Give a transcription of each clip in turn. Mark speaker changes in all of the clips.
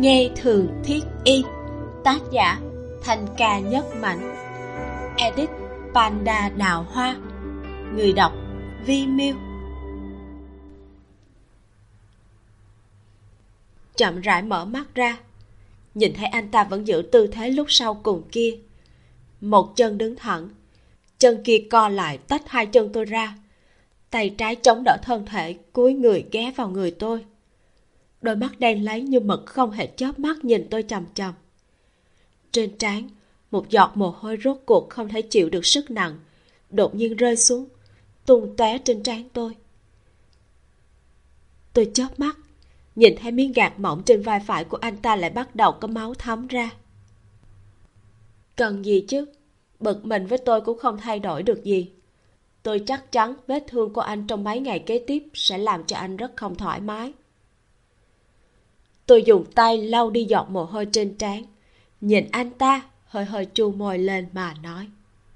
Speaker 1: Nghe thường thiết y. Tác giả Thanh Ca Nhất Mạnh. Edit Panda Đào Hoa. Người đọc Vi Miu. Chậm rãi mở mắt ra, nhìn thấy anh ta vẫn giữ tư thế lúc sau cùng kia. Một chân đứng thẳng, chân kia co lại tách hai chân tôi ra, tay trái chống đỡ thân thể, cúi người ghé vào người tôi. Đôi mắt đen láy như mực không hề chớp mắt nhìn tôi chằm chằm. Trên trán một giọt mồ hôi rốt cuộc không thể chịu được sức nặng, đột nhiên rơi xuống, tung tóe trên trán tôi. Tôi chớp mắt, nhìn thấy miếng gạc mỏng trên vai phải của anh ta lại bắt đầu có máu thấm ra. Cần gì chứ, bực mình với tôi cũng không thay đổi được gì. Tôi chắc chắn vết thương của anh trong mấy ngày kế tiếp sẽ làm cho anh rất không thoải mái. Tôi dùng tay lau đi giọt mồ hôi trên trán, nhìn anh ta hơi hơi chu môi lên mà nói: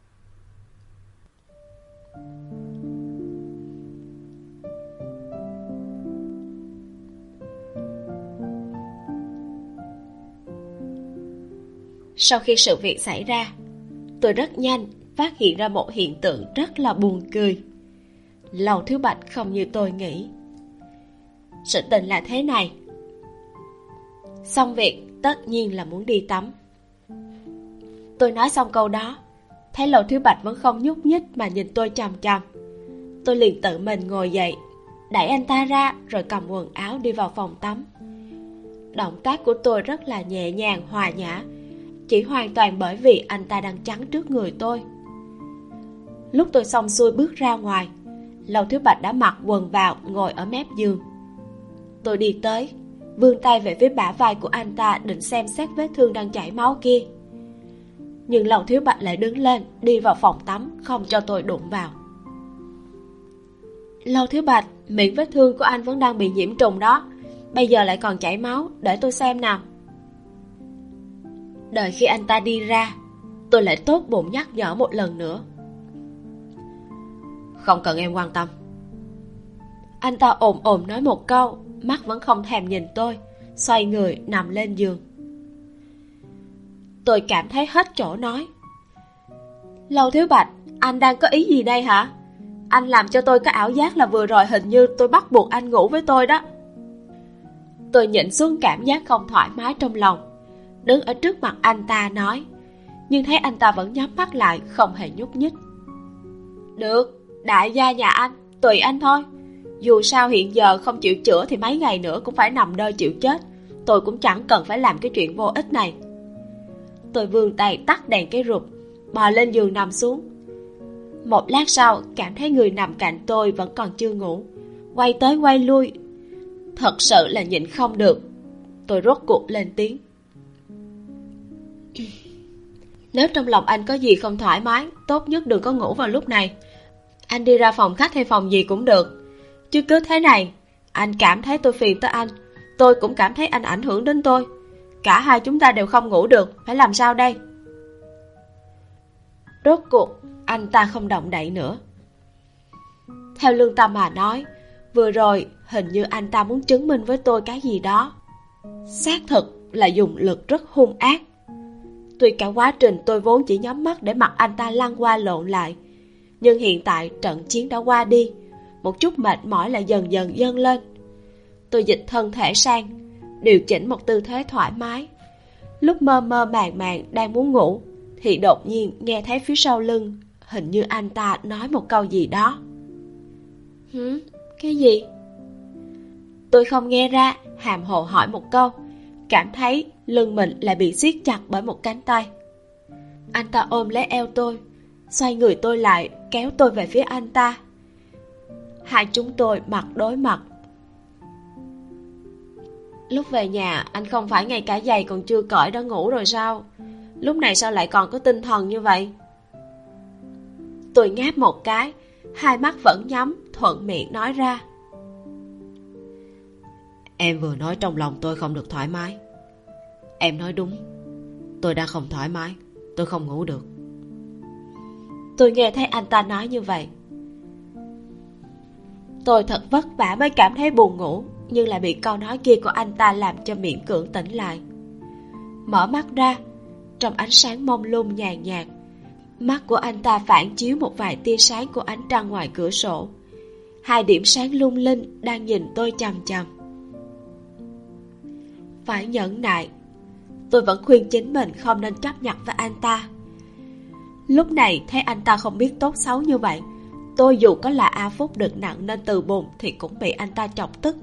Speaker 1: Sau khi sự việc xảy ra, tôi rất nhanh phát hiện ra một hiện tượng rất là buồn cười. Lầu Thiếu Bạch không như tôi nghĩ. Sự tình là thế này. Xong việc tất nhiên là muốn đi tắm. Tôi nói xong câu đó, thấy Lầu Thiếu Bạch vẫn không nhúc nhích mà nhìn tôi chằm chằm. Tôi liền tự mình ngồi dậy, đẩy anh ta ra rồi cầm quần áo đi vào phòng tắm. Động tác của tôi rất là nhẹ nhàng hòa nhã, chỉ hoàn toàn bởi vì anh ta đang chắn trước người tôi. Lúc tôi xong xuôi bước ra ngoài, Lầu Thiếu Bạch đã mặc quần vào ngồi ở mép giường. Tôi đi tới, vươn tay về phía bả vai của anh ta định xem xét vết thương đang chảy máu kia. Nhưng Lầu Thiếu Bạch lại đứng lên đi vào phòng tắm, không cho tôi đụng vào. Lầu Thiếu Bạch, miệng vết thương của anh vẫn đang bị nhiễm trùng đó, bây giờ lại còn chảy máu, để tôi xem nào. Đợi khi anh ta đi ra, tôi lại tốt bụng nhắc nhở một lần nữa: Không cần em quan tâm. Anh ta ồm ồm nói một câu, mắt vẫn không thèm nhìn tôi, xoay người nằm lên giường. Tôi cảm thấy hết chỗ nói. Lầu Thiếu Bạch, anh đang có ý gì đây hả? Anh làm cho tôi có ảo giác là vừa rồi hình như tôi bắt buộc anh ngủ với tôi đó. Tôi nhịn xuống cảm giác không thoải mái trong lòng, đứng ở trước mặt anh ta nói, nhưng thấy anh ta vẫn nhắm mắt lại không hề nhúc nhích. Được, đại gia nhà anh, tùy anh thôi. Dù sao hiện giờ không chịu chữa thì mấy ngày nữa cũng phải nằm đơ chịu chết. Tôi cũng chẳng cần phải làm cái chuyện vô ích này. Tôi vươn tay tắt đèn cái rụp, bò lên giường nằm xuống. Một lát sau cảm thấy người nằm cạnh tôi vẫn còn chưa ngủ, quay tới quay lui. Thật sự là nhịn không được. Tôi rốt cuộc lên tiếng: Nếu trong lòng anh có gì không thoải mái, tốt nhất đừng có ngủ vào lúc này. Anh đi ra phòng khách hay phòng gì cũng được. Chứ cứ thế này, anh cảm thấy tôi phiền tới anh, tôi cũng cảm thấy anh ảnh hưởng đến tôi. Cả hai chúng ta đều không ngủ được, phải làm sao đây? Rốt cuộc anh ta không động đậy nữa. Theo lương tâm mà nói, vừa rồi hình như anh ta muốn chứng minh với tôi cái gì đó. Xác thực là dùng lực rất hung ác. Tuy cả quá trình tôi vốn chỉ nhắm mắt để mặc anh ta lăn qua lộn lại, nhưng hiện tại trận chiến đã qua đi, một chút mệt mỏi lại dần dần dâng lên. Tôi dịch thân thể sang, điều chỉnh một tư thế thoải mái. Lúc mơ mơ màng màng đang muốn ngủ, thì đột nhiên nghe thấy phía sau lưng hình như anh ta nói một câu gì đó. Cái gì? Tôi không nghe ra, hàm hồ hỏi một câu, cảm thấy lưng mình lại bị siết chặt bởi một cánh tay. Anh ta ôm lấy eo tôi, xoay người tôi lại, kéo tôi về phía anh ta. Hai chúng tôi mặt đối mặt. Lúc về nhà anh không phải ngay cả giày còn chưa cởi đã ngủ rồi sao? Lúc này sao lại còn có tinh thần như vậy? Tôi ngáp một cái, hai mắt vẫn nhắm, thuận miệng nói ra: Em vừa nói trong lòng tôi không được thoải mái. Em nói đúng, tôi đang không thoải mái, tôi không ngủ được. Tôi nghe thấy anh ta nói như vậy. Tôi thật vất vả mới cảm thấy buồn ngủ, nhưng lại bị câu nói kia của anh ta làm cho miễn cưỡng tỉnh lại. Mở mắt ra, trong ánh sáng mông lung nhàn nhạt, mắt của anh ta phản chiếu một vài tia sáng của ánh trăng ngoài cửa sổ. Hai điểm sáng lung linh đang nhìn tôi chằm chằm. Phải nhẫn nại, tôi vẫn khuyên chính mình không nên chấp nhận với anh ta. Lúc này thấy anh ta không biết tốt xấu như vậy, tôi dù có là A Phúc được nặng nên từ bùn thì cũng bị anh ta chọc tức.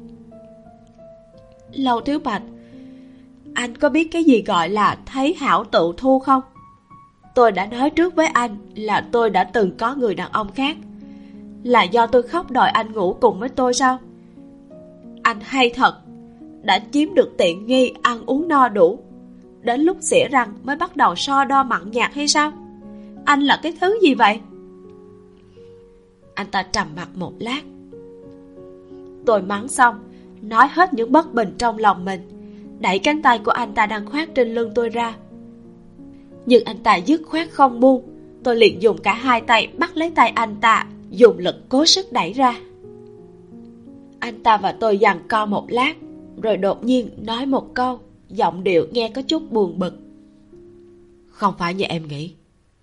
Speaker 1: Lâu Thiếu Bạch, anh có biết cái gì gọi là thấy hảo tự thu không? Tôi đã nói trước với anh là tôi đã từng có người đàn ông khác. Là do tôi khóc đòi anh ngủ cùng với tôi sao? Anh hay thật, đã chiếm được tiện nghi ăn uống no đủ, đến lúc xỉa răng mới bắt đầu so đo mặn nhạt hay sao? Anh là cái thứ gì vậy? Anh ta trầm mặc một lát. Tôi mắng xong, nói hết những bất bình trong lòng mình, đẩy cánh tay của anh ta đang khoác trên lưng tôi ra. Nhưng anh ta dứt khoát không buông. Tôi liền dùng cả hai tay bắt lấy tay anh ta, dùng lực cố sức đẩy ra. Anh ta và tôi giằng co một lát, rồi đột nhiên nói một câu, giọng điệu nghe có chút buồn bực. Không phải như em nghĩ.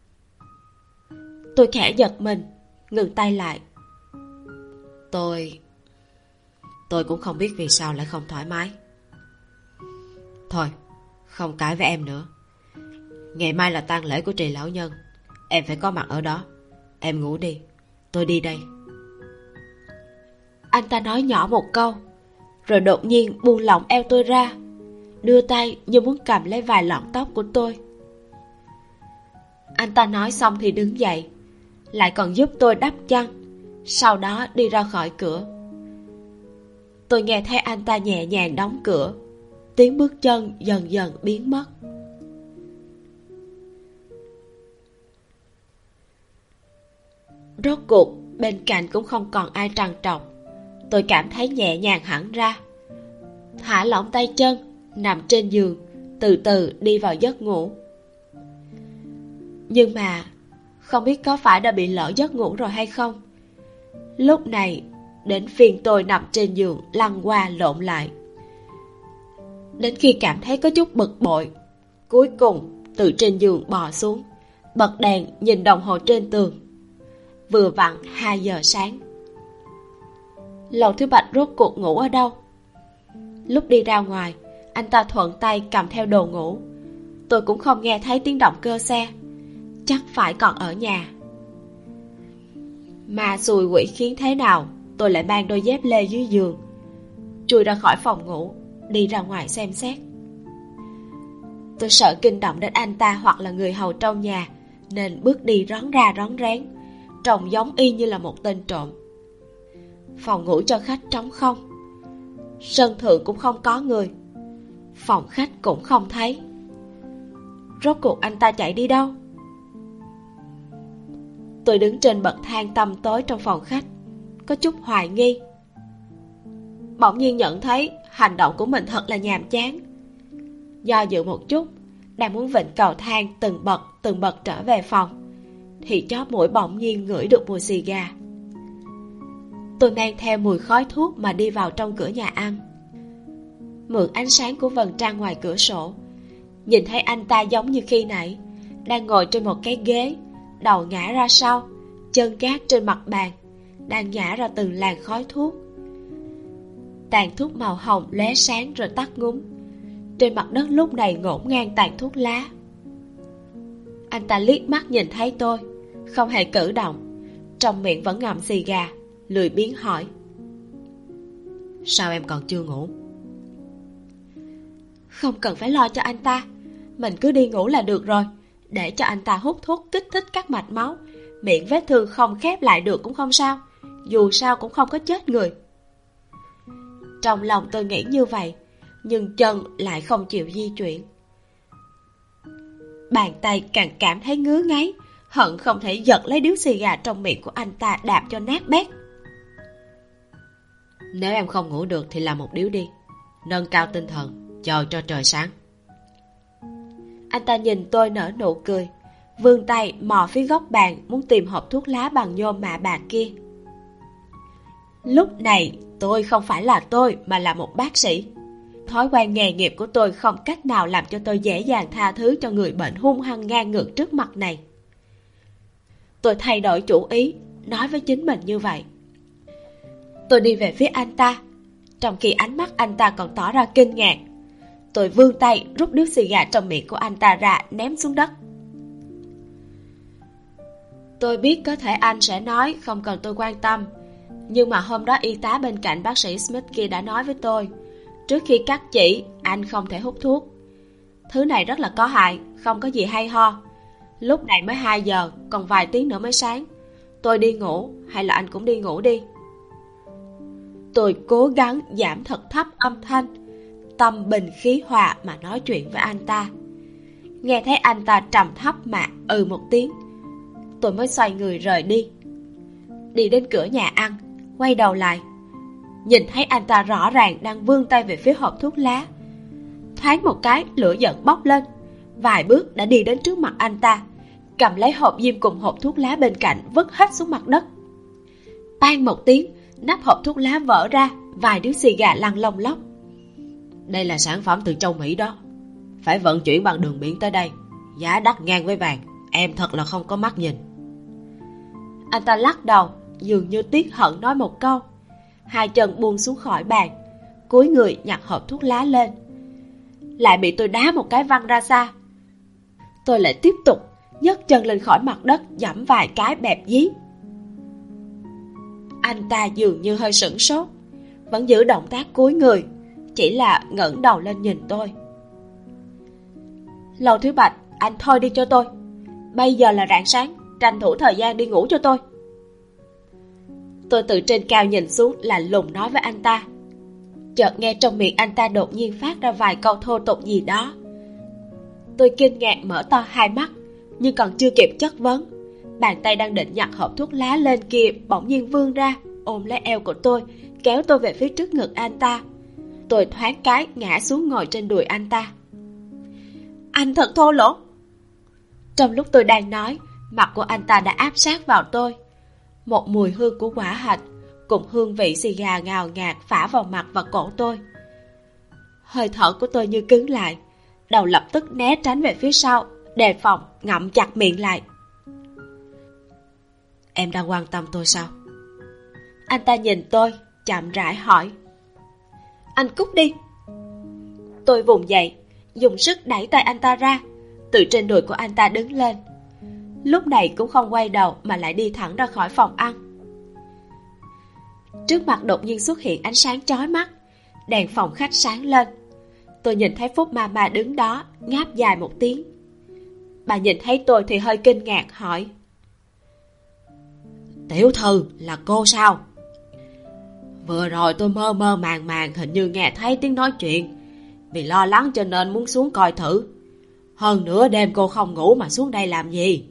Speaker 1: Tôi khẽ giật mình, ngừng tay lại. Tôi cũng không biết vì sao lại không thoải mái. Thôi, không cãi với em nữa. Ngày mai là tang lễ của Trì lão nhân, em phải có mặt ở đó. Em ngủ đi, tôi đi đây. Anh ta nói nhỏ một câu, rồi đột nhiên buông lỏng eo tôi ra, đưa tay như muốn cầm lấy vài lọn tóc của tôi. Anh ta nói xong thì đứng dậy, lại còn giúp tôi đắp chăn, sau đó đi ra khỏi cửa. Tôi nghe thấy anh ta nhẹ nhàng đóng cửa, tiếng bước chân dần dần biến mất. Rốt cuộc bên cạnh cũng không còn ai trằn trọc. Tôi cảm thấy nhẹ nhàng hẳn ra, thả lỏng tay chân, nằm trên giường, từ từ đi vào giấc ngủ. Nhưng mà không biết có phải đã bị lỡ giấc ngủ rồi hay không, lúc này đến phiên tôi nằm trên giường lăn qua lộn lại. Đến khi cảm thấy có chút bực bội, cuối cùng từ trên giường bò xuống, bật đèn nhìn đồng hồ trên tường. Vừa vặn 2 giờ sáng. Lầu Thứ Bạch rốt cuộc ngủ ở đâu? Lúc đi ra ngoài, anh ta thuận tay cầm theo đồ ngủ. Tôi cũng không nghe thấy tiếng động cơ xe, chắc phải còn ở nhà. Mà xui quỷ khiến thế nào, tôi lại mang đôi dép lê dưới giường, chui ra khỏi phòng ngủ, đi ra ngoài xem xét. Tôi sợ kinh động đến anh ta hoặc là người hầu trong nhà, nên bước đi rón ra rón rén, trông giống y như là một tên trộm. Phòng ngủ cho khách trống không, sân thượng cũng không có người, phòng khách cũng không thấy. Rốt cuộc anh ta chạy đi đâu? Tôi đứng trên bậc thang tăm tối trong phòng khách, có chút hoài nghi. Bỗng nhiên nhận thấy hành động của mình thật là nhàm chán. Do dự một chút, đang muốn vịn cầu thang từng bậc trở về phòng, thì chóp mũi bỗng nhiên ngửi được mùi xì gà. Tôi mang theo mùi khói thuốc mà đi vào trong cửa nhà ăn. Mượn ánh sáng của vầng trăng ngoài cửa sổ, nhìn thấy anh ta giống như khi nãy, đang ngồi trên một cái ghế, đầu ngã ra sau, chân gác trên mặt bàn, đang nhả ra từng làn khói thuốc. Tàn thuốc màu hồng lóe sáng rồi tắt ngúm. Trên mặt đất lúc này ngổn ngang tàn thuốc lá. Anh ta liếc mắt nhìn thấy tôi, không hề cử động, trong miệng vẫn ngậm xì gà, lười biếng hỏi: Sao em còn chưa ngủ? Không cần phải lo cho anh ta, mình cứ đi ngủ là được rồi, để cho anh ta hút thuốc kích thích các mạch máu, miệng vết thương không khép lại được cũng không sao, dù sao cũng không có chết người. Trong lòng tôi nghĩ như vậy, nhưng chân lại không chịu di chuyển. Bàn tay càng cảm thấy ngứa ngáy, hận không thể giật lấy điếu xì gà trong miệng của anh ta đạp cho nát bét. Nếu em không ngủ được thì làm một điếu đi, nâng cao tinh thần, chờ cho trời sáng. Anh ta nhìn tôi nở nụ cười, vươn tay mò phía góc bàn muốn tìm hộp thuốc lá bằng nhôm mạ bạc kia. Lúc này tôi không phải là tôi mà là một bác sĩ. Thói quen nghề nghiệp của tôi không cách nào làm cho tôi dễ dàng tha thứ cho người bệnh hung hăng ngang ngược trước mặt này. Tôi thay đổi chủ ý, nói với chính mình như vậy. Tôi đi về phía anh ta, trong khi ánh mắt anh ta còn tỏ ra kinh ngạc. Tôi vươn tay rút điếu xì gà trong miệng của anh ta ra, ném xuống đất. Tôi biết có thể anh sẽ nói không cần tôi quan tâm, nhưng mà hôm đó y tá bên cạnh bác sĩ Smith kia đã nói với tôi, trước khi cắt chỉ, anh không thể hút thuốc. Thứ này rất là có hại, không có gì hay ho. Lúc này mới 2 giờ, còn vài tiếng nữa mới sáng. Tôi đi ngủ, hay là anh cũng đi ngủ đi. Tôi cố gắng giảm thật thấp âm thanh, tâm bình khí hòa mà nói chuyện với anh ta. Nghe thấy anh ta trầm thấp mà một tiếng, tôi mới xoay người rời đi. Đi đến cửa nhà ăn, quay đầu lại, nhìn thấy anh ta rõ ràng đang vươn tay về phía hộp thuốc lá. Thoáng một cái, lửa giận bốc lên, vài bước đã đi đến trước mặt anh ta, cầm lấy hộp diêm cùng hộp thuốc lá bên cạnh, vứt hết xuống mặt đất. Bang một tiếng, nắp hộp thuốc lá vỡ ra, vài điếu xì gà lăn lông lóc. Đây là sản phẩm từ châu Mỹ đó, phải vận chuyển bằng đường biển tới đây, giá đắt ngang với vàng, em thật là không có mắt nhìn. Anh ta lắc đầu, dường như tiếc hận nói một câu, hai chân buông xuống khỏi bàn, cúi người nhặt hộp thuốc lá lên, lại bị tôi đá một cái văng ra xa. Tôi lại tiếp tục nhấc chân lên khỏi mặt đất, giẫm vài cái bẹp dí. Anh ta dường như hơi sửng sốt, vẫn giữ động tác cúi người, chỉ là ngẩng đầu lên nhìn tôi. Lầu Thiếu Bạch, anh thôi đi cho tôi, bây giờ là rạng sáng, tranh thủ thời gian đi ngủ cho tôi. Tôi từ trên cao nhìn xuống lạnh lùng nói với anh ta. Chợt nghe trong miệng anh ta đột nhiên phát ra vài câu thô tục gì đó. Tôi kinh ngạc mở to hai mắt, nhưng còn chưa kịp chất vấn, bàn tay đang định nhặt hộp thuốc lá lên kia bỗng nhiên vươn ra, ôm lấy eo của tôi, kéo tôi về phía trước ngực anh ta. Tôi thoáng cái ngã xuống ngồi trên đùi anh ta. Anh thật thô lỗ. Trong lúc tôi đang nói, mặt của anh ta đã áp sát vào tôi. Một mùi hương của quả hạch cùng hương vị xì gà ngào ngạt phả vào mặt và cổ tôi. Hơi thở của tôi như cứng lại, đầu lập tức né tránh về phía sau, đề phòng ngậm chặt miệng lại. Em đang quan tâm tôi sao? Anh ta nhìn tôi, chậm rãi hỏi. Anh cút đi. Tôi vùng dậy, dùng sức đẩy tay anh ta ra, từ trên đùi của anh ta đứng lên. Lúc này cũng không quay đầu mà lại đi thẳng ra khỏi phòng ăn. Trước mặt đột nhiên xuất hiện ánh sáng chói mắt, đèn phòng khách sáng lên. Tôi nhìn thấy Phúc Mama đứng đó, ngáp dài một tiếng. Bà nhìn thấy tôi thì hơi kinh ngạc hỏi. Tiểu Thư, là cô sao? Vừa rồi tôi mơ mơ màng màng hình như nghe thấy tiếng nói chuyện, vì lo lắng cho nên muốn xuống coi thử. Hơn nữa đêm cô không ngủ mà xuống đây làm gì?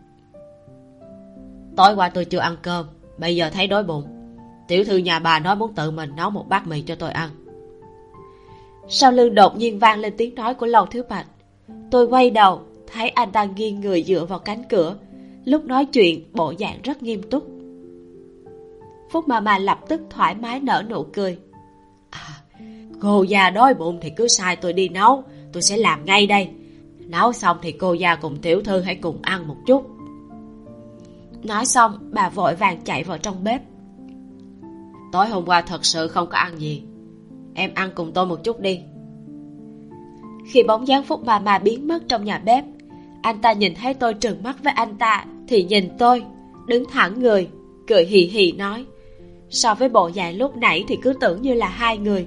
Speaker 1: Tối qua tôi chưa ăn cơm, bây giờ thấy đói bụng. Tiểu thư nhà bà nói muốn tự mình nấu một bát mì cho tôi ăn. Sau lưng đột nhiên vang lên tiếng nói của Lầu Thiếu Bạch. Tôi quay đầu, thấy anh ta nghiêng người dựa vào cánh cửa, lúc nói chuyện bộ dạng rất nghiêm túc. Phúc Mama lập tức thoải mái nở nụ cười. Cô già đói bụng thì cứ sai tôi đi nấu, tôi sẽ làm ngay đây. Nấu xong thì cô già cùng tiểu thư hãy cùng ăn một chút. Nói xong bà vội vàng chạy vào trong bếp. Tối hôm qua thật sự không có ăn gì, em ăn cùng tôi một chút đi. Khi bóng dáng Phúc Mama biến mất trong nhà bếp, anh ta nhìn thấy tôi trừng mắt với anh ta thì nhìn tôi, đứng thẳng người, cười hì hì nói. So với bộ dạng lúc nãy thì cứ tưởng như là hai người.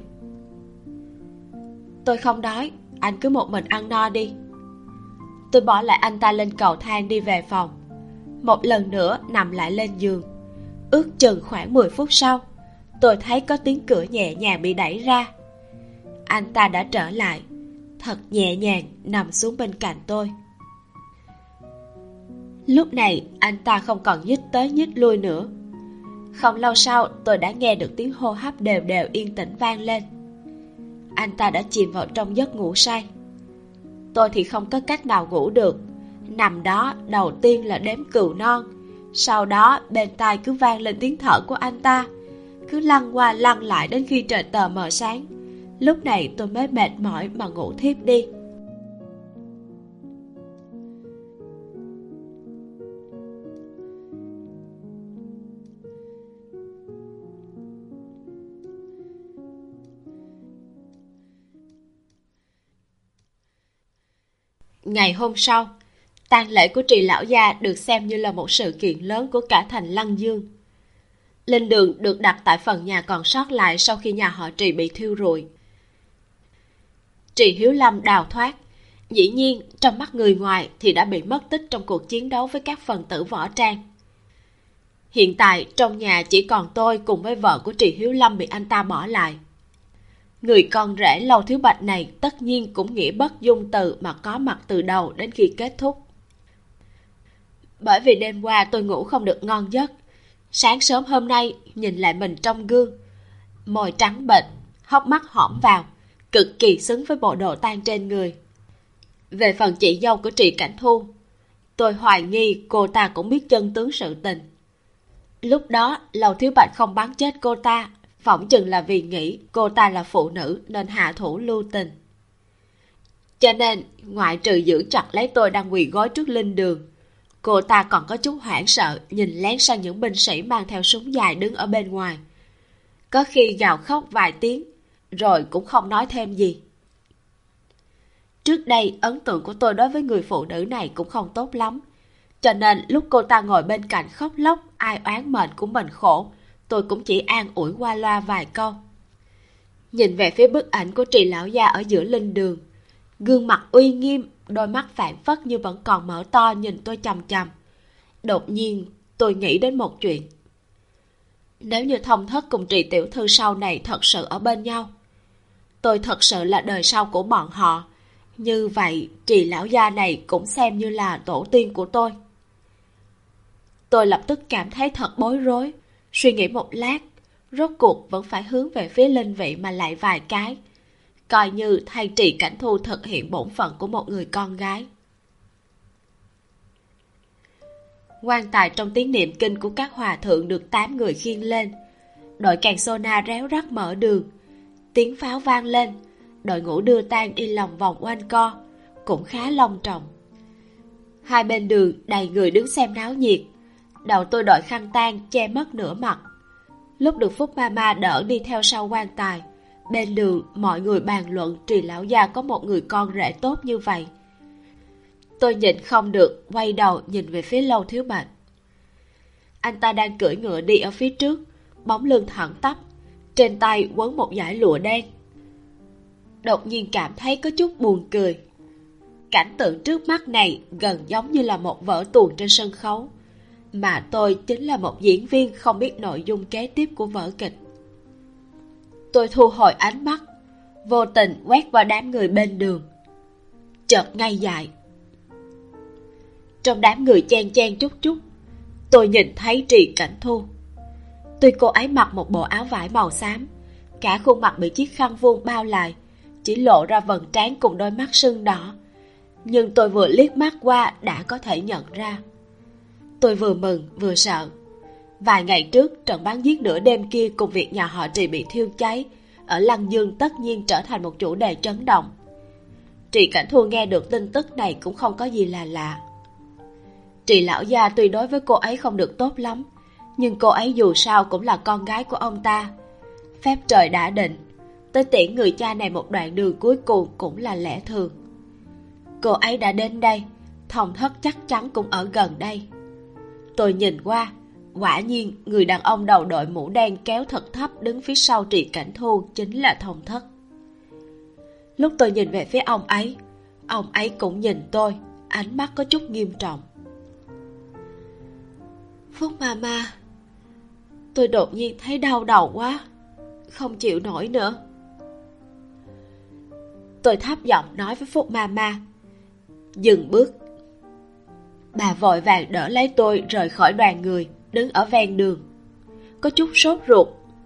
Speaker 1: Tôi không đói, anh cứ một mình ăn no đi. Tôi bỏ lại anh ta lên cầu thang đi về phòng, một lần nữa nằm lại lên giường. Ước chừng khoảng 10 phút sau, tôi thấy có tiếng cửa nhẹ nhàng bị đẩy ra. Anh ta đã trở lại, thật nhẹ nhàng nằm xuống bên cạnh tôi. Lúc này anh ta không còn nhích tới nhích lui nữa. Không lâu sau tôi đã nghe được tiếng hô hấp đều đều yên tĩnh vang lên. Anh ta đã chìm vào trong giấc ngủ say. Tôi thì không có cách nào ngủ được, nằm đó đầu tiên là đếm cừu non, sau đó bên tai cứ vang lên tiếng thở của anh ta, cứ lăn qua lăn lại đến khi trời tờ mờ sáng. Lúc này tôi mới mệt mỏi mà ngủ thiếp đi. Ngày hôm sau, tang lễ của Trì lão gia được xem như là một sự kiện lớn của cả thành Lăng Dương. Linh đường được đặt tại phần nhà còn sót lại sau khi nhà họ Trì bị thiêu rụi. Trì Hiếu Lâm đào thoát, dĩ nhiên trong mắt người ngoài thì đã bị mất tích trong cuộc chiến đấu với các phần tử võ trang. Hiện tại trong nhà chỉ còn tôi cùng với vợ của Trì Hiếu Lâm bị anh ta bỏ lại. Người con rể Lâu Thiếu Bạch này tất nhiên cũng nghĩa bất dung từ mà có mặt từ đầu đến khi kết thúc. Bởi vì đêm qua tôi ngủ không được ngon giấc, sáng sớm hôm nay nhìn lại mình trong gương, môi trắng bệch, hốc mắt hõm vào, cực kỳ xứng với bộ đồ tang trên người. Về phần chị dâu của Trì Cảnh Thu, tôi hoài nghi cô ta cũng biết chân tướng sự tình. Lúc đó Lâu Thiếu Bạch không bắn chết cô ta, phỏng chừng là vì nghĩ cô ta là phụ nữ nên hạ thủ lưu tình. Cho nên ngoại trừ giữ chặt lấy tôi đang quỳ gối trước linh đường, cô ta còn có chút hoảng sợ nhìn lén sang những binh sĩ mang theo súng dài đứng ở bên ngoài. Có khi gào khóc vài tiếng rồi cũng không nói thêm gì. Trước đây ấn tượng của tôi đối với người phụ nữ này cũng không tốt lắm, cho nên lúc cô ta ngồi bên cạnh khóc lóc ai oán mệnh của mình khổ, tôi cũng chỉ an ủi qua loa vài câu. Nhìn về phía bức ảnh của Trì lão gia ở giữa linh đường, gương mặt uy nghiêm, đôi mắt phảng phất như vẫn còn mở to nhìn tôi chằm chằm. Đột nhiên tôi nghĩ đến một chuyện. Nếu như Thông Thất cùng Trì tiểu thư sau này thật sự ở bên nhau, tôi thật sự là đời sau của bọn họ, như vậy Trì lão gia này cũng xem như là tổ tiên của tôi. Tôi lập tức cảm thấy thật bối rối, suy nghĩ một lát, rốt cuộc vẫn phải hướng về phía linh vị mà lại vài cái, coi như thay Trì Cảnh Thu thực hiện bổn phận của một người con gái. Quan tài trong tiếng niệm kinh của các hòa thượng được 8 người khiêng lên. Đội kèn sona réo rắt mở đường, tiếng pháo vang lên. Đội ngũ đưa tang đi lòng vòng quanh co, cũng khá long trọng. Hai bên đường đầy người đứng xem náo nhiệt. Đầu tôi đội khăn tang che mất nửa mặt. Lúc được Phúc Mama đỡ đi theo sau quan tài, bên đường mọi người bàn luận Trì lão gia có một người con rể tốt như vậy. Tôi nhịn không được quay đầu nhìn về phía Lâu Thiếu Bạch. Anh ta đang cưỡi ngựa đi ở phía trước, bóng lưng thẳng tắp, trên tay quấn một dải lụa đen. Đột nhiên cảm thấy có chút buồn cười. Cảnh tượng trước mắt này gần giống như là một vở tuồng trên sân khấu, mà tôi chính là một diễn viên không biết nội dung kế tiếp của vở kịch. Tôi thu hồi ánh mắt, vô tình quét qua đám người bên đường, chợt ngây dại. Trong đám người chen chen chúc chúc, tôi nhìn thấy Trì Cảnh Thu. Tuy cô ấy mặc một bộ áo vải màu xám, cả khuôn mặt bị chiếc khăn vuông bao lại, chỉ lộ ra vầng trán cùng đôi mắt sưng đỏ, nhưng tôi vừa liếc mắt qua đã có thể nhận ra. Tôi vừa mừng vừa sợ. Vài ngày trước, trận bắn giết nửa đêm kia cùng việc nhà họ Trì bị thiêu cháy ở Lăng Dương tất nhiên trở thành một chủ đề chấn động. Trì Cảnh Thu nghe được tin tức này cũng không có gì là lạ. Trì lão gia tuy đối với cô ấy không được tốt lắm, nhưng cô ấy dù sao cũng là con gái của ông ta. Phép trời đã định, tới tiễn người cha này một đoạn đường cuối cùng cũng là lẽ thường. Cô ấy đã đến đây, Thông Thất chắc chắn cũng ở gần đây. Tôi nhìn qua, quả nhiên người đàn ông đầu đội mũ đen kéo thật thấp đứng phía sau Trì Cảnh Thu chính là Thông Thất. Lúc tôi nhìn về phía ông ấy cũng nhìn tôi, ánh mắt có chút nghiêm trọng. Phúc Mama, tôi đột nhiên thấy đau đầu quá, không chịu nổi nữa. Tôi thấp giọng nói với Phúc Mama. Dừng bước. Bà vội vàng đỡ lấy tôi rời khỏi đoàn người, đứng ở ven đường, có chút sốt ruột.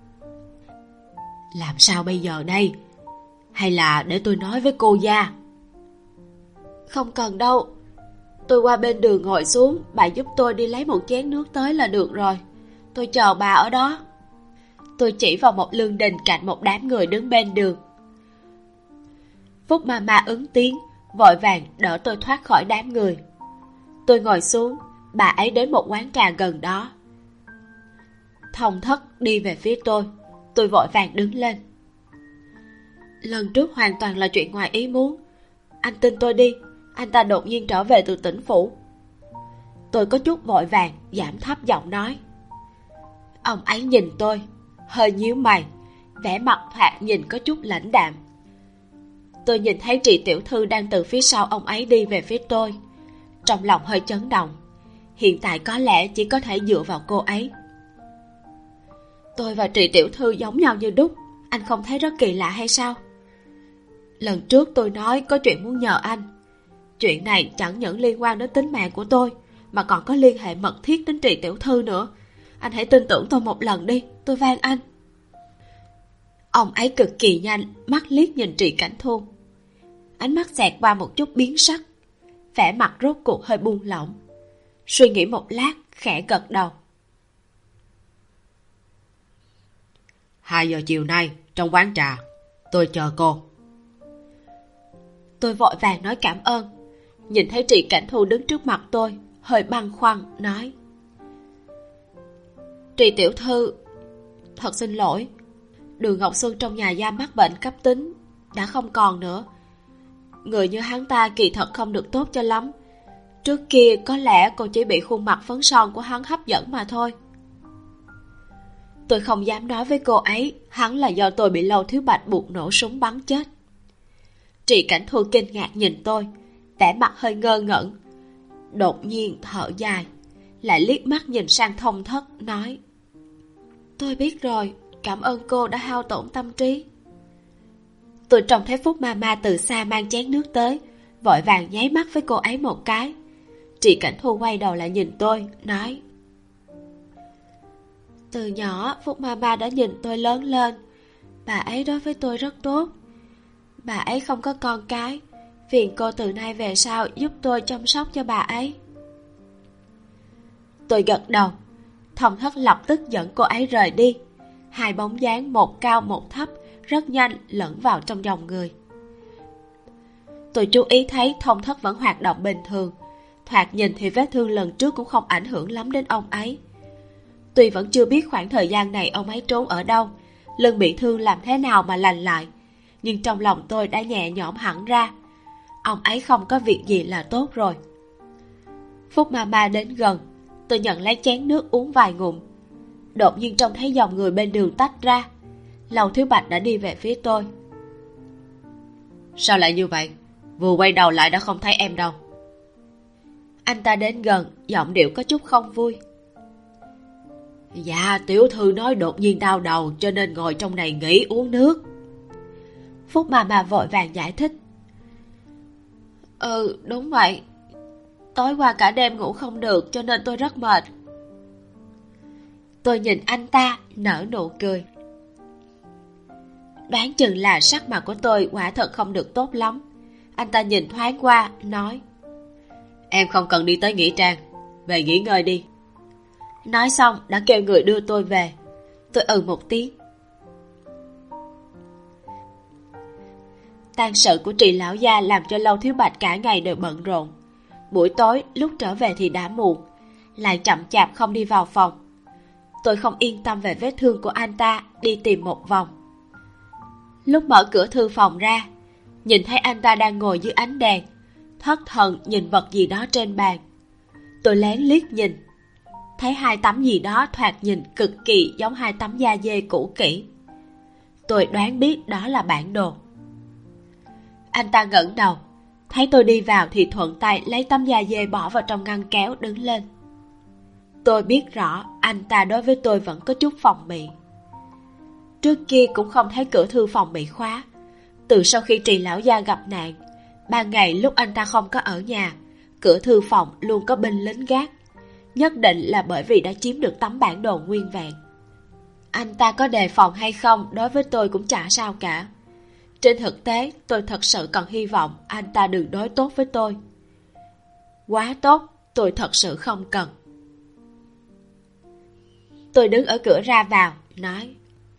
Speaker 1: Làm sao bây giờ đây? Hay là để tôi nói với cô gia? Không cần đâu, tôi qua bên đường ngồi xuống, bà giúp tôi đi lấy một chén nước tới là được rồi. Tôi chờ bà ở đó. Tôi chỉ vào một lương đình cạnh một đám người đứng bên đường. Phúc Mama ứng tiếng, vội vàng đỡ tôi thoát khỏi đám người. Tôi ngồi xuống, bà ấy đến một quán trà gần đó. Thông Thất đi về phía tôi vội vàng đứng lên. Lần trước hoàn toàn là chuyện ngoài ý muốn. Anh tin tôi đi, anh ta đột nhiên trở về từ tỉnh phủ. Tôi có chút vội vàng, giảm thấp giọng nói. Ông ấy nhìn tôi, hơi nhíu mày, vẻ mặt thoạt nhìn có chút lãnh đạm. Tôi nhìn thấy Trì tiểu thư đang từ phía sau ông ấy đi về phía tôi, trong lòng hơi chấn động. Hiện tại có lẽ chỉ có thể dựa vào cô ấy. Tôi và Trì tiểu thư giống nhau như đúc, anh không thấy rất kỳ lạ hay sao? Lần trước tôi nói có chuyện muốn nhờ anh. Chuyện này chẳng những liên quan đến tính mạng của tôi, mà còn có liên hệ mật thiết đến Trì tiểu thư nữa. Anh hãy tin tưởng tôi một lần đi, tôi van anh. Ông ấy cực kỳ nhanh, mắt liếc nhìn Trì Cảnh Thu. Ánh mắt xẹt qua một chút biến sắc, vẻ mặt rốt cuộc hơi buông lỏng. Suy nghĩ một lát, khẽ gật đầu. 2 giờ chiều nay, trong quán trà, tôi chờ cô. Tôi vội vàng nói cảm ơn. Nhìn thấy Trì Cảnh Thu đứng trước mặt tôi, hơi băn khoăn, nói. Trì tiểu thư, thật xin lỗi. Đường Ngọc Xuân trong nhà giam mắc bệnh cấp tính, đã không còn nữa. Người như hắn ta kỳ thật không được tốt cho lắm. Trước kia có lẽ cô chỉ bị khuôn mặt phấn son của hắn hấp dẫn mà thôi. Tôi không dám nói với cô ấy hắn là do tôi bị Lâu Thiếu Bạch buộc nổ súng bắn chết. Trì Cảnh Thu kinh ngạc nhìn tôi, vẻ mặt hơi ngơ ngẩn. Đột nhiên thở dài, lại liếc mắt nhìn sang Thông Thất, nói. Tôi biết rồi, cảm ơn cô đã hao tổn tâm trí. Tôi trông thấy Phúc Mama từ xa mang chén nước tới, vội vàng nháy mắt với cô ấy một cái. Trì Cảnh Thu quay đầu lại nhìn tôi, nói. Từ nhỏ Phúc Mama đã nhìn tôi lớn lên. Bà ấy đối với tôi rất tốt. Bà ấy không có con cái, phiền cô từ nay về sau giúp tôi chăm sóc cho bà ấy. Tôi gật đầu. Thông Thất lập tức dẫn cô ấy rời đi. 2 bóng dáng một cao một thấp rất nhanh lẫn vào trong dòng người. Tôi chú ý thấy Thông Thất vẫn hoạt động bình thường. Thoạt nhìn thì vết thương lần trước cũng không ảnh hưởng lắm đến ông ấy. Tuy vẫn chưa biết khoảng thời gian này ông ấy trốn ở đâu, lưng bị thương làm thế nào mà lành lại, nhưng trong lòng tôi đã nhẹ nhõm hẳn ra. Ông ấy không có việc gì là tốt rồi. Phúc Mama đến gần, tôi nhận lấy chén nước uống vài ngụm. Đột nhiên trông thấy dòng người bên đường tách ra. Lâu Thiếu Bạch đã đi về phía tôi. Sao lại như vậy? Vừa quay đầu lại đã không thấy em đâu. Anh ta đến gần, giọng điệu có chút không vui. Dạ, tiểu thư nói đột nhiên đau đầu cho nên ngồi trong này nghỉ uống nước. Phúc Mama vội vàng giải thích. Đúng vậy. Tối qua cả đêm ngủ không được cho nên tôi rất mệt. Tôi nhìn anh ta, nở nụ cười. Đoán chừng là sắc mặt của tôi quả thật không được tốt lắm. Anh ta nhìn thoáng qua, nói. Em không cần đi tới nghĩa trang, về nghỉ ngơi đi. Nói xong đã kêu người đưa tôi về. Tôi một tiếng. Tang sự của Trì lão gia làm cho Lâu Thiếu Bạch cả ngày đều bận rộn. Buổi tối lúc trở về thì đã muộn, lại chậm chạp không đi vào phòng. Tôi không yên tâm về vết thương của anh ta, đi tìm một vòng. Lúc mở cửa thư phòng ra, nhìn thấy anh ta đang ngồi dưới ánh đèn, thất thần nhìn vật gì đó trên bàn. Tôi lén liếc nhìn, thấy 2 tấm gì đó thoạt nhìn cực kỳ giống 2 tấm da dê cũ kỹ. Tôi đoán biết đó là bản đồ. Anh ta ngẩng đầu, thấy tôi đi vào thì thuận tay lấy tấm da dê bỏ vào trong ngăn kéo, đứng lên. Tôi biết rõ anh ta đối với tôi vẫn có chút phòng bị. Trước kia cũng không thấy cửa thư phòng bị khóa. Từ sau khi Trì lão gia gặp nạn, 3 ngày lúc anh ta không có ở nhà, cửa thư phòng luôn có binh lính gác. Nhất định là bởi vì đã chiếm được tấm bản đồ nguyên vẹn. Anh ta có đề phòng hay không đối với tôi cũng chả sao cả. Trên thực tế tôi thật sự còn hy vọng anh ta đừng đối tốt với tôi. Quá tốt, tôi thật sự không cần. Tôi đứng ở cửa ra vào, nói.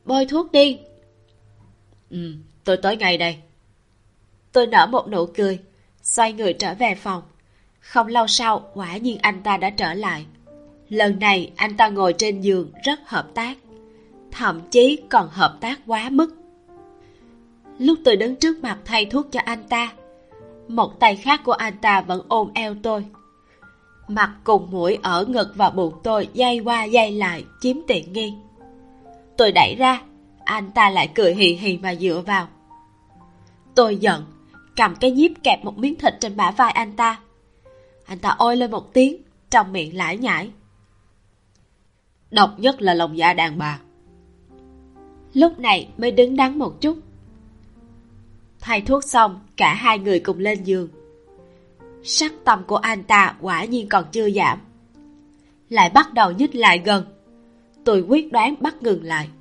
Speaker 1: Bôi thuốc đi.
Speaker 2: Tôi tới ngay đây.
Speaker 1: Tôi nở một nụ cười, xoay người trở về phòng. Không lâu sau, quả nhiên anh ta đã trở lại. Lần này anh ta ngồi trên giường rất hợp tác, thậm chí còn hợp tác quá mức. Lúc tôi đứng trước mặt thay thuốc cho anh ta, một tay khác của anh ta vẫn ôm eo tôi. Mặt cùng mũi ở ngực và bụng tôi day qua day lại chiếm tiện nghi. Tôi đẩy ra, anh ta lại cười hì hì mà dựa vào. Tôi giận, cầm cái nhíp kẹp một miếng thịt trên bả vai anh ta. Anh ta ôi lên một tiếng, trong miệng lải nhải.
Speaker 2: Độc nhất là lòng dạ đàn bà.
Speaker 1: Lúc này mới đứng đắn một chút. Thay thuốc xong, cả hai người cùng lên giường. Sắc tâm của anh ta quả nhiên còn chưa giảm, lại bắt đầu nhích lại gần. Tôi quyết đoán bắt ngừng lại.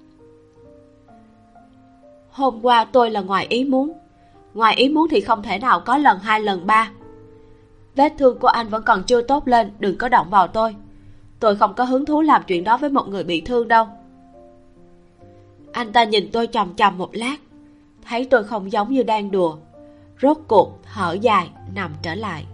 Speaker 1: Hôm qua tôi là ngoài ý muốn. Ngoài ý muốn thì không thể nào có lần 2 lần 3. Vết thương của anh vẫn còn chưa tốt lên, đừng có động vào tôi. Tôi không có hứng thú làm chuyện đó với một người bị thương đâu. Anh ta nhìn tôi chằm chằm một lát, thấy tôi không giống như đang đùa, rốt cuộc thở dài nằm trở lại.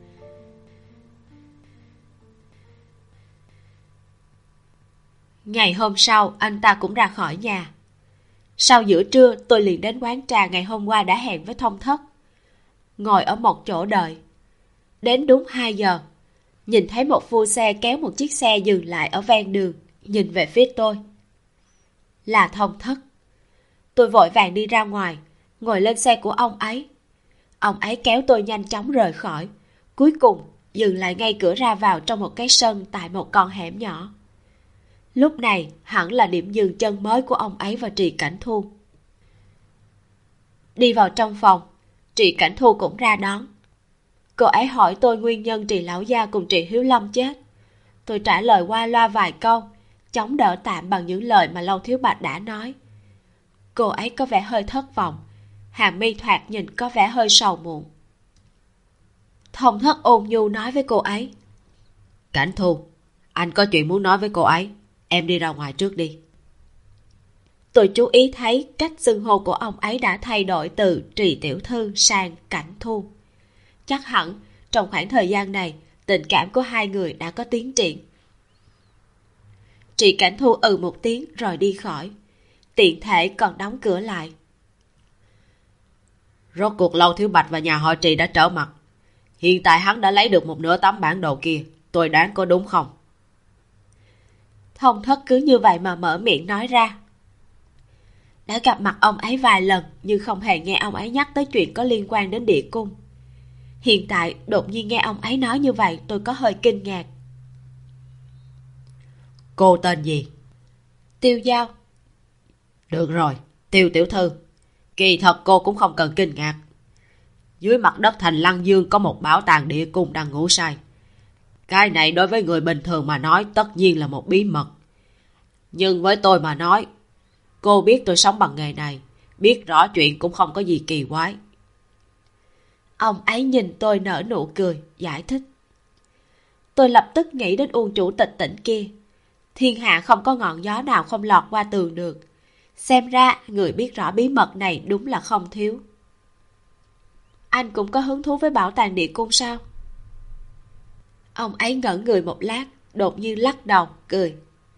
Speaker 1: Ngày hôm sau anh ta cũng ra khỏi nhà. Sau giữa trưa tôi liền đến quán trà ngày hôm qua đã hẹn với Thông Thất, ngồi ở một chỗ đợi. Đến đúng 2 giờ, nhìn thấy một phu xe kéo một chiếc xe dừng lại ở ven đường, nhìn về phía tôi. Là Thông Thất. Tôi vội vàng đi ra ngoài, ngồi lên xe của ông ấy. Ông ấy kéo tôi nhanh chóng rời khỏi, cuối cùng dừng lại ngay cửa ra vào trong một cái sân tại một con hẻm nhỏ. Lúc này hẳn là điểm dừng chân mới của ông ấy và Trì Cảnh Thu. Đi vào trong phòng, Trì Cảnh Thu cũng ra đón. Cô ấy hỏi tôi nguyên nhân Trì Lão Gia cùng Trì Hiếu Lâm chết. Tôi trả lời qua loa vài câu, chống đỡ tạm bằng những lời mà Lâu Thiếu Bạch đã nói. Cô ấy có vẻ hơi thất vọng, hàng mi thoạt nhìn có vẻ hơi sầu muộn. Thông Thất ôn nhu nói với cô ấy.
Speaker 2: Cảnh Thu, anh có chuyện muốn nói với cô ấy. Em đi ra ngoài trước đi.
Speaker 1: Tôi chú ý thấy cách xưng hô của ông ấy đã thay đổi từ Trì Tiểu Thư sang Cảnh Thu. Chắc hẳn trong khoảng thời gian này tình cảm của hai người đã có tiến triển. Trì Cảnh Thu một tiếng rồi đi khỏi, tiện thể còn đóng cửa lại.
Speaker 2: Rốt cuộc Lâu Thiếu Bạch và nhà họ Trì đã trở mặt. Hiện tại hắn đã lấy được một nửa tấm bản đồ kia. Tôi đoán có đúng không?
Speaker 1: Thông Thất cứ như vậy mà mở miệng nói ra. Đã gặp mặt ông ấy vài lần, nhưng không hề nghe ông ấy nhắc tới chuyện có liên quan đến địa cung. Hiện tại đột nhiên nghe ông ấy nói như vậy, tôi có hơi kinh ngạc.
Speaker 2: Cô tên gì?
Speaker 1: Tiêu Giao.
Speaker 2: Được rồi, Tiêu tiểu thư. Kỳ thật cô cũng không cần kinh ngạc. Dưới mặt đất thành Lăng Dương có một bảo tàng địa cung đang ngủ say. Cái này đối với người bình thường mà nói tất nhiên là một bí mật. Nhưng với tôi mà nói, cô biết tôi sống bằng nghề này, biết rõ chuyện cũng không có gì kỳ quái.
Speaker 1: Ông ấy nhìn tôi nở nụ cười, giải thích. Tôi lập tức nghĩ đến Uông chủ tịch tỉnh kia. Thiên hạ không có ngọn gió nào không lọt qua tường được. Xem ra người biết rõ bí mật này đúng là không thiếu. Anh cũng có hứng thú với bảo tàng địa cung sao? Ông ấy ngẩn người một lát, đột nhiên lắc đầu, cười.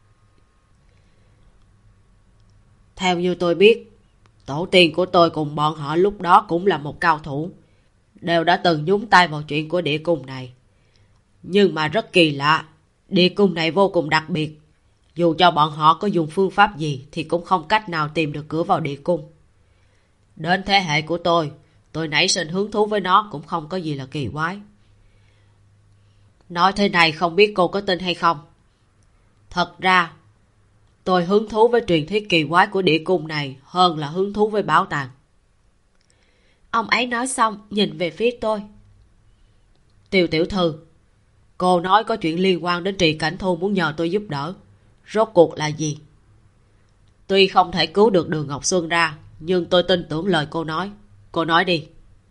Speaker 2: Theo như tôi biết, tổ tiên của tôi cùng bọn họ lúc đó cũng là một cao thủ, đều đã từng nhúng tay vào chuyện của địa cung này. Nhưng mà rất kỳ lạ, địa cung này vô cùng đặc biệt. Dù cho bọn họ có dùng phương pháp gì thì cũng không cách nào tìm được cửa vào địa cung. Đến thế hệ của tôi nảy sinh hứng thú với nó cũng không có gì là kỳ quái. Nói thế này không biết cô có tin hay không. Thật ra, tôi hứng thú với truyền thuyết kỳ quái của địa cung này hơn là hứng thú với bảo tàng.
Speaker 1: Ông ấy nói xong nhìn về phía tôi.
Speaker 2: Tiêu tiểu thư, cô nói có chuyện liên quan đến Trì Cảnh Thu muốn nhờ tôi giúp đỡ. Rốt cuộc là gì? Tuy không thể cứu được Đường Ngọc Xuân ra, nhưng tôi tin tưởng lời cô nói. Cô nói đi.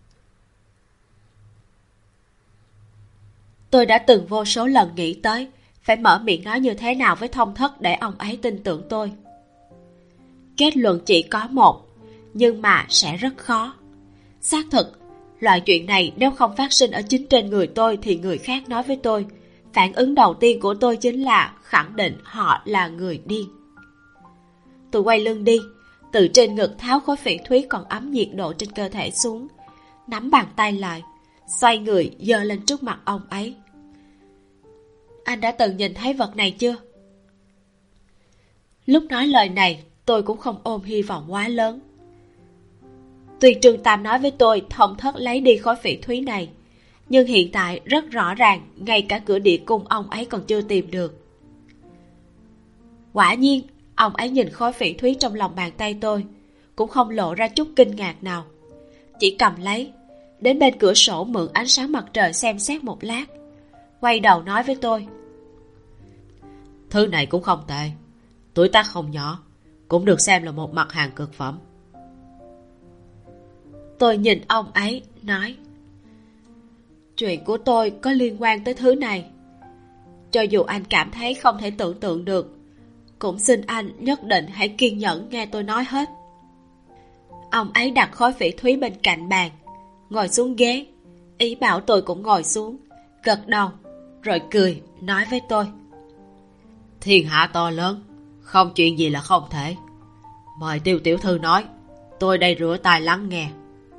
Speaker 1: Tôi đã từng vô số lần nghĩ tới phải mở miệng nói như thế nào với Thông Thất để ông ấy tin tưởng tôi. kết luận chỉ có một, nhưng mà sẽ rất khó. Xác thực, loại chuyện này nếu không phát sinh ở chính trên người tôi thì người khác nói với tôi, phản ứng đầu tiên của tôi chính là khẳng định họ là người điên. Tôi quay lưng đi, từ trên ngực tháo khối phỉ thúy còn ấm nhiệt độ trên cơ thể xuống, nắm bàn tay lại, xoay người giơ lên trước mặt ông ấy. Anh đã từng nhìn thấy vật này chưa? Lúc nói lời này, tôi cũng không ôm hy vọng quá lớn. Tuy Trương Tam nói với tôi thông thất lấy đi khối phỉ thúy này, nhưng hiện tại rất rõ ràng ngay cả cửa địa cung ông ấy còn chưa tìm được. Quả nhiên, ông ấy nhìn khối phỉ thúy trong lòng bàn tay tôi, cũng không lộ ra chút kinh ngạc nào. Chỉ cầm lấy, đến bên cửa sổ mượn ánh sáng mặt trời xem xét một lát, quay đầu nói với tôi.
Speaker 2: Thứ này cũng không tệ, tuổi tác không nhỏ, cũng được xem là một mặt hàng cực phẩm.
Speaker 1: Tôi nhìn ông ấy, nói. Chuyện của tôi có liên quan tới thứ này. Cho dù anh cảm thấy không thể tưởng tượng được, cũng xin anh nhất định hãy kiên nhẫn nghe tôi nói hết. Ông ấy đặt khối phỉ thúy bên cạnh bàn, ngồi xuống ghế, ý bảo tôi cũng ngồi xuống, gật đầu, rồi cười, nói với tôi.
Speaker 2: Thiên hạ to lớn, không chuyện gì là không thể. Mời Tiêu tiểu thư nói, tôi đây rửa tai lắng nghe.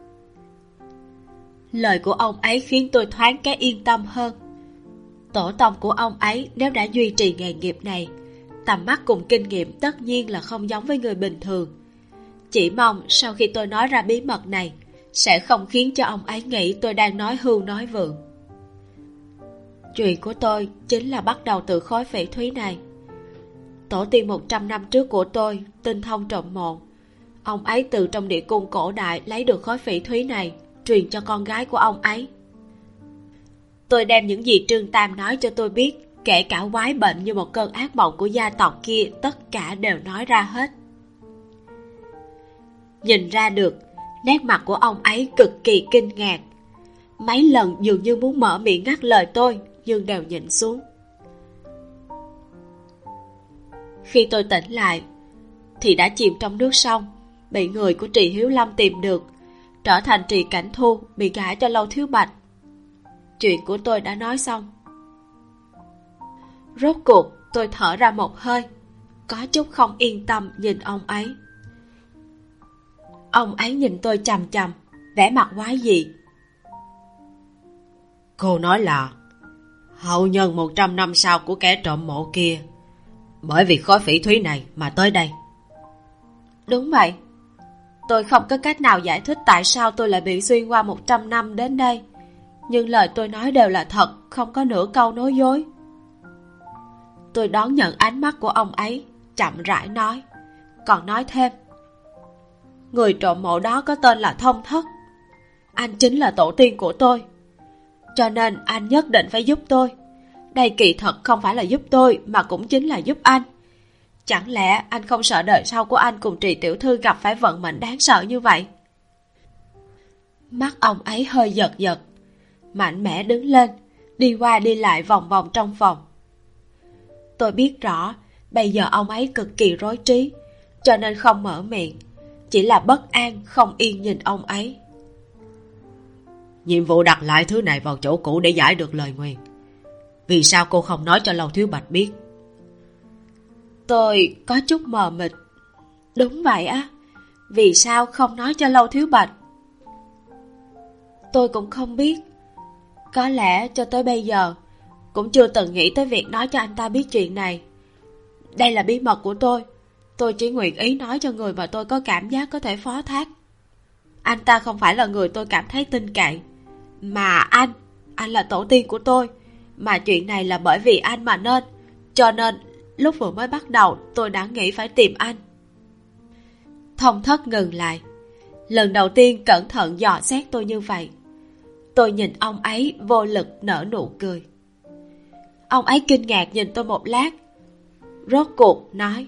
Speaker 1: Lời của ông ấy khiến tôi thoáng cái yên tâm hơn. Tổ tông của ông ấy nếu đã duy trì nghề nghiệp này, tầm mắt cùng kinh nghiệm tất nhiên là không giống với người bình thường. Chỉ mong sau khi tôi nói ra bí mật này, sẽ không khiến cho ông ấy nghĩ tôi đang nói hưu nói vượng. Chuyện của tôi chính là bắt đầu từ khối phỉ thúy này. Tổ tiên 100 năm trước của tôi tinh thông trộm mộ. Ông ấy từ trong địa cung cổ đại lấy được khối phỉ thúy này, truyền cho con gái của ông ấy. Tôi đem những gì Trương Tam nói cho tôi biết, kể cả quái bệnh như một cơn ác mộng của gia tộc kia, tất cả đều nói ra hết. Nhìn ra được, nét mặt của ông ấy cực kỳ kinh ngạc. Mấy lần dường như muốn mở miệng ngắt lời tôi, nhưng đều nhịn xuống. Khi tôi tỉnh lại, thì đã chìm trong nước sông, bị người của Trì Hiếu Lâm tìm được, trở thành Trì Cảnh Thu, bị gả cho Lâu Thiếu Bạch. Chuyện của tôi đã nói xong. Rốt cuộc tôi thở ra một hơi, có chút không yên tâm nhìn ông ấy. Ông ấy nhìn tôi chằm chằm, vẻ mặt quái dị.
Speaker 2: Cô nói là hậu nhân 100 năm sau của kẻ trộm mộ kia, bởi vì khối phỉ thúy này mà tới đây.
Speaker 1: Đúng vậy. Tôi không có cách nào giải thích tại sao tôi lại bị xuyên qua 100 năm đến đây, nhưng lời tôi nói đều là thật, không có nửa câu nói dối. Tôi đón nhận ánh mắt của ông ấy, chậm rãi nói, còn nói thêm. Người trộm mộ đó có tên là Thông Thất. Anh chính là tổ tiên của tôi, cho nên anh nhất định phải giúp tôi. Đây kỳ thật không phải là giúp tôi, mà cũng chính là giúp anh. Chẳng lẽ anh không sợ đời sau của anh cùng Trì tiểu thư gặp phải vận mệnh đáng sợ như vậy? Mắt ông ấy hơi giật giật, mạnh mẽ đứng lên, đi qua đi lại vòng vòng trong phòng. Tôi biết rõ bây giờ ông ấy cực kỳ rối trí, cho nên không mở miệng, chỉ là bất an không yên nhìn ông ấy.
Speaker 2: Nhiệm vụ đặt lại thứ này vào chỗ cũ để giải được lời nguyền. Vì sao cô không nói cho Lâu Thiếu Bạch biết?
Speaker 1: Tôi có chút mờ mịt. Đúng vậy á, vì sao không nói cho Lâu Thiếu Bạch? Tôi cũng không biết. Có lẽ cho tới bây giờ cũng chưa từng nghĩ tới việc nói cho anh ta biết chuyện này. Đây là bí mật của tôi chỉ nguyện ý nói cho người mà tôi có cảm giác có thể phó thác. Anh ta không phải là người tôi cảm thấy tin cậy, mà anh là tổ tiên của tôi, mà chuyện này là bởi vì anh mà nên, cho nên lúc vừa mới bắt đầu tôi đã nghĩ phải tìm anh. Thông Thất ngừng lại, lần đầu tiên cẩn thận dò xét tôi như vậy. Tôi nhìn ông ấy vô lực nở nụ cười. Ông ấy kinh ngạc nhìn tôi một lát, rốt cuộc nói.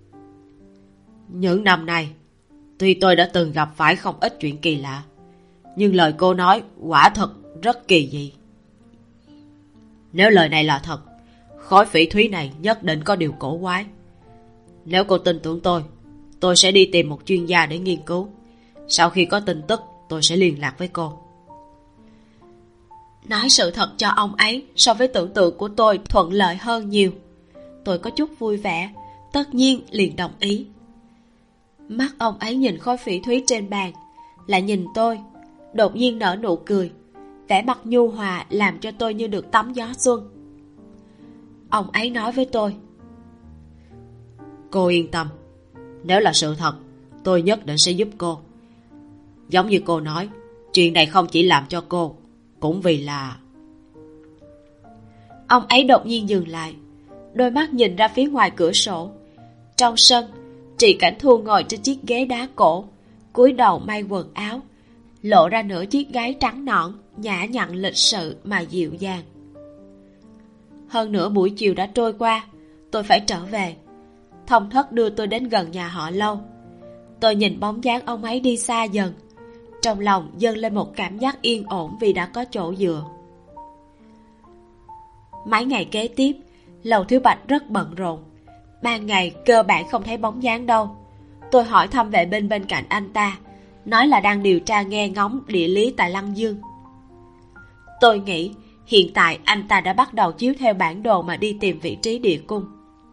Speaker 2: Những năm nay, tuy tôi đã từng gặp phải không ít chuyện kỳ lạ, nhưng lời cô nói quả thật rất kỳ dị. Nếu lời này là thật, khối phỉ thúy này nhất định có điều cổ quái. Nếu cô tin tưởng tôi, tôi sẽ đi tìm một chuyên gia để nghiên cứu. Sau khi có tin tức, tôi sẽ liên lạc với cô.
Speaker 1: Nói sự thật cho ông ấy so với tưởng tượng của tôi thuận lợi hơn nhiều. Tôi có chút vui vẻ, tất nhiên liền đồng ý. Mắt ông ấy nhìn khối phỉ thúy trên bàn, lại nhìn tôi, đột nhiên nở nụ cười. Vẻ mặt nhu hòa làm cho tôi như được tắm gió xuân. Ông ấy nói với tôi:
Speaker 2: Cô yên tâm, nếu là sự thật, tôi nhất định sẽ giúp cô. Giống như cô nói, chuyện này không chỉ làm cho cô, cũng vì là...
Speaker 1: Ông ấy đột nhiên dừng lại, đôi mắt nhìn ra phía ngoài cửa sổ. Trong sân, Trì Cảnh Thu ngồi trên chiếc ghế đá cổ, cúi đầu may quần áo, lộ ra nửa chiếc gáy trắng nõn, nhã nhặn lịch sự mà dịu dàng. Hơn nửa buổi chiều đã trôi qua, tôi phải trở về. Thông Thất đưa tôi đến gần nhà họ Lâu. Tôi nhìn bóng dáng ông ấy đi xa dần, trong lòng dâng lên một cảm giác yên ổn vì đã có chỗ dựa. Mấy ngày kế tiếp, Lầu Thiếu Bạch rất bận rộn. Ban ngày cơ bản không thấy bóng dáng đâu. Tôi hỏi thăm vệ binh bên cạnh anh ta, nói là đang điều tra nghe ngóng địa lý tại Lăng Dương. Tôi nghĩ hiện tại anh ta đã bắt đầu chiếu theo bản đồ mà đi tìm vị trí địa cung.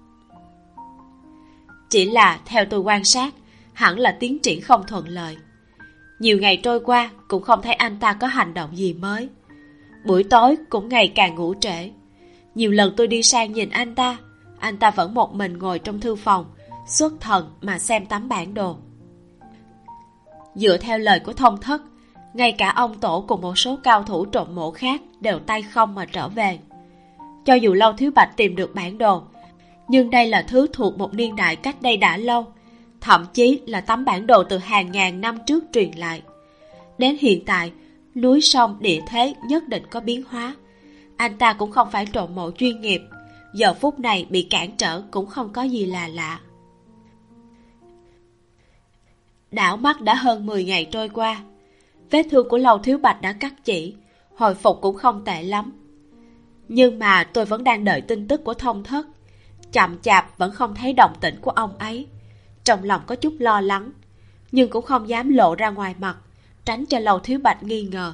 Speaker 1: Chỉ là theo tôi quan sát, hẳn là tiến triển không thuận lợi. Nhiều ngày trôi qua cũng không thấy anh ta có hành động gì mới. Buổi tối cũng ngày càng ngủ trễ. Nhiều lần tôi đi sang nhìn anh ta vẫn một mình ngồi trong thư phòng, xuất thần mà xem tấm bản đồ. Dựa theo lời của Thông Thất, ngay cả ông tổ cùng một số cao thủ trộm mộ khác đều tay không mà trở về. Cho dù Lâu Thiếu Bạch tìm được bản đồ, nhưng đây là thứ thuộc một niên đại cách đây đã lâu, thậm chí là tấm bản đồ từ hàng ngàn năm trước truyền lại. Đến hiện tại, núi sông địa thế nhất định có biến hóa. Anh ta cũng không phải trộm mộ chuyên nghiệp, giờ phút này bị cản trở cũng không có gì là lạ. Đảo mắt đã hơn 10 ngày trôi qua. Vết thương của Lầu Thiếu Bạch đã cắt chỉ, hồi phục cũng không tệ lắm. Nhưng mà tôi vẫn đang đợi tin tức của Thông Thất. Chậm chạp vẫn không thấy động tĩnh của ông ấy. Trong lòng có chút lo lắng, nhưng cũng không dám lộ ra ngoài mặt, tránh cho Lầu Thiếu Bạch nghi ngờ.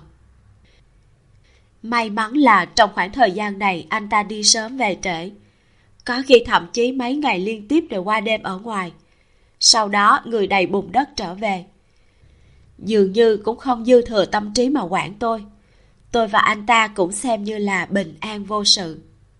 Speaker 1: May mắn là trong khoảng thời gian này anh ta đi sớm về trễ, có khi thậm chí mấy ngày liên tiếp đều qua đêm ở ngoài. Sau đó người đầy bùn đất trở về, dường như cũng không dư thừa tâm trí mà quản tôi. Tôi và anh ta cũng xem như là bình an vô sự.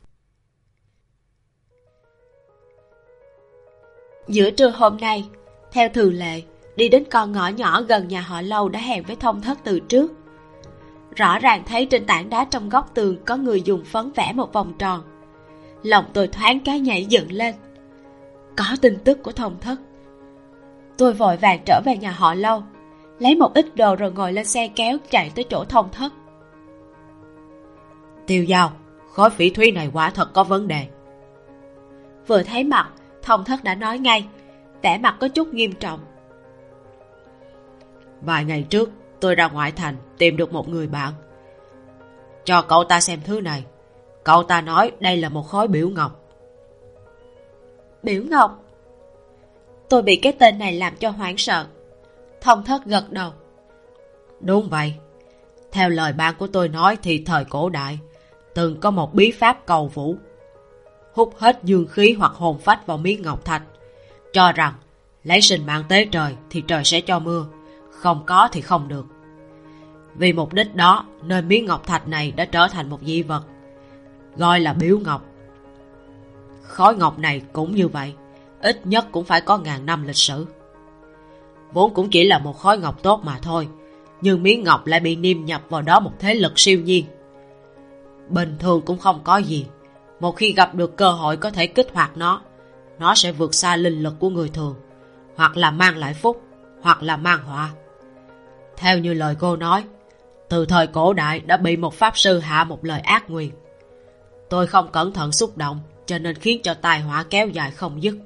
Speaker 1: Giữa trưa hôm nay, theo thường lệ, đi đến con ngõ nhỏ gần nhà họ Lâu đã hẹn với Thông Thất từ trước. Rõ ràng thấy trên tảng đá trong góc tường có người dùng phấn vẽ một vòng tròn. Lòng tôi thoáng cái nhảy dựng lên. Có tin tức của Thông Thất. Tôi vội vàng trở về nhà họ Lâu, lấy một ít đồ rồi ngồi lên xe kéo chạy tới chỗ Thông Thất.
Speaker 2: Tiêu Giao, khối phỉ thúy này quả thật có vấn đề.
Speaker 1: Vừa thấy mặt, Thông Thất đã nói ngay, vẻ mặt có chút nghiêm trọng.
Speaker 2: Vài ngày trước, tôi ra ngoại thành tìm được một người bạn. Cho cậu ta xem thứ này. Cậu ta nói đây là một khối biểu ngọc.
Speaker 1: Biểu ngọc? Tôi bị cái tên này làm cho hoảng sợ. Thông Thất gật đầu.
Speaker 2: Đúng vậy. Theo lời bạn của tôi nói thì thời cổ đại từng có một bí pháp cầu vũ, hút hết dương khí hoặc hồn phách vào miếng ngọc thạch, cho rằng lấy sinh mạng tế trời thì trời sẽ cho mưa, không có thì không được. Vì mục đích đó nên miếng ngọc thạch này đã trở thành một dị vật, gọi là biểu ngọc. Khối ngọc này cũng như vậy, ít nhất cũng phải có 1000 năm lịch sử. Vốn cũng chỉ là một khối ngọc tốt mà thôi, nhưng miếng ngọc lại bị niêm nhập vào đó một thế lực siêu nhiên. Bình thường cũng không có gì, một khi gặp được cơ hội có thể kích hoạt nó sẽ vượt xa linh lực của người thường, hoặc là mang lại phúc, hoặc là mang họa. Theo như lời cô nói, từ thời cổ đại đã bị một pháp sư hạ một lời ác nguyền. Tôi không cẩn thận xúc động, cho nên khiến cho tai họa kéo dài không dứt.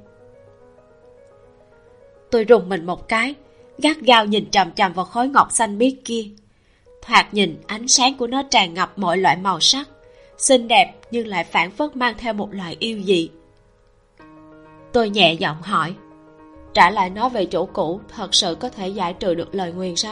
Speaker 1: Tôi rùng mình một cái, gắt gao nhìn chằm chằm vào khối ngọc xanh biếc kia. Thoạt nhìn ánh sáng của nó tràn ngập mọi loại màu sắc, xinh đẹp nhưng lại phảng phất mang theo một loại yêu dị. Tôi nhẹ giọng hỏi, trả lại nó về chỗ cũ thật sự có thể giải trừ được lời nguyền sao?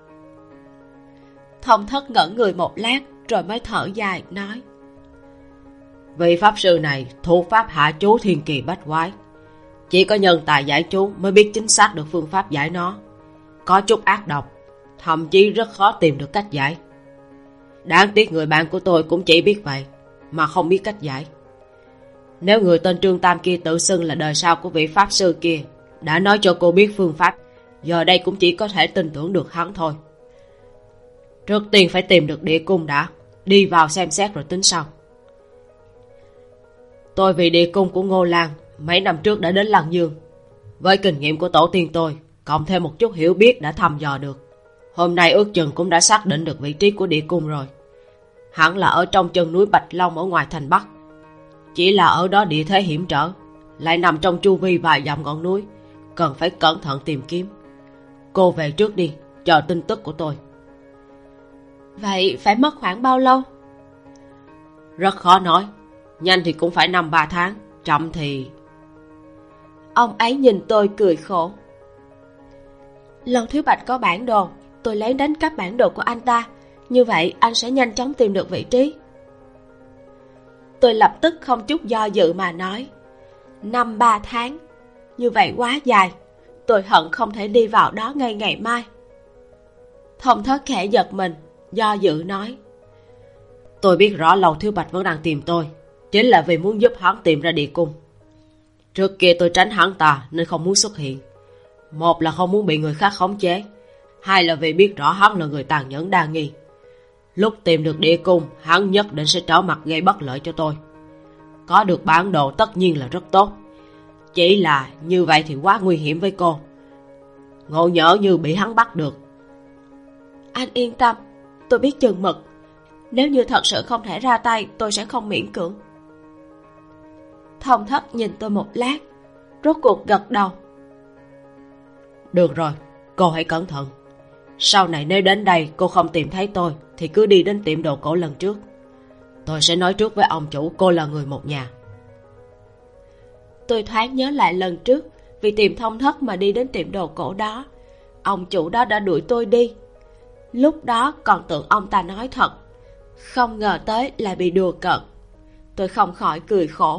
Speaker 1: Thông Thất ngẩn người một lát rồi mới thở dài nói:
Speaker 2: Vị pháp sư này thủ pháp hạ chú thiên kỳ bách quái, chỉ có nhân tài giải chú mới biết chính xác được phương pháp giải nó. Có chút ác độc, thậm chí rất khó tìm được cách giải. Đáng tiếc người bạn của tôi cũng chỉ biết vậy mà không biết cách giải. Nếu người tên Trương Tam kia tự xưng là đời sau của vị pháp sư kia đã nói cho cô biết phương pháp, giờ đây cũng chỉ có thể tin tưởng được hắn thôi. Trước tiên phải tìm được địa cung đã, đi vào xem xét rồi tính sau. Tôi vì địa cung của Ngô Lan mấy năm trước đã đến Lăng Dương. Với kinh nghiệm của tổ tiên tôi, cộng thêm một chút hiểu biết đã thăm dò được, hôm nay ước chừng cũng đã xác định được vị trí của địa cung rồi. Hẳn là ở trong chân núi Bạch Long ở ngoài thành Bắc. Chỉ là ở đó địa thế hiểm trở, lại nằm trong chu vi vài dặm ngọn núi, cần phải cẩn thận tìm kiếm. Cô về trước đi, chờ tin tức của tôi.
Speaker 1: Vậy phải mất khoảng bao lâu?
Speaker 2: Rất khó nói, nhanh thì cũng phải 5-3 tháng, chậm thì...
Speaker 1: Ông ấy nhìn tôi cười khổ. Lâu Thiếu Bạch có bản đồ, tôi lấy đánh cắp bản đồ của anh ta, như vậy anh sẽ nhanh chóng tìm được vị trí. Tôi lập tức không chút do dự mà nói: 5-3 tháng, như vậy quá dài, tôi hận không thể đi vào đó ngay ngày mai. Thông Thất khẽ giật mình, do dự nói:
Speaker 2: Tôi biết rõ Lầu Thiếu Bạch vẫn đang tìm tôi, chính là vì muốn giúp hắn tìm ra địa cung. Trước kia tôi tránh hắn ta nên không muốn xuất hiện. Một là không muốn bị người khác khống chế, hai là vì biết rõ hắn là người tàn nhẫn đa nghi. Lúc tìm được địa cung, hắn nhất định sẽ trở mặt gây bất lợi cho tôi. Có được bản đồ tất nhiên là rất tốt, chỉ là như vậy thì quá nguy hiểm với cô. Ngộ nhỡ như bị hắn bắt được.
Speaker 1: Anh yên tâm, tôi biết chừng mực. Nếu như thật sự không thể ra tay, tôi sẽ không miễn cưỡng. Thông Thất nhìn tôi một lát, rốt cuộc gật đầu.
Speaker 2: Được rồi, cô hãy cẩn thận. Sau này nếu đến đây cô không tìm thấy tôi thì cứ đi đến tiệm đồ cổ lần trước. Tôi sẽ nói trước với ông chủ cô là người một nhà.
Speaker 1: Tôi thoáng nhớ lại lần trước vì tìm Thông Thất mà đi đến tiệm đồ cổ đó, ông chủ đó đã đuổi tôi đi. Lúc đó còn tưởng ông ta nói thật, không ngờ tới lại bị đùa cợt. Tôi không khỏi cười khổ.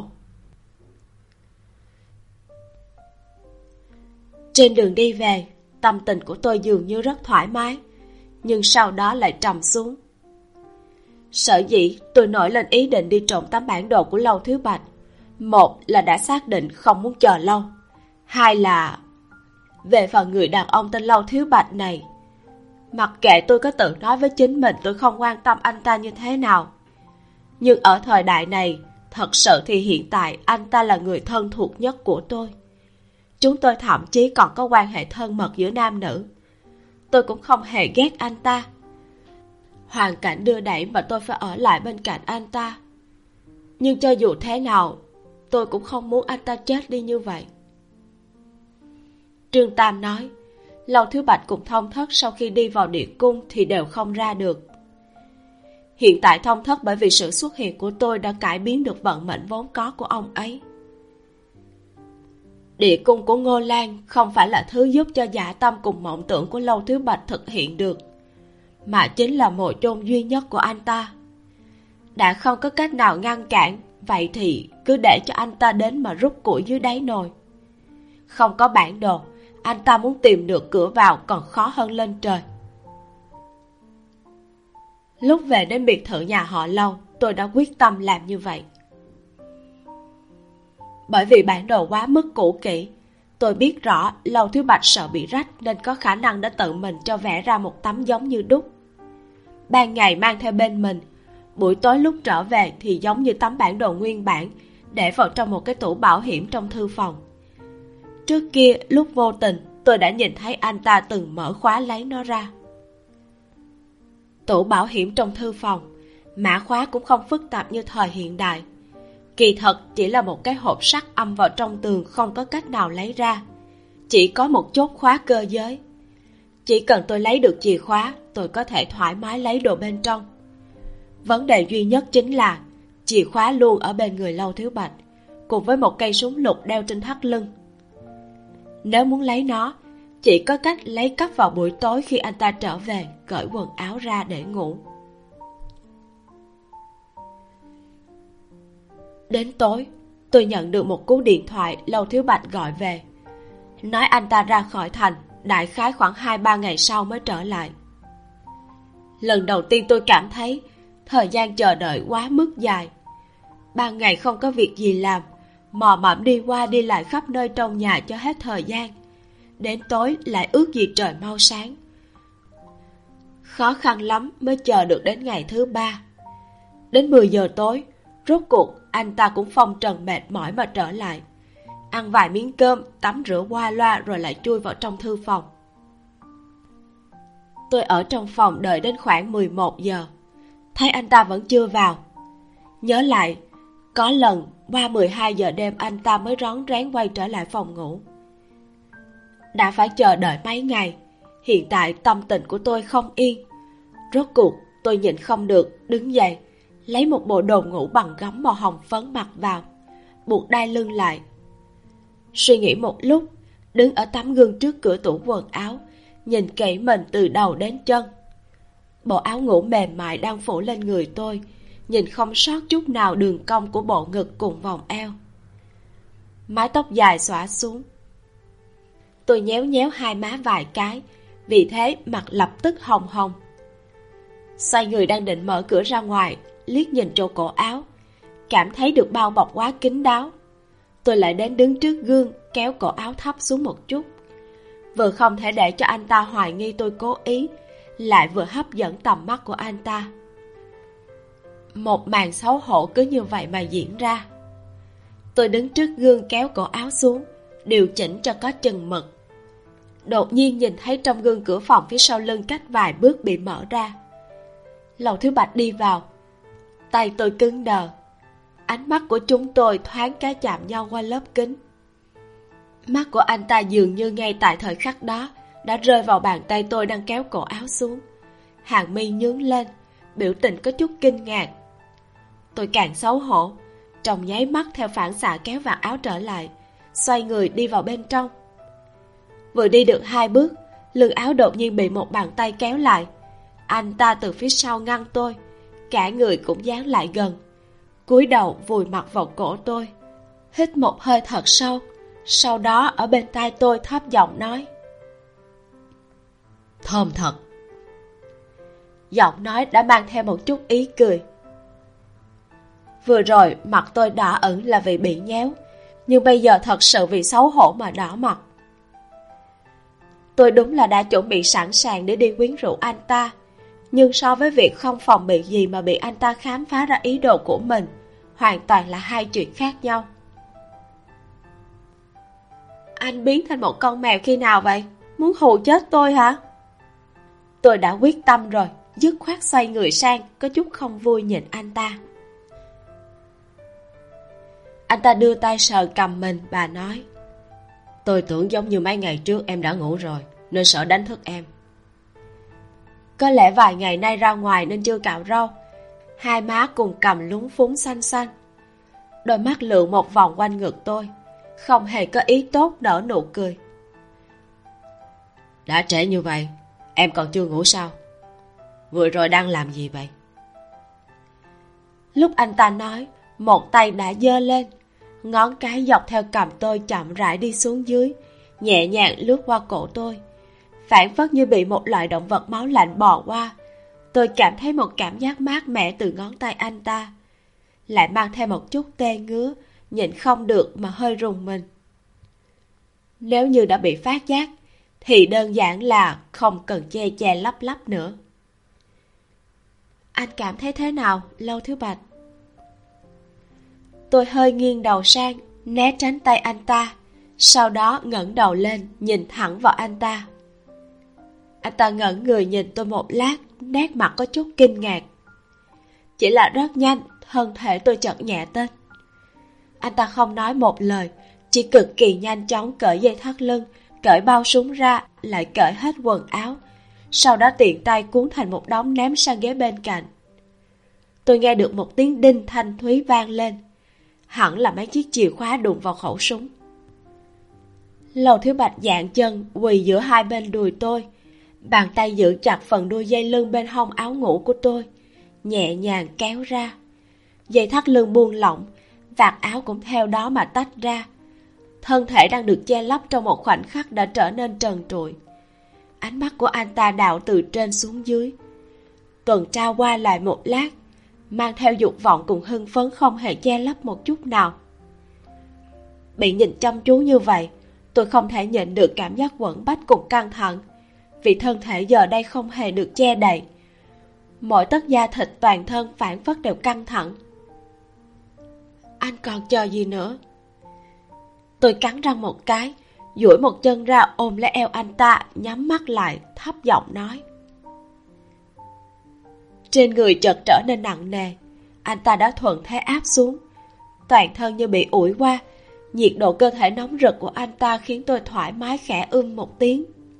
Speaker 1: Trên đường đi về, tâm tình của tôi dường như rất thoải mái, nhưng sau đó lại trầm xuống. Sở dĩ tôi nổi lên ý định đi trộm tấm bản đồ của Lâu Thiếu Bạch, một là đã xác định không muốn chờ lâu, hai là về phần người đàn ông tên Lâu Thiếu Bạch này, mặc kệ tôi có tự nói với chính mình tôi không quan tâm anh ta như thế nào, nhưng ở thời đại này, thật sự thì hiện tại anh ta là người thân thuộc nhất của tôi. Chúng tôi thậm chí còn có quan hệ thân mật giữa nam nữ. Tôi cũng không hề ghét anh ta. Hoàn cảnh đưa đẩy mà tôi phải ở lại bên cạnh anh ta. Nhưng cho dù thế nào, tôi cũng không muốn anh ta chết đi như vậy. Trương Tam nói, Lâu Thiếu Bạch cùng Thông Thất sau khi đi vào địa cung thì đều không ra được. Hiện tại Thông Thất bởi vì sự xuất hiện của tôi đã cải biến được vận mệnh vốn có của ông ấy. Địa cung của Ngô Lan không phải là thứ giúp cho dạ tâm cùng mộng tưởng của Lâu Thiếu Bạch thực hiện được, mà chính là mộ chôn duy nhất của anh ta. Đã không có cách nào ngăn cản, vậy thì cứ để cho anh ta đến mà rút củi dưới đáy nồi. Không có bản đồ, anh ta muốn tìm được cửa vào còn khó hơn lên trời. Lúc về đến biệt thự nhà họ Lâu, tôi đã quyết tâm làm như vậy. Bởi vì bản đồ quá mức cũ kỹ, tôi biết rõ Lâu Thiếu Bạch sợ bị rách nên có khả năng đã tự mình cho vẽ ra một tấm giống như đúc. Ban ngày mang theo bên mình, buổi tối lúc trở về thì giống như tấm bản đồ nguyên bản, để vào trong một cái tủ bảo hiểm trong thư phòng. Trước kia lúc vô tình tôi đã nhìn thấy anh ta từng mở khóa lấy nó ra. Tủ bảo hiểm trong thư phòng, mã khóa cũng không phức tạp như thời hiện đại. Kỳ thật chỉ là một cái hộp sắt âm vào trong tường không có cách nào lấy ra. Chỉ có một chốt khóa cơ giới. Chỉ cần tôi lấy được chìa khóa, tôi có thể thoải mái lấy đồ bên trong. Vấn đề duy nhất chính là chìa khóa luôn ở bên người Lâu Thiếu Bạch, cùng với một cây súng lục đeo trên thắt lưng. Nếu muốn lấy nó, chỉ có cách lấy cắp vào buổi tối khi anh ta trở về, cởi quần áo ra để ngủ. Đến tối, tôi nhận được một cú điện thoại Lâu Thiếu Bạch gọi về, nói anh ta ra khỏi thành, đại khái khoảng 2-3 ngày sau mới trở lại. Lần đầu tiên tôi cảm thấy thời gian chờ đợi quá mức dài. Ban ngày không có việc gì làm, mò mẫm đi qua đi lại khắp nơi trong nhà cho hết thời gian. Đến tối lại ước gì trời mau sáng. Khó khăn lắm mới chờ được đến ngày thứ 3. Đến 10 giờ tối, rốt cuộc anh ta cũng phong trần mệt mỏi mà trở lại. Ăn vài miếng cơm, tắm rửa qua loa rồi lại chui vào trong thư phòng. Tôi ở trong phòng đợi đến khoảng 11 giờ, thấy anh ta vẫn chưa vào. Nhớ lại, có lần qua 12 giờ đêm anh ta mới rón rén quay trở lại phòng ngủ. Đã phải chờ đợi mấy ngày, hiện tại tâm tình của tôi không yên. Rốt cuộc tôi nhịn không được, đứng dậy, lấy một bộ đồ ngủ bằng gấm màu hồng phấn mặc vào, buộc đai lưng lại. Suy nghĩ một lúc, đứng ở tấm gương trước cửa tủ quần áo, nhìn kỹ mình từ đầu đến chân. Bộ áo ngủ mềm mại đang phủ lên người tôi, nhìn không sót chút nào đường cong của bộ ngực cùng vòng eo. Mái tóc dài xõa xuống. Tôi nhéo nhéo hai má vài cái, vì thế mặt lập tức hồng hồng. Xoay người đang định mở cửa ra ngoài, liếc nhìn chỗ cổ áo, cảm thấy được bao bọc quá kín đáo. Tôi lại đến đứng trước gương, kéo cổ áo thấp xuống một chút. Vừa không thể để cho anh ta hoài nghi tôi cố ý, lại vừa hấp dẫn tầm mắt của anh ta. Một màn xấu hổ cứ như vậy mà diễn ra. Tôi đứng trước gương kéo cổ áo xuống, điều chỉnh cho có chừng mực. Đột nhiên nhìn thấy trong gương cửa phòng phía sau lưng cách vài bước bị mở ra. Lầu Thiếu Bạch đi vào. Tay tôi cứng đờ. Ánh mắt của chúng tôi thoáng cái chạm nhau qua lớp kính. Mắt của anh ta dường như ngay tại thời khắc đó đã rơi vào bàn tay tôi đang kéo cổ áo xuống. Hàng mi nhướng lên, biểu tình có chút kinh ngạc. Tôi càng xấu hổ, trong nháy mắt theo phản xạ kéo vạt áo trở lại, xoay người đi vào bên trong. Vừa đi được 2 bước, lưng áo đột nhiên bị một bàn tay kéo lại. Anh ta từ phía sau ngăn tôi, cả người cũng dán lại gần, cúi đầu vùi mặt vào cổ tôi, hít một hơi thật sâu. Sau đó ở bên tai tôi thấp giọng nói: "Thơm thật." Giọng nói đã mang theo một chút ý cười. Vừa rồi mặt tôi đỏ ửng là vì bị nhéo, nhưng bây giờ thật sự vì xấu hổ mà đỏ mặt. Tôi đúng là đã chuẩn bị sẵn sàng để đi quyến rũ anh ta, nhưng so với việc không phòng bị gì mà bị anh ta khám phá ra ý đồ của mình, hoàn toàn là hai chuyện khác nhau. Anh biến thành một con mèo khi nào vậy? Muốn hù chết tôi hả? Tôi đã quyết tâm rồi, dứt khoát xoay người sang, có chút không vui nhìn anh ta. Anh ta đưa tay sờ cầm mình và nói: "Tôi tưởng giống như mấy ngày trước em đã ngủ rồi, nên sợ đánh thức em." Có lẽ vài ngày nay ra ngoài nên chưa cạo râu, hai má cùng cằm lúng phúng xanh xanh. Đôi mắt lượn một vòng quanh ngực tôi, không hề có ý tốt nở nụ cười. "Đã trễ như vậy, em còn chưa ngủ sao? Vừa rồi đang làm gì vậy?" Lúc anh ta nói, một tay đã giơ lên, ngón cái dọc theo cằm tôi chậm rãi đi xuống dưới, nhẹ nhàng lướt qua cổ tôi, phảng phất như bị một loại động vật máu lạnh bò qua. Tôi cảm thấy một cảm giác mát mẻ từ ngón tay anh ta, lại mang theo một chút tê ngứa, nhịn không được mà hơi rùng mình. Nếu như đã bị phát giác, thì đơn giản là không cần che che lấp lấp nữa. Anh cảm thấy thế nào, Lâu Thiếu Bạch? Tôi hơi nghiêng đầu sang, né tránh tay anh ta, sau đó ngẩng đầu lên, nhìn thẳng vào anh ta. Anh ta ngẩn người nhìn tôi một lát, nét mặt có chút kinh ngạc. Chỉ là rất nhanh, thân thể tôi chợt nhẹ tên. Anh ta không nói một lời, chỉ cực kỳ nhanh chóng cởi dây thắt lưng, cởi bao súng ra, lại cởi hết quần áo, sau đó tiện tay cuốn thành một đống ném sang ghế bên cạnh. Tôi nghe được một tiếng đinh thanh thúy vang lên, hẳn là mấy chiếc chìa khóa đụng vào khẩu súng. Lầu Thiếu Bạch dạng chân quỳ giữa hai bên đùi tôi, bàn tay giữ chặt phần đuôi dây lưng bên hông áo ngủ của tôi, nhẹ nhàng kéo ra. Dây thắt lưng buông lỏng, vạt áo cũng theo đó mà tách ra. Thân thể đang được che lấp trong một khoảnh khắc đã trở nên trần trụi. Ánh mắt của anh ta đảo từ trên xuống dưới, tuần tra qua lại một lát, mang theo dục vọng cùng hưng phấn không hề che lấp một chút nào. Bị nhìn chăm chú như vậy, tôi không thể nhịn được cảm giác quẫn bách cùng căng thẳng, vì thân thể giờ đây không hề được che đậy. Mỗi tấc da thịt toàn thân phảng phất đều căng thẳng. Anh còn chờ gì nữa? Tôi cắn răng một cái, duỗi một chân ra ôm lấy eo anh ta, nhắm mắt lại, thấp giọng nói. Trên người chợt trở nên nặng nề, anh ta đã thuận thế áp xuống. Toàn thân như bị ủi qua, nhiệt độ cơ thể nóng rực của anh ta khiến tôi thoải mái khẽ một tiếng.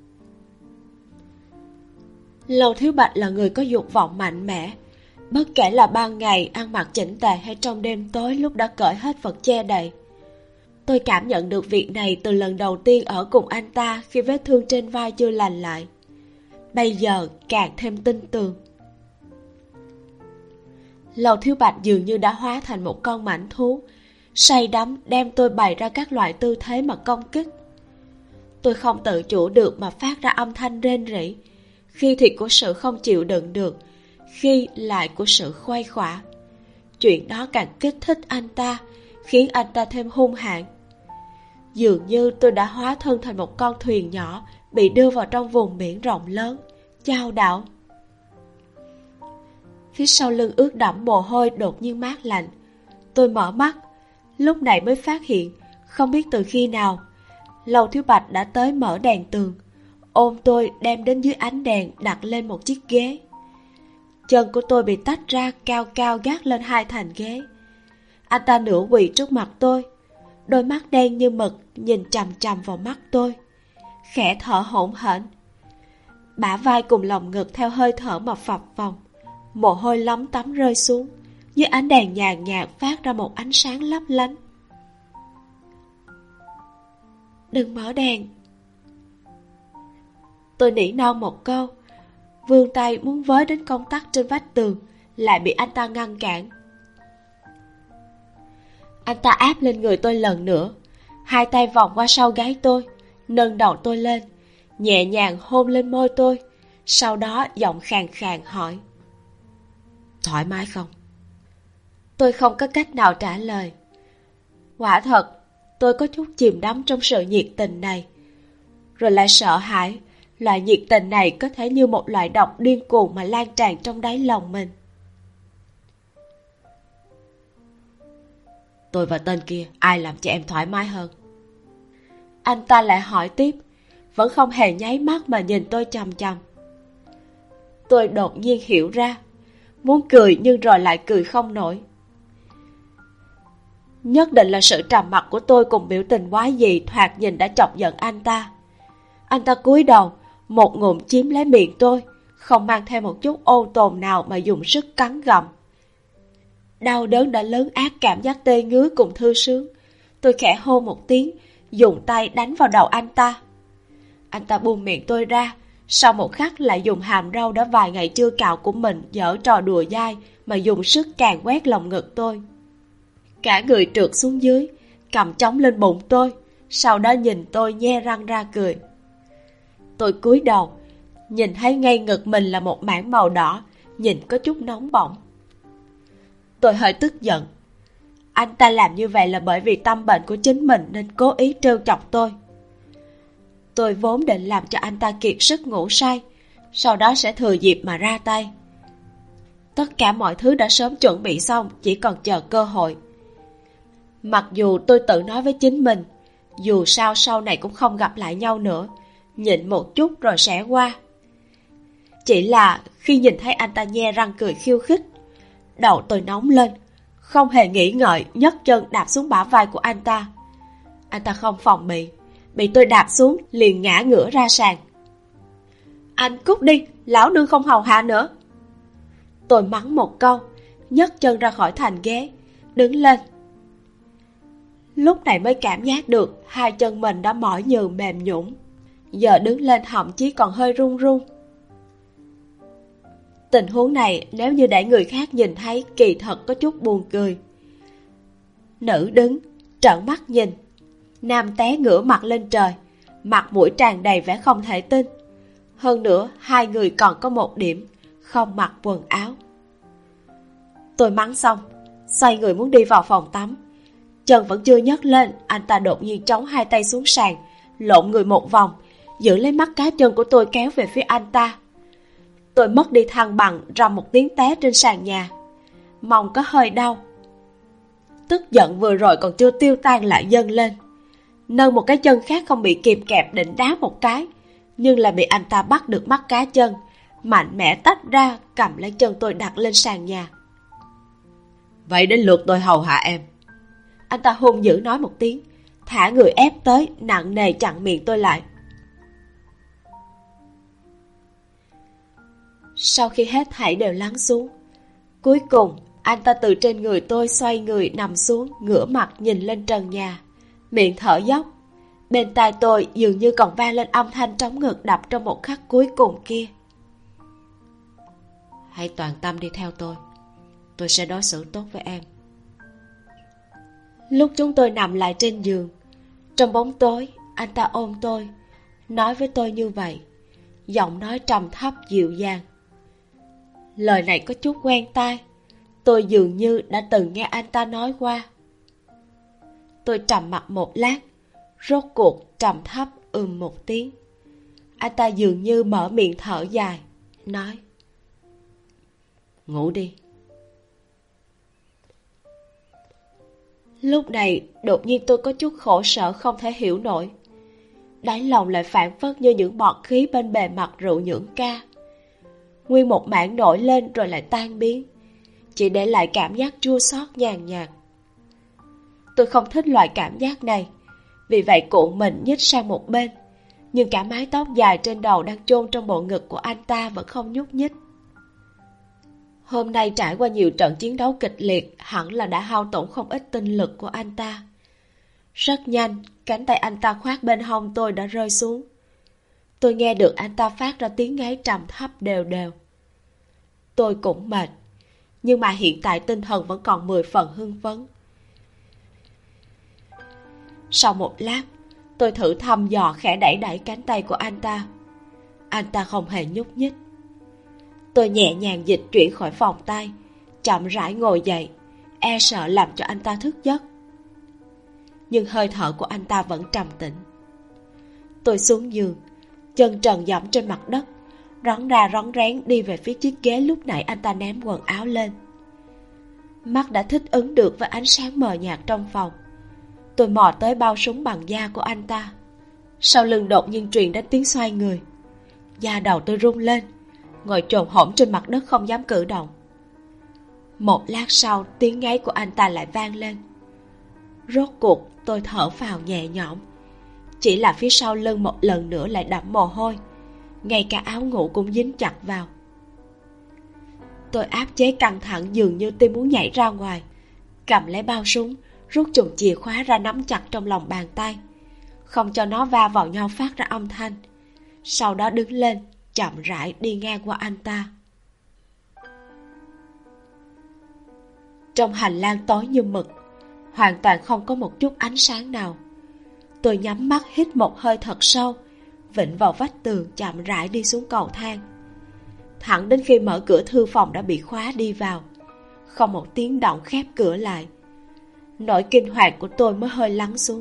Speaker 1: Lầu Thiếu Bạch là người có dục vọng mạnh mẽ, bất kể là ban ngày ăn mặc chỉnh tề hay trong đêm tối lúc đã cởi hết vật che đậy. Tôi cảm nhận được việc này từ lần đầu tiên ở cùng anh ta khi vết thương trên vai chưa lành lại. Bây giờ càng thêm tin tưởng. Lầu Thiếu Bạch dường như đã hóa thành một con mãnh thú, say đắm đem tôi bày ra các loại tư thế mà công kích. Tôi không tự chủ được mà phát ra âm thanh rên rỉ, khi thì của sự không chịu đựng được, khi lại của sự khuây khỏa. Chuyện đó càng kích thích anh ta, khiến anh ta thêm hung hãn. Dường như tôi đã hóa thân thành một con thuyền nhỏ bị đưa vào trong vùng biển rộng lớn, chao đảo. Phía sau lưng ướt đẫm mồ hôi đột nhiên mát lạnh. Tôi mở mắt, lúc này mới phát hiện, không biết từ khi nào, Lầu Thiếu Bạch đã tới mở đèn tường, ôm tôi đem đến dưới ánh đèn đặt lên một chiếc ghế. Chân của tôi bị tách ra cao cao gác lên hai thành ghế. Anh ta nửa quỳ trước mặt tôi, đôi mắt đen như mực nhìn chằm chằm vào mắt tôi, khẽ thở hổn hển. Bả vai cùng lồng ngực theo hơi thở mà phập phồng, mồ hôi lấm tấm rơi xuống, dưới ánh đèn nhàn nhạt phát ra một ánh sáng lấp lánh. Đừng mở đèn. Tôi nỉ non một câu, vươn tay muốn với đến công tắc trên vách tường, lại bị anh ta ngăn cản. Anh ta áp lên người tôi lần nữa, hai tay vòng qua sau gáy tôi, nâng đầu tôi lên, nhẹ nhàng hôn lên môi tôi, sau đó giọng khàn khàn hỏi. Thoải mái không? Tôi không có cách nào trả lời. Quả thật, tôi có chút chìm đắm trong sự nhiệt tình này, rồi lại sợ hãi. Loại nhiệt tình này có thể như một loại độc điên cuồng mà lan tràn trong đáy lòng mình. Tôi và tên kia, ai làm cho em thoải mái hơn? Anh ta lại hỏi tiếp, vẫn không hề nháy mắt mà nhìn tôi chằm chằm. Tôi đột nhiên hiểu ra, muốn cười nhưng rồi lại cười không nổi. Nhất định là sự trầm mặc của tôi cùng biểu tình quái dị thoạt nhìn đã chọc giận anh ta. Anh ta cúi đầu, một ngụm chiếm lấy miệng tôi, không mang theo một chút ôn tồn nào mà dùng sức cắn gặm. Đau đớn đã lớn át cảm giác tê ngứa cùng thư sướng. Tôi khẽ hô một tiếng, dùng tay đánh vào đầu anh ta. Anh ta buông miệng tôi ra, sau một khắc lại dùng hàm râu đã vài ngày chưa cạo của mình giở trò đùa dai mà dùng sức càn quét lồng ngực tôi. Cả người trượt xuống dưới, cầm chống lên bụng tôi, sau đó nhìn tôi nhe răng ra cười. Tôi cúi đầu, nhìn thấy ngay ngực mình là một mảng màu đỏ, nhìn có chút nóng bỏng. Tôi hơi tức giận. Anh ta làm như vậy là bởi vì tâm bệnh của chính mình nên cố ý trêu chọc tôi. Tôi vốn định làm cho anh ta kiệt sức ngủ say, sau đó sẽ thừa dịp mà ra tay. Tất cả mọi thứ đã sớm chuẩn bị xong, chỉ còn chờ cơ hội. Mặc dù tôi tự nói với chính mình, dù sao sau này cũng không gặp lại nhau nữa, nhịn một chút rồi sẽ qua. Chỉ là khi nhìn thấy anh ta nhe răng cười khiêu khích, đầu tôi nóng lên, không hề nghĩ ngợi nhấc chân đạp xuống bả vai của anh ta. Anh ta không phòng bị tôi đạp xuống liền ngã ngửa ra sàn. Anh cút đi, lão nương không hầu hạ nữa. Tôi mắng một câu, nhấc chân ra khỏi thành ghế, đứng lên. lúc này mới cảm giác được hai chân mình đã mỏi nhừ mềm nhũn, giờ đứng lên thậm chí còn hơi run run. Tình huống này nếu như để người khác nhìn thấy kỳ thật có chút buồn cười. Nữ đứng trợn mắt nhìn, nam té ngửa mặt lên trời, mặt mũi tràn đầy vẻ không thể tin. Hơn nữa hai người còn có một điểm, không mặc quần áo. Tôi mắng xong, xoay người muốn đi vào phòng tắm. Chân vẫn chưa nhấc lên, anh ta đột nhiên chống hai tay xuống sàn, lộn người một vòng, giữ lấy mắt cá chân của tôi kéo về phía anh ta. Tôi mất đi thăng bằng, rầm một tiếng té trên sàn nhà. Mông có hơi đau. Tức giận vừa rồi còn chưa tiêu tan lại dâng lên. Nâng một cái chân khác không bị kìm kẹp định đá một cái, nhưng là bị anh ta bắt được mắt cá chân, mạnh mẽ tách ra, cầm lấy chân tôi đặt lên sàn nhà.
Speaker 2: Vậy đến lượt tôi hầu hạ em.
Speaker 1: Anh ta hung dữ nói một tiếng, thả người ép tới, nặng nề chặn miệng tôi lại. Sau khi hết thảy đều lắng xuống, cuối cùng anh ta từ trên người tôi xoay người nằm xuống, ngửa mặt nhìn lên trần nhà, miệng thở dốc. Bên tai tôi dường như còn vang lên âm thanh trống ngực đập trong một khắc cuối cùng kia.
Speaker 2: Hãy toàn tâm đi theo tôi sẽ đối xử tốt với em.
Speaker 1: Lúc chúng tôi nằm lại trên giường, trong bóng tối, anh ta ôm tôi, nói với tôi như vậy, giọng nói trầm thấp dịu dàng. Lời này có chút quen tai, tôi dường như đã từng nghe anh ta nói qua. Tôi trầm mặc một lát, rốt cuộc trầm thấp một tiếng. Anh ta dường như mở miệng thở dài, nói:
Speaker 2: Ngủ đi.
Speaker 1: Lúc này đột nhiên tôi có chút khổ sở không thể hiểu nổi. Đáy lòng lại phảng phất như những bọt khí bên bề mặt rượu nhưỡng ca. Nguyên một mảng nổi lên rồi lại tan biến, chỉ để lại cảm giác chua xót nhàn nhạt. Tôi không thích loại cảm giác này, vì vậy cuộn mình nhích sang một bên, nhưng cả mái tóc dài trên đầu đang chôn trong bộ ngực của anh ta vẫn không nhúc nhích. Hôm nay trải qua nhiều trận chiến đấu kịch liệt, hẳn là đã hao tổn không ít tinh lực của anh ta. Rất nhanh, cánh tay anh ta khoác bên hông tôi đã rơi xuống. Tôi nghe được anh ta phát ra tiếng ngáy trầm thấp đều đều. Tôi cũng mệt, nhưng mà hiện tại tinh thần vẫn còn 10 phần hưng phấn. Sau một lát, tôi thử thăm dò khẽ đẩy đẩy cánh tay của anh ta. Anh ta không hề nhúc nhích. Tôi nhẹ nhàng dịch chuyển khỏi vòng tay, chậm rãi ngồi dậy, e sợ làm cho anh ta thức giấc. Nhưng hơi thở của anh ta vẫn trầm tĩnh. Tôi xuống giường, chân trần dẫm trên mặt đất, rón ra rón rén đi về phía chiếc ghế lúc nãy anh ta ném quần áo lên. Mắt đã thích ứng được với ánh sáng mờ nhạt trong phòng. Tôi mò tới bao súng bằng da của anh ta. Sau lưng đột nhiên truyền đến tiếng xoay người. Da đầu tôi rung lên, ngồi chồm hổm trên mặt đất không dám cử động. Một lát sau, tiếng ngáy của anh ta lại vang lên. Rốt cuộc tôi thở phào nhẹ nhõm. Chỉ là phía sau lưng một lần nữa lại đẫm mồ hôi, ngay cả áo ngủ cũng dính chặt vào. Tôi áp chế căng thẳng dường như tim muốn nhảy ra ngoài, cầm lấy bao súng, rút chùm chìa khóa ra nắm chặt trong lòng bàn tay, không cho nó va vào nhau phát ra âm thanh. Sau đó đứng lên, chậm rãi đi ngang qua anh ta. Trong hành lang tối như mực, hoàn toàn không có một chút ánh sáng nào. Tôi nhắm mắt hít một hơi thật sâu, vịn vào vách tường chậm rãi đi xuống cầu thang. Thẳng đến khi mở cửa thư phòng đã bị khóa đi vào, không một tiếng động khép cửa lại. Nỗi kinh hoàng của tôi mới hơi lắng xuống.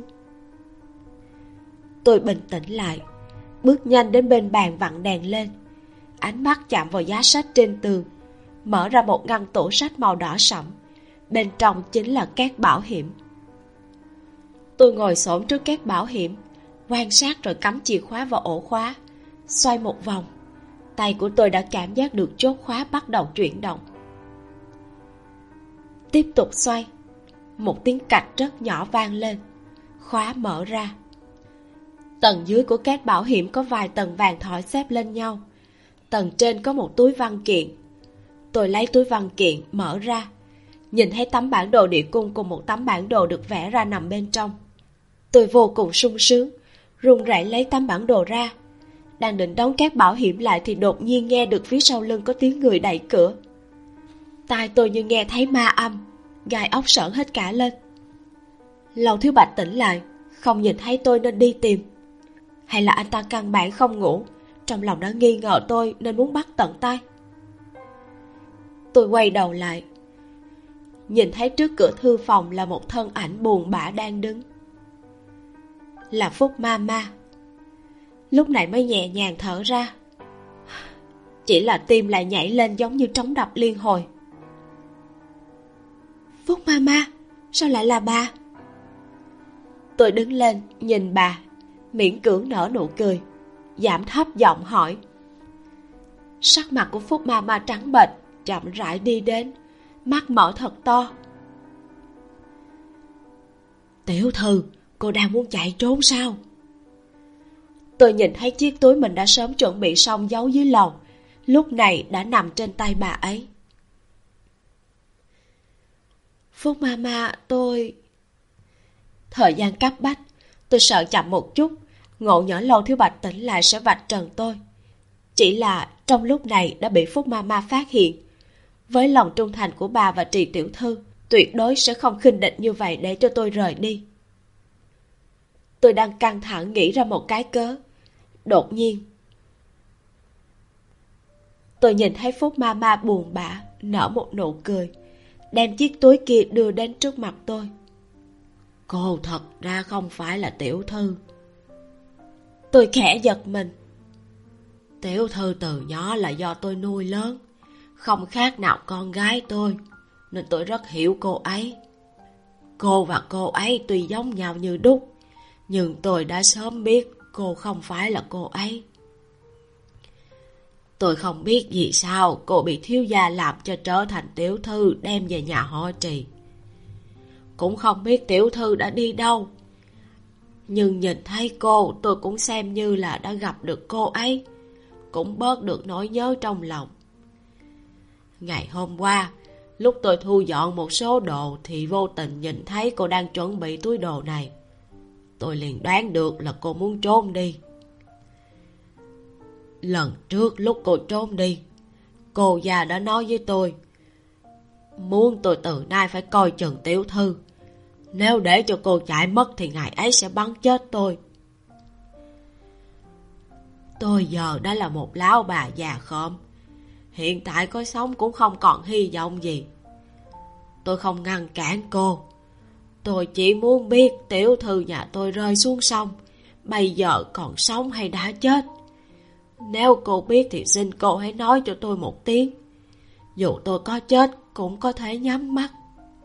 Speaker 1: Tôi bình tĩnh lại, bước nhanh đến bên bàn vặn đèn lên. Ánh mắt chạm vào giá sách trên tường, mở ra một ngăn tủ sách màu đỏ sẫm. Bên trong chính là két bảo hiểm. Tôi ngồi xổm trước két bảo hiểm, quan sát rồi cắm chìa khóa vào ổ khóa. Xoay một vòng, tay của tôi đã cảm giác được chốt khóa bắt đầu chuyển động. Tiếp tục xoay, một tiếng cạch rất nhỏ vang lên. Khóa mở ra. Tầng dưới của két bảo hiểm có vài tầng vàng thỏi xếp lên nhau. Tầng trên có một túi văn kiện. Tôi lấy túi văn kiện mở ra, nhìn thấy tấm bản đồ địa cung cùng một tấm bản đồ được vẽ ra nằm bên trong. Tôi vô cùng sung sướng, run rẩy lấy tấm bản đồ ra. Đang định đóng két bảo hiểm lại thì đột nhiên nghe được phía sau lưng có tiếng người đẩy cửa. Tai tôi như nghe thấy ma âm, gai ốc sởn hết cả lên. Lầu Thiếu Bạch tỉnh lại, không nhìn thấy tôi nên đi tìm. Hay là anh ta căn bản không ngủ, trong lòng đã nghi ngờ tôi nên muốn bắt tận tay. Tôi quay đầu lại, nhìn thấy trước cửa thư phòng là một thân ảnh buồn bã đang đứng. Là Phúc Mama. Lúc này mới nhẹ nhàng thở ra. Chỉ là tim lại nhảy lên giống như trống đập liên hồi. Phúc Mama, sao lại là bà? Tôi đứng lên nhìn bà, miễn cưỡng nở nụ cười, giảm thấp giọng hỏi. Sắc mặt của Phúc Mama trắng bệch, chậm rãi đi đến, mắt mở thật to. Tiểu thư, cô đang muốn chạy trốn sao? Tôi nhìn thấy chiếc túi mình đã sớm chuẩn bị xong giấu dưới lầu, lúc này đã nằm trên tay bà ấy. Phúc Mama, tôi... Thời gian cấp bách, tôi sợ chậm một chút, ngộ nhỡ Lâu Thiếu Bạch tỉnh lại sẽ vạch trần tôi. Chỉ là trong lúc này đã bị Phúc Mama phát hiện. Với lòng trung thành của bà và Trì tiểu thư, tuyệt đối sẽ không khinh địch như vậy để cho tôi rời đi. Tôi đang căng thẳng nghĩ ra một cái cớ. Đột nhiên tôi nhìn thấy Phúc Mama buồn bã nở một nụ cười, đem chiếc túi kia đưa đến trước mặt tôi. Cô thật ra không phải là tiểu thư. Tôi khẽ giật mình. Tiểu thư từ nhỏ là do tôi nuôi lớn, không khác nào con gái tôi, nên tôi rất hiểu cô ấy. Cô và cô ấy tuy giống nhau như đúc, nhưng tôi đã sớm biết cô không phải là cô ấy. Tôi không biết vì sao cô bị thiếu gia làm cho trở thành tiểu thư đem về nhà họ Trì. Cũng không biết tiểu thư đã đi đâu, nhưng nhìn thấy cô tôi cũng xem như là đã gặp được cô ấy, cũng bớt được nỗi nhớ trong lòng. Ngày hôm qua, lúc tôi thu dọn một số đồ thì vô tình nhìn thấy cô đang chuẩn bị túi đồ này. Tôi liền đoán được là cô muốn trốn đi. Lần trước lúc cô trốn đi, cô già đã nói với tôi, muốn tôi từ nay phải coi chừng tiểu thư. Nếu để cho cô chạy mất thì ngày ấy sẽ bắn chết tôi. Tôi giờ đã là một lão bà già khom, hiện tại có sống cũng không còn hy vọng gì. Tôi không ngăn cản cô. Tôi chỉ muốn biết tiểu thư nhà tôi rơi xuống sông, bây giờ còn sống hay đã chết. Nếu cô biết thì xin cô hãy nói cho tôi một tiếng. Dù tôi có chết cũng có thể nhắm mắt.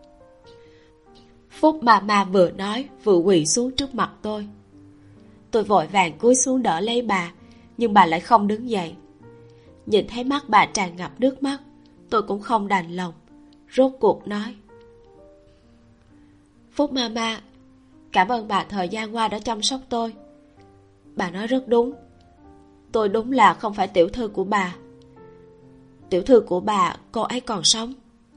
Speaker 1: Phúc Mama vừa nói vừa quỳ xuống trước mặt tôi. Tôi vội vàng cúi xuống đỡ lấy bà, nhưng bà lại không đứng dậy. Nhìn thấy mắt bà tràn ngập nước mắt, tôi cũng không đành lòng, rốt cuộc nói. Phúc Mama, cảm ơn bà thời gian qua đã chăm sóc tôi. Bà nói rất đúng. Tôi đúng là không phải tiểu thư của bà. Tiểu thư của bà, cô ấy còn sống.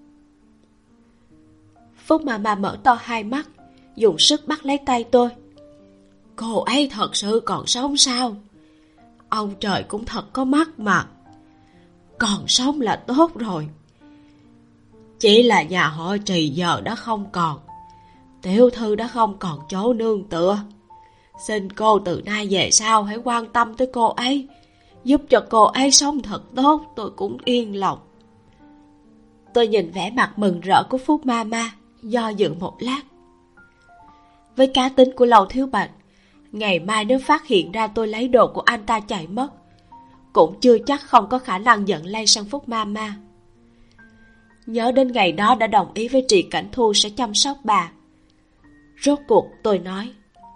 Speaker 1: Phúc Mama mở to hai mắt, dùng sức bắt lấy tay tôi. Cô ấy thật sự còn sống sao? Ông trời cũng thật có mắt mà. Còn sống là tốt rồi. Chỉ là nhà họ Trì giờ đã không còn, tiểu thư đã không còn chỗ nương tựa. Xin cô từ nay về sau hãy quan tâm tới cô ấy, giúp cho cô ấy sống thật tốt, tôi cũng yên lòng. Tôi nhìn vẻ mặt mừng rỡ của Phúc Mama, do dự một lát. Với cá tính của Lầu Thiếu Bạch, ngày mai nếu phát hiện ra tôi lấy đồ của anh ta chạy mất, cũng chưa chắc không có khả năng giận lây sang Phúc Mama. Nhớ đến ngày đó đã đồng ý với Trì Cảnh Thu sẽ chăm sóc bà, rốt cuộc tôi nói,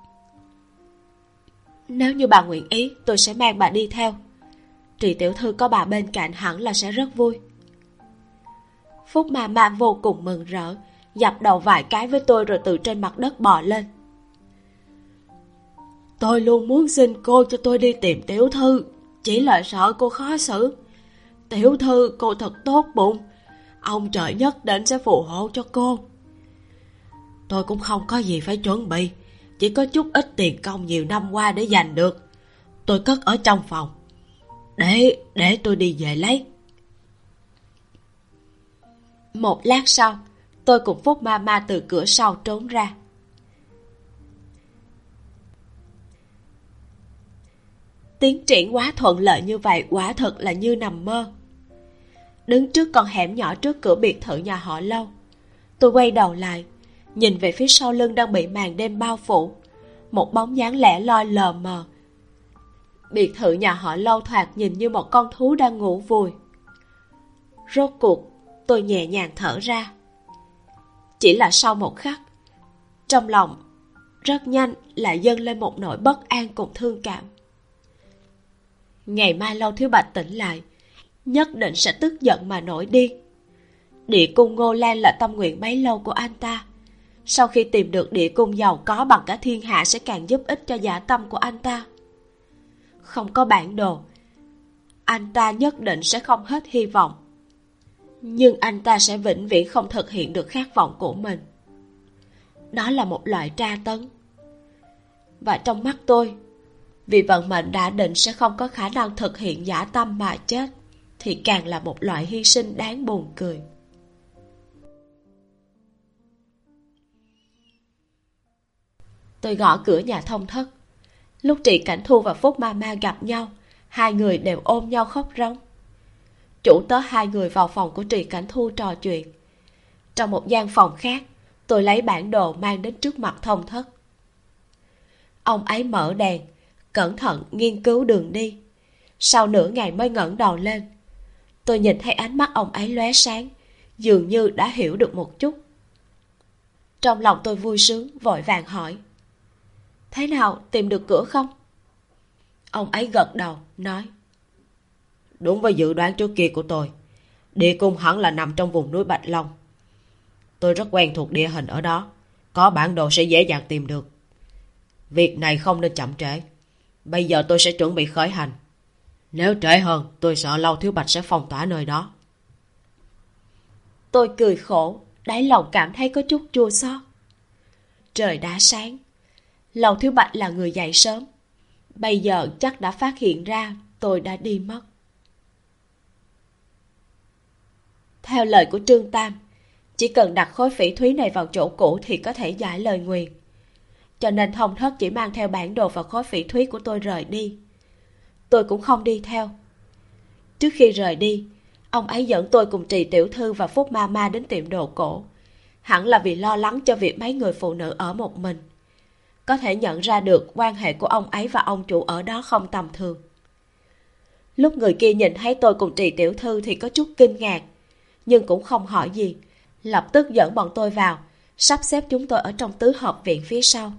Speaker 1: nếu như bà nguyện ý, tôi sẽ mang bà đi theo. Trì tiểu thư có bà bên cạnh hẳn là sẽ rất vui. Phúc Mama vô cùng mừng rỡ, dập đầu vài cái với tôi rồi từ trên mặt đất bò lên. Tôi luôn muốn xin cô cho tôi đi tìm tiểu thư, chỉ là sợ cô khó xử. Tiểu thư cô thật tốt bụng,
Speaker 2: ông trời nhất định sẽ phù hộ cho cô. Tôi cũng không có gì phải chuẩn bị, chỉ có chút ít tiền công nhiều năm qua để dành được. Tôi cất ở trong phòng. Để tôi đi về lấy.
Speaker 1: Một lát sau, tôi cùng Phúc Mama từ cửa sau trốn ra. Tiến triển quá thuận lợi như vậy quả thật là như nằm mơ. Đứng trước con hẻm nhỏ trước cửa biệt thự nhà họ Lâu, tôi quay đầu lại, nhìn về phía sau lưng đang bị màn đêm bao phủ, một bóng dáng lẻ loi lờ mờ. Biệt thự nhà họ Lâu thoạt nhìn như một con thú đang ngủ vùi. Rốt cuộc tôi nhẹ nhàng thở ra. Chỉ là sau một khắc, trong lòng rất nhanh lại dâng lên một nỗi bất an cùng thương cảm. Ngày mai Lâu Thiếu Bạch tỉnh lại, nhất định sẽ tức giận mà nổi điên. Địa cung Ngô Lan là tâm nguyện bấy lâu của anh ta. Sau khi tìm được địa cung giàu có bằng cả thiên hạ sẽ càng giúp ích cho dạ tâm của anh ta. Không có bản đồ, anh ta nhất định sẽ không hết hy vọng. Nhưng anh ta sẽ vĩnh viễn không thực hiện được khát vọng của mình. Đó là một loại tra tấn. Và trong mắt tôi, vì vận mệnh đã định sẽ không có khả năng thực hiện dã tâm mà chết, thì càng là một loại hy sinh đáng buồn cười. Tôi gõ cửa nhà Thông Thất. Lúc Trị Cảnh Thu và Phúc Mama gặp nhau, hai người đều ôm nhau khóc rống. Chủ tớ hai người vào phòng của Trị Cảnh Thu trò chuyện. Trong một gian phòng khác, tôi lấy bản đồ mang đến trước mặt Thông Thất. Ông ấy mở đèn, cẩn thận nghiên cứu đường đi. Sau nửa ngày mới ngẩng đầu lên. Tôi nhìn thấy ánh mắt ông ấy lóe sáng, dường như đã hiểu được một chút. Trong lòng tôi vui sướng, vội vàng hỏi: thế nào, tìm được cửa không? Ông ấy gật đầu, nói: đúng với dự đoán trước kia của tôi, địa cung hẳn là nằm trong vùng núi Bạch Long. Tôi rất quen thuộc địa hình ở đó, có bản đồ sẽ dễ dàng tìm được. Việc này không nên chậm trễ. Bây giờ tôi sẽ chuẩn bị khởi hành. Nếu trễ hơn, tôi sợ Lâu Thiếu Bạch sẽ phong tỏa nơi đó. Tôi cười khổ, đáy lòng cảm thấy có chút chua xót. Trời đã sáng. Lâu Thiếu Bạch là người dậy sớm, bây giờ chắc đã phát hiện ra tôi đã đi mất. Theo lời của Trương Tam, chỉ cần đặt khối phỉ thúy này vào chỗ cũ thì có thể giải lời nguyền. Cho nên Thông Thất chỉ mang theo bản đồ và khối phỉ thúy của tôi rời đi. Tôi cũng không đi theo. Trước khi rời đi, ông ấy dẫn tôi cùng Trì Tiểu Thư và Phúc Mama đến tiệm đồ cổ. Hẳn là vì lo lắng cho việc mấy người phụ nữ ở một mình. Có thể nhận ra được quan hệ của ông ấy và ông chủ ở đó không tầm thường. Lúc người kia nhìn thấy tôi cùng Trì Tiểu Thư thì có chút kinh ngạc, nhưng cũng không hỏi gì, lập tức dẫn bọn tôi vào, sắp xếp chúng tôi ở trong tứ hợp viện phía sau.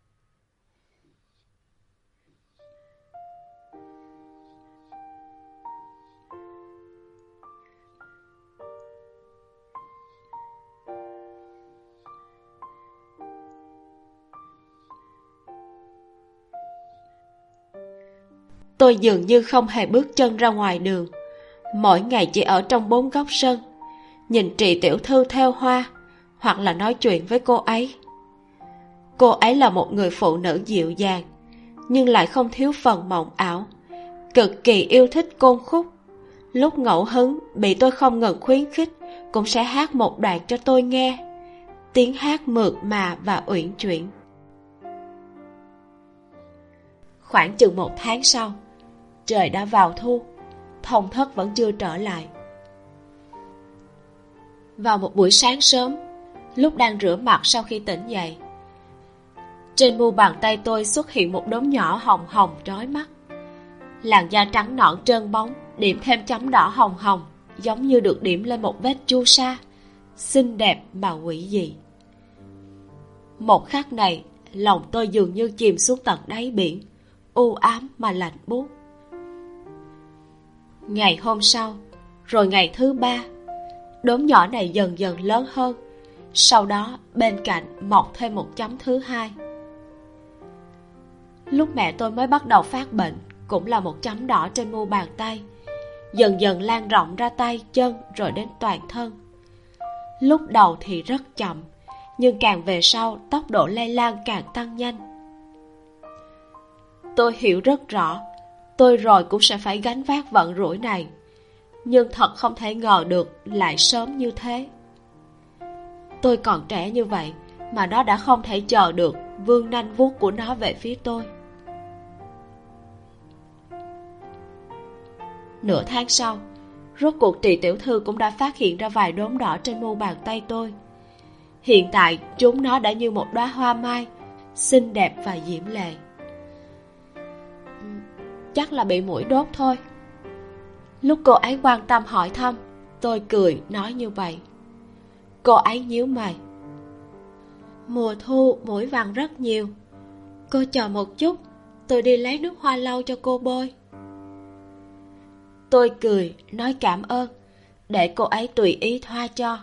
Speaker 1: Tôi dường như không hề bước chân ra ngoài đường, mỗi ngày chỉ ở trong 4 góc sân, nhìn Trì Tiểu Thư theo hoa, hoặc là nói chuyện với cô ấy. Cô ấy là một người phụ nữ dịu dàng, nhưng lại không thiếu phần mộng ảo, cực kỳ yêu thích côn khúc. Lúc ngẫu hứng bị tôi không ngừng khuyến khích, cũng sẽ hát một đoạn cho tôi nghe. Tiếng hát mượt mà và uyển chuyển. Khoảng chừng 1 tháng sau, trời đã vào thu, Thông Thất vẫn chưa trở lại. Vào một buổi sáng sớm, lúc đang rửa mặt sau khi tỉnh dậy, trên mu bàn tay tôi xuất hiện một đốm nhỏ hồng hồng chói mắt. Làn da trắng nõn trơn bóng, điểm thêm chấm đỏ hồng hồng, giống như được điểm lên một vết chu sa, xinh đẹp mà quỷ dị. Một khắc này, lòng tôi dường như chìm xuống tận đáy biển, u ám mà lạnh buốt. Ngày hôm sau, rồi ngày thứ 3, đốm nhỏ này dần dần lớn hơn. Sau đó bên cạnh mọc thêm một chấm thứ 2. Lúc mẹ tôi mới bắt đầu phát bệnh, cũng là một chấm đỏ trên mu bàn tay, dần dần lan rộng ra tay, chân rồi đến toàn thân. Lúc đầu thì rất chậm, nhưng càng về sau tốc độ lây lan càng tăng nhanh. Tôi hiểu rất rõ, tôi rồi cũng sẽ phải gánh vác vận rủi này, nhưng thật không thể ngờ được lại sớm như thế. Tôi còn trẻ như vậy mà nó đã không thể chờ được vươn nanh vuốt của nó về phía tôi. Nửa tháng sau, rốt cuộc Trì tiểu thư cũng đã phát hiện ra vài đốm đỏ trên mu bàn tay tôi. Hiện tại chúng nó đã như một đóa hoa mai, xinh đẹp và diễm lệ. Chắc là bị muỗi đốt thôi. Lúc cô ấy quan tâm hỏi thăm, tôi cười nói như vậy. Cô ấy nhíu mày. Mùa thu muỗi vằn rất nhiều. Cô chờ một chút, tôi đi lấy nước hoa lau cho cô bôi. Tôi cười nói cảm ơn, để cô ấy tùy ý thoa cho.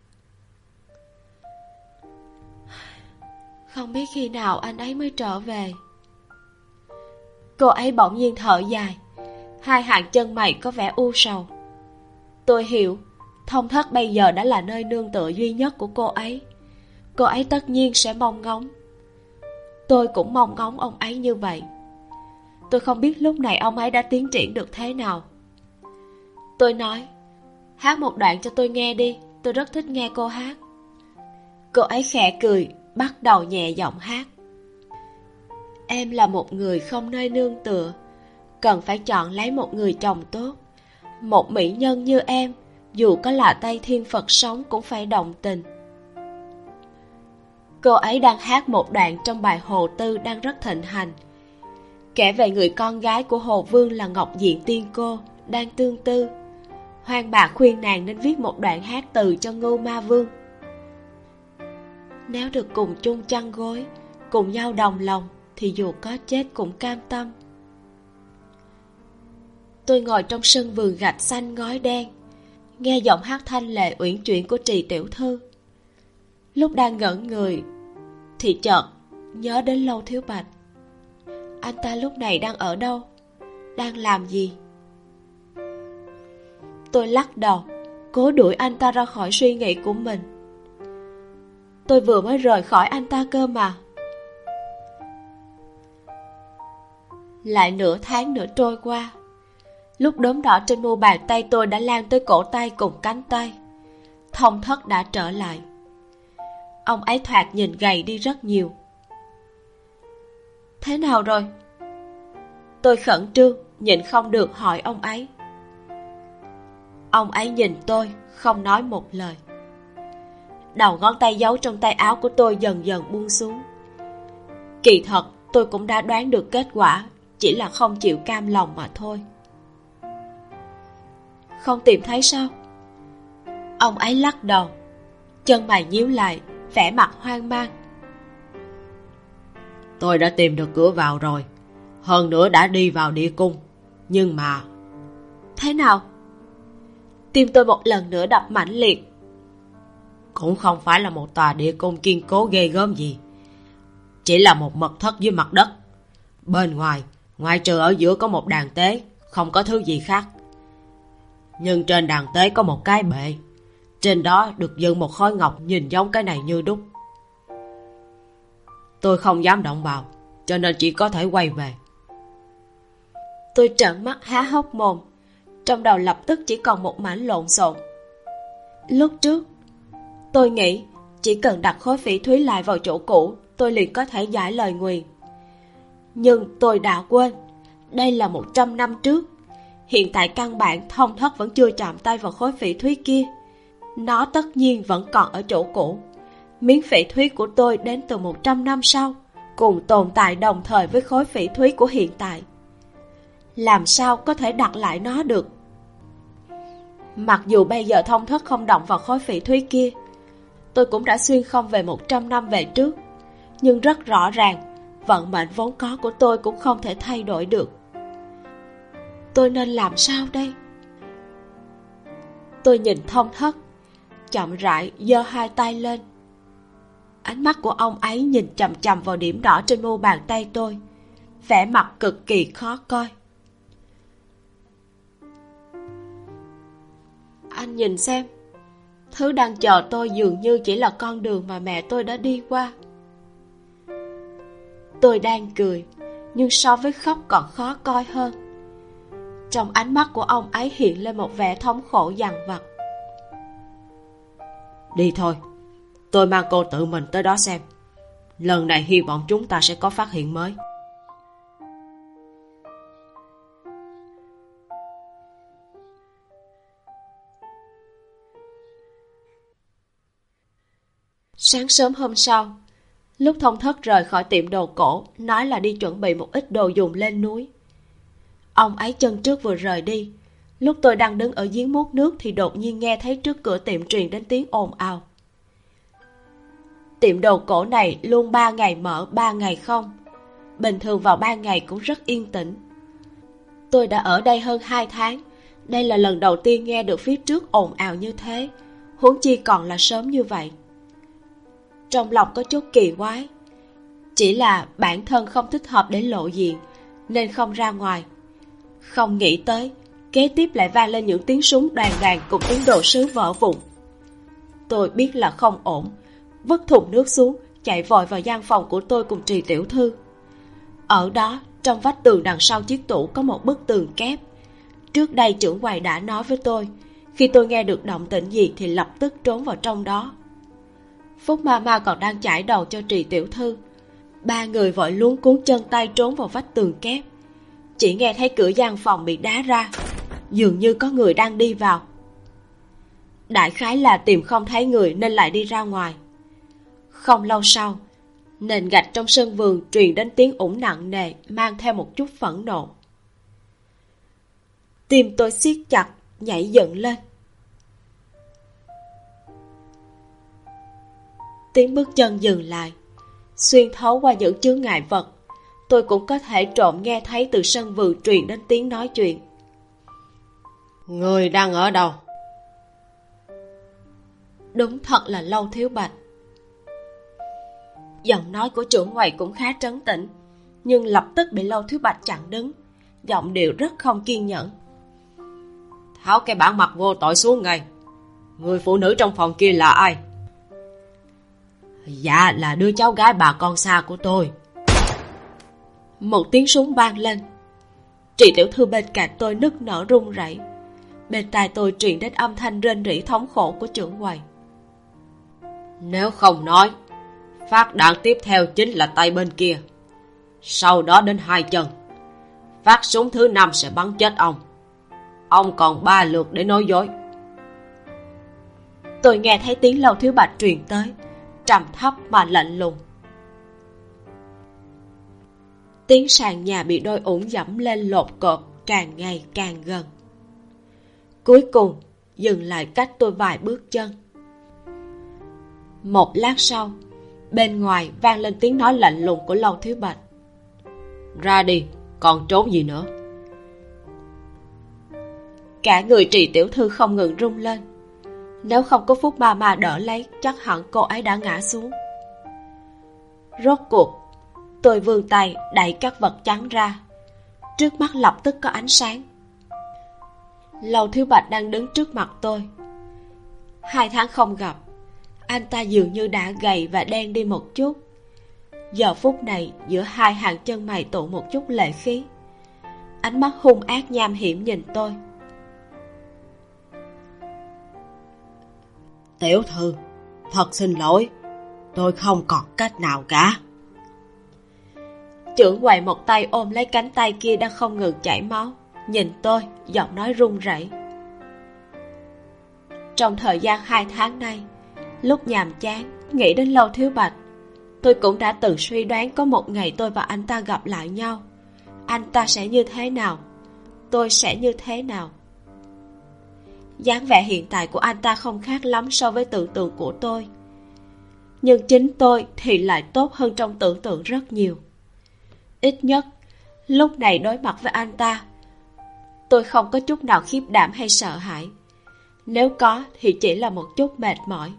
Speaker 1: Không biết khi nào anh ấy mới trở về. Cô ấy bỗng nhiên thở dài, hai hàng chân mày có vẻ u sầu. Tôi hiểu, Thông Thất bây giờ đã là nơi nương tựa duy nhất của cô ấy. Cô ấy tất nhiên sẽ mong ngóng. Tôi cũng mong ngóng ông ấy như vậy. Tôi không biết lúc này ông ấy đã tiến triển được thế nào. Tôi nói, hát một đoạn cho tôi nghe đi, tôi rất thích nghe cô hát. Cô ấy khẽ cười, bắt đầu nhẹ giọng hát. Em là một người không nơi nương tựa, cần phải chọn lấy một người chồng tốt. Một mỹ nhân như em, dù có là Tây Thiên Phật sống cũng phải động tình. Cô ấy đang hát một đoạn trong bài Hồ Tư đang rất thịnh hành, kể về người con gái của Hồ Vương là Ngọc Diện Tiên Cô đang tương tư. Hoang Bạc khuyên nàng nên viết một đoạn hát từ cho Ngưu Ma Vương. Nếu được cùng chung chăn gối, cùng nhau đồng lòng, thì dù có chết cũng cam tâm. Tôi ngồi trong sân vườn gạch xanh ngói đen, nghe giọng hát thanh lệ uyển chuyển của Trì tiểu thư. Lúc đang ngẩn người thì chợt nhớ đến Lâu Thiếu Bạch. Anh ta lúc này đang ở đâu? Đang làm gì? Tôi lắc đầu, cố đuổi anh ta ra khỏi suy nghĩ của mình. Tôi vừa mới rời khỏi anh ta cơ mà. Lại nửa tháng nữa trôi qua. Lúc đốm đỏ trên mu bàn tay tôi đã lan tới cổ tay cùng cánh tay. Thông Thất đã trở lại. Ông ấy thoạt nhìn gầy đi rất nhiều. Thế nào rồi? Tôi khẩn trương, nhịn không được hỏi ông ấy. Ông ấy nhìn tôi, không nói một lời. Đầu ngón tay giấu trong tay áo của tôi dần dần buông xuống. Kỳ thật, tôi cũng đã đoán được kết quả, chỉ là không chịu cam lòng mà thôi. Không tìm thấy sao? Ông ấy lắc đầu, chân mày nhíu lại, vẻ mặt hoang mang.
Speaker 2: Tôi đã tìm được cửa vào rồi, hơn nữa đã đi vào địa cung. Nhưng mà...
Speaker 1: Thế nào? Tim tôi một lần nữa đập mãnh liệt.
Speaker 2: Cũng không phải là một tòa địa cung kiên cố ghê gớm gì, chỉ là một mật thất dưới mặt đất. Bên ngoài, ngoại trừ ở giữa có một đàn tế, không có thứ gì khác. Nhưng trên đàn tế có một cái bệ, trên đó được dựng một khối ngọc nhìn giống cái này như đúc. Tôi không dám động vào, cho nên chỉ có thể quay về.
Speaker 1: Tôi trợn mắt há hốc mồm, trong đầu lập tức chỉ còn một mảnh lộn xộn. Lúc trước tôi nghĩ chỉ cần đặt khối phỉ thúy lại vào chỗ cũ, tôi liền có thể giải lời nguyền. Nhưng tôi đã quên, đây là 100 năm trước. Hiện tại căn bản Thông Thất vẫn chưa chạm tay vào khối phỉ thúy kia. Nó tất nhiên vẫn còn ở chỗ cũ. Miếng phỉ thúy của tôi đến từ 100 năm sau, cùng tồn tại đồng thời với khối phỉ thúy của hiện tại. Làm sao có thể đặt lại nó được? Mặc dù bây giờ Thông Thất không động vào khối phỉ thúy kia, tôi cũng đã xuyên không về 100 năm về trước. Nhưng rất rõ ràng, vận mệnh vốn có của tôi cũng không thể thay đổi được. Tôi nên làm sao đây? Tôi nhìn Thông Thất, chậm rãi giơ hai tay lên. Ánh mắt của ông ấy nhìn chằm chằm vào điểm đỏ trên mu bàn tay tôi, vẻ mặt cực kỳ khó coi. Anh nhìn xem, Thứ đang chờ tôi dường như chỉ là con đường mà mẹ tôi đã đi qua. Tôi đang cười, nhưng so với khóc còn khó coi hơn. Trong ánh mắt của ông ấy hiện lên một vẻ thống khổ dằn vặt.
Speaker 2: Đi thôi, tôi mang cô tự mình tới đó xem. Lần này hy vọng chúng ta sẽ có phát hiện mới.
Speaker 1: Sáng sớm hôm sau, lúc Thông Thất rời khỏi tiệm đồ cổ, nói là đi chuẩn bị một ít đồ dùng lên núi. Ông ấy chân trước vừa rời đi. Lúc tôi đang đứng ở giếng múc nước thì đột nhiên nghe thấy trước cửa tiệm truyền đến tiếng ồn ào. Tiệm đồ cổ này luôn 3 ngày mở 3 ngày không. Bình thường vào ban ngày cũng rất yên tĩnh. Tôi đã ở đây hơn 2 tháng. Đây là lần đầu tiên nghe được phía trước ồn ào như thế, huống chi còn là sớm như vậy. Trong lòng có chút kỳ quái. Chỉ là bản thân không thích hợp để lộ diện, nên không ra ngoài. Không nghĩ tới kế tiếp lại vang lên những tiếng súng đoàn đoàn cùng tiếng đồ sứ vỡ vụn. Tôi biết là không ổn, vứt thùng nước xuống, chạy vội vào gian phòng của tôi cùng Trì tiểu thư. Ở đó, trong vách tường đằng sau chiếc tủ có một bức tường kép. Trước đây trưởng quầy đã nói với tôi, khi tôi nghe được động tĩnh gì thì lập tức trốn vào trong đó. Phúc Mama còn đang chải đầu cho Trì tiểu thư. 3 người vội luống cuống chân tay trốn vào vách tường kép. Chỉ nghe thấy cửa gian phòng bị đá ra, dường như có người đang đi vào. Đại khái là tìm không thấy người nên lại đi ra ngoài. Không lâu sau, nền gạch trong sân vườn truyền đến tiếng ủng nặng nề, mang theo một chút phẫn nộ. Tim tôi siết chặt, nhảy dựng lên. Tiếng bước chân dừng lại. Xuyên thấu qua những chướng ngại vật, tôi cũng có thể trộm nghe thấy từ sân vườn truyền đến tiếng nói chuyện.
Speaker 2: Người đang ở đâu?
Speaker 1: Đúng thật là Lâu Thiếu Bạch. Giọng nói của trưởng quầy cũng khá trấn tĩnh, nhưng lập tức bị Lâu Thiếu Bạch chặn đứng, giọng điệu rất không kiên nhẫn.
Speaker 2: Tháo cái bản mặt vô tội xuống ngay. Người phụ nữ trong phòng kia là ai? Dạ là đứa cháu gái bà con xa của tôi.
Speaker 1: Một tiếng súng vang lên. Trì tiểu thư bên cạnh tôi nức nở run rẩy. Bên tai tôi truyền đến âm thanh rên rỉ thống khổ của trưởng quầy.
Speaker 2: Nếu không nói, phát đạn tiếp theo chính là tay bên kia, sau đó đến 2 chân. Phát súng thứ 5 sẽ bắn chết ông. Ông còn 3 lượt để nói dối.
Speaker 1: Tôi nghe thấy tiếng Lâu Thiếu Bạch truyền tới, trầm thấp mà lạnh lùng. Tiếng sàn nhà bị đôi ủng dẫm lên lột cột càng ngày càng gần. Cuối cùng dừng lại cách tôi vài bước chân. Một lát sau, bên ngoài vang lên tiếng nói lạnh lùng của Lâu Thiếu Bạch.
Speaker 2: Ra đi, còn trốn gì nữa?
Speaker 1: Cả người Trì tiểu thư không ngừng rung lên. Nếu không có Phúc Mama đỡ lấy, chắc hẳn cô ấy đã ngã xuống. Rốt cuộc, tôi vươn tay đẩy các vật trắng ra. Trước mắt lập tức có ánh sáng. Lâu Thiếu Bạch đang đứng trước mặt tôi. 2 tháng không gặp, anh ta dường như đã gầy và đen đi một chút. Giờ phút này, giữa 2 hàng chân mày tụ một chút lệ khí. Ánh mắt hung ác nham hiểm nhìn tôi.
Speaker 2: Tiểu thư, thật xin lỗi, tôi không còn cách nào cả.
Speaker 1: Trưởng quầy một tay ôm lấy cánh tay kia đang không ngừng chảy máu, nhìn tôi, giọng nói run rẩy. Trong thời gian 2 tháng nay, lúc nhàm chán, nghĩ đến Lâu Thiếu Bạch, tôi cũng đã từng suy đoán có một ngày tôi và anh ta gặp lại nhau. Anh ta sẽ như thế nào? Tôi sẽ như thế nào? dáng vẻ hiện tại của anh ta không khác lắm so với tưởng tượng của tôi. Nhưng chính tôi thì lại tốt hơn trong tưởng tượng rất nhiều. Ít nhất, lúc này đối mặt với anh ta, tôi không có chút nào khiếp đảm hay sợ hãi. Nếu có thì chỉ là một chút mệt mỏi.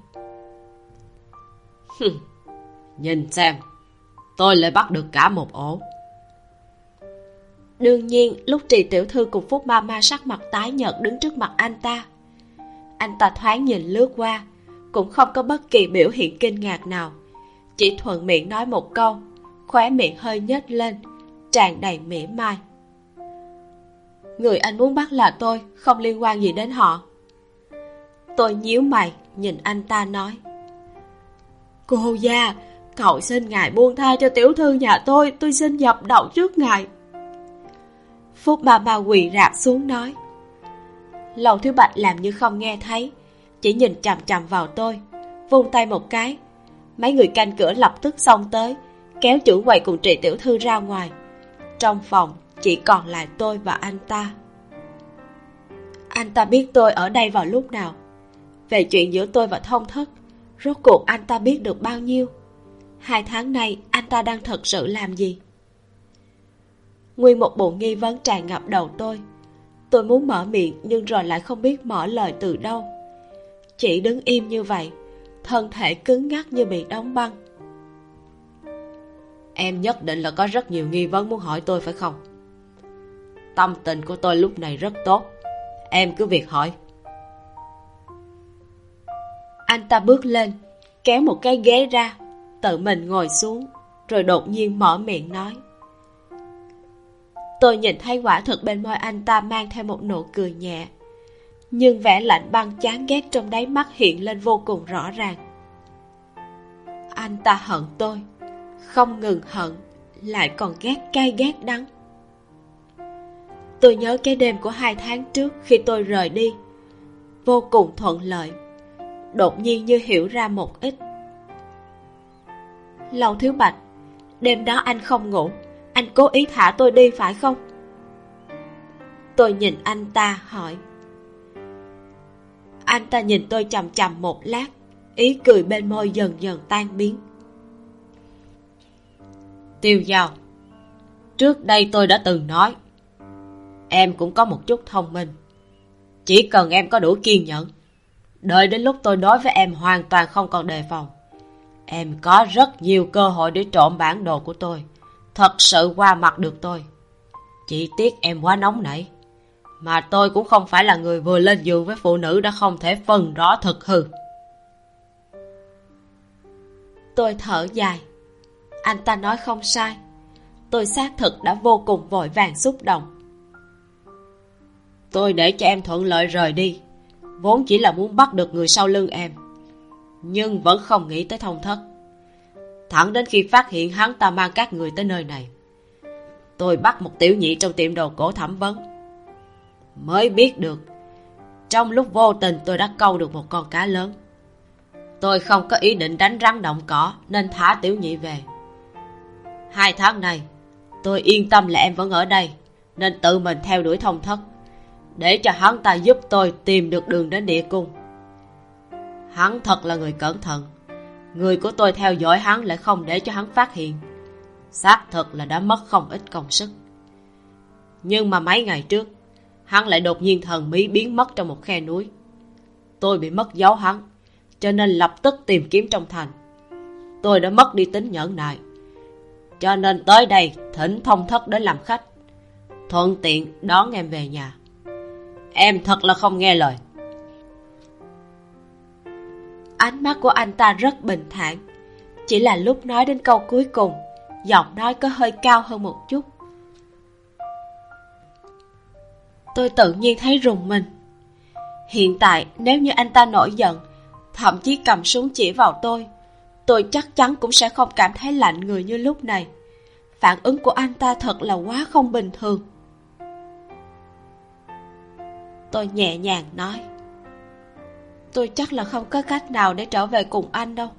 Speaker 2: Nhìn xem, tôi lại bắt được cả một ổ.
Speaker 1: Đương nhiên, lúc Trì tiểu thư cùng Phúc Mama sắc mặt tái nhợt đứng trước mặt anh ta anh ta thoáng nhìn lướt qua, cũng không có bất kỳ biểu hiện kinh ngạc nào, chỉ thuận miệng nói một câu, khóe miệng hơi nhếch lên, tràn đầy mỉa mai. Người anh muốn bắt là tôi, không liên quan gì đến họ. Tôi nhíu mày nhìn anh ta nói, cô gia, cậu xin ngài buông tha cho tiểu thư nhà tôi xin dập đầu trước ngài. Phúc Mama quỳ rạp xuống nói. Lầu Thiếu Bạch làm như không nghe thấy, chỉ nhìn chằm chằm vào tôi, vung tay một cái, mấy người canh cửa lập tức xông tới, kéo chủ quầy cùng Trị tiểu thư ra ngoài. Trong phòng chỉ còn lại tôi và anh ta. Anh ta biết tôi ở đây vào lúc nào? Về chuyện giữa tôi và Thông Thất, rốt cuộc anh ta biết được bao nhiêu? 2 tháng nay anh ta đang thật sự làm gì? Nguyên một bộ nghi vấn tràn ngập đầu tôi. Tôi muốn mở miệng nhưng rồi lại không biết mở lời từ đâu. Chỉ đứng im như vậy, thân thể cứng ngắc như bị đóng băng. Em nhất định là có rất nhiều nghi vấn muốn hỏi tôi phải không? Tâm tình của tôi lúc này rất tốt, em cứ việc hỏi. Anh ta bước lên, kéo một cái ghế ra, tự mình ngồi xuống, rồi đột nhiên mở miệng nói. Tôi nhìn thấy quả thực bên môi anh ta mang theo một nụ cười nhẹ, nhưng vẻ lạnh băng chán ghét trong đáy mắt hiện lên vô cùng rõ ràng. Anh ta hận tôi, không ngừng hận, lại còn ghét cay ghét đắng. Tôi nhớ cái đêm của 2 tháng trước khi tôi rời đi, vô cùng thuận lợi. Đột nhiên như hiểu ra một ít. Lầu Thiếu Bạch, đêm đó anh không ngủ, anh cố ý thả tôi đi phải không? Tôi nhìn anh ta hỏi. Anh ta nhìn tôi chằm chằm một lát, ý cười bên môi dần dần tan biến. Tiêu Giao, trước đây tôi đã từng nói, em cũng có một chút thông minh. Chỉ cần em có đủ kiên nhẫn, đợi đến lúc tôi đối với em hoàn toàn không còn đề phòng, em có rất nhiều cơ hội để trộm bản đồ của tôi, thật sự qua mặt được tôi. Chỉ tiếc em quá nóng nảy, mà tôi cũng không phải là người vừa lên giường với phụ nữ đã không thể phân rõ thực hư. Tôi thở dài. Anh ta nói không sai, tôi xác thực đã vô cùng vội vàng xúc động. Tôi để cho em thuận lợi rời đi, vốn chỉ là muốn bắt được người sau lưng em, nhưng vẫn không nghĩ tới Thông Thất. Thẳng đến khi phát hiện hắn ta mang các người tới nơi này, tôi bắt một tiểu nhị trong tiệm đồ cổ thẩm vấn, mới biết được trong lúc vô tình tôi đã câu được một con cá lớn. Tôi không có ý định đánh rắn động cỏ nên thả tiểu nhị về. 2 tháng này tôi yên tâm là em vẫn ở đây, nên tự mình theo đuổi Thông Thất, để cho hắn ta giúp tôi tìm được đường đến địa cung. Hắn thật là người cẩn thận, người của tôi theo dõi hắn lại không để cho hắn phát hiện, xác thực là đã mất không ít công sức. Nhưng mà mấy ngày trước, hắn lại đột nhiên thần bí biến mất trong một khe núi. Tôi bị mất dấu hắn, cho nên lập tức tìm kiếm trong thành. Tôi đã mất đi tính nhẫn nại, cho nên tới đây thỉnh Thông Thất đến làm khách, thuận tiện đón em về nhà. Em thật là không nghe lời. Ánh mắt của anh ta rất bình thản, chỉ là lúc nói đến câu cuối cùng, giọng nói có hơi cao hơn một chút. Tôi tự nhiên thấy rùng mình. Hiện tại nếu như anh ta nổi giận, thậm chí cầm súng chỉ vào tôi chắc chắn cũng sẽ không cảm thấy lạnh người như lúc này. Phản ứng của anh ta thật là quá không bình thường. Tôi nhẹ nhàng nói, tôi chắc là không có cách nào để trở về cùng anh đâu.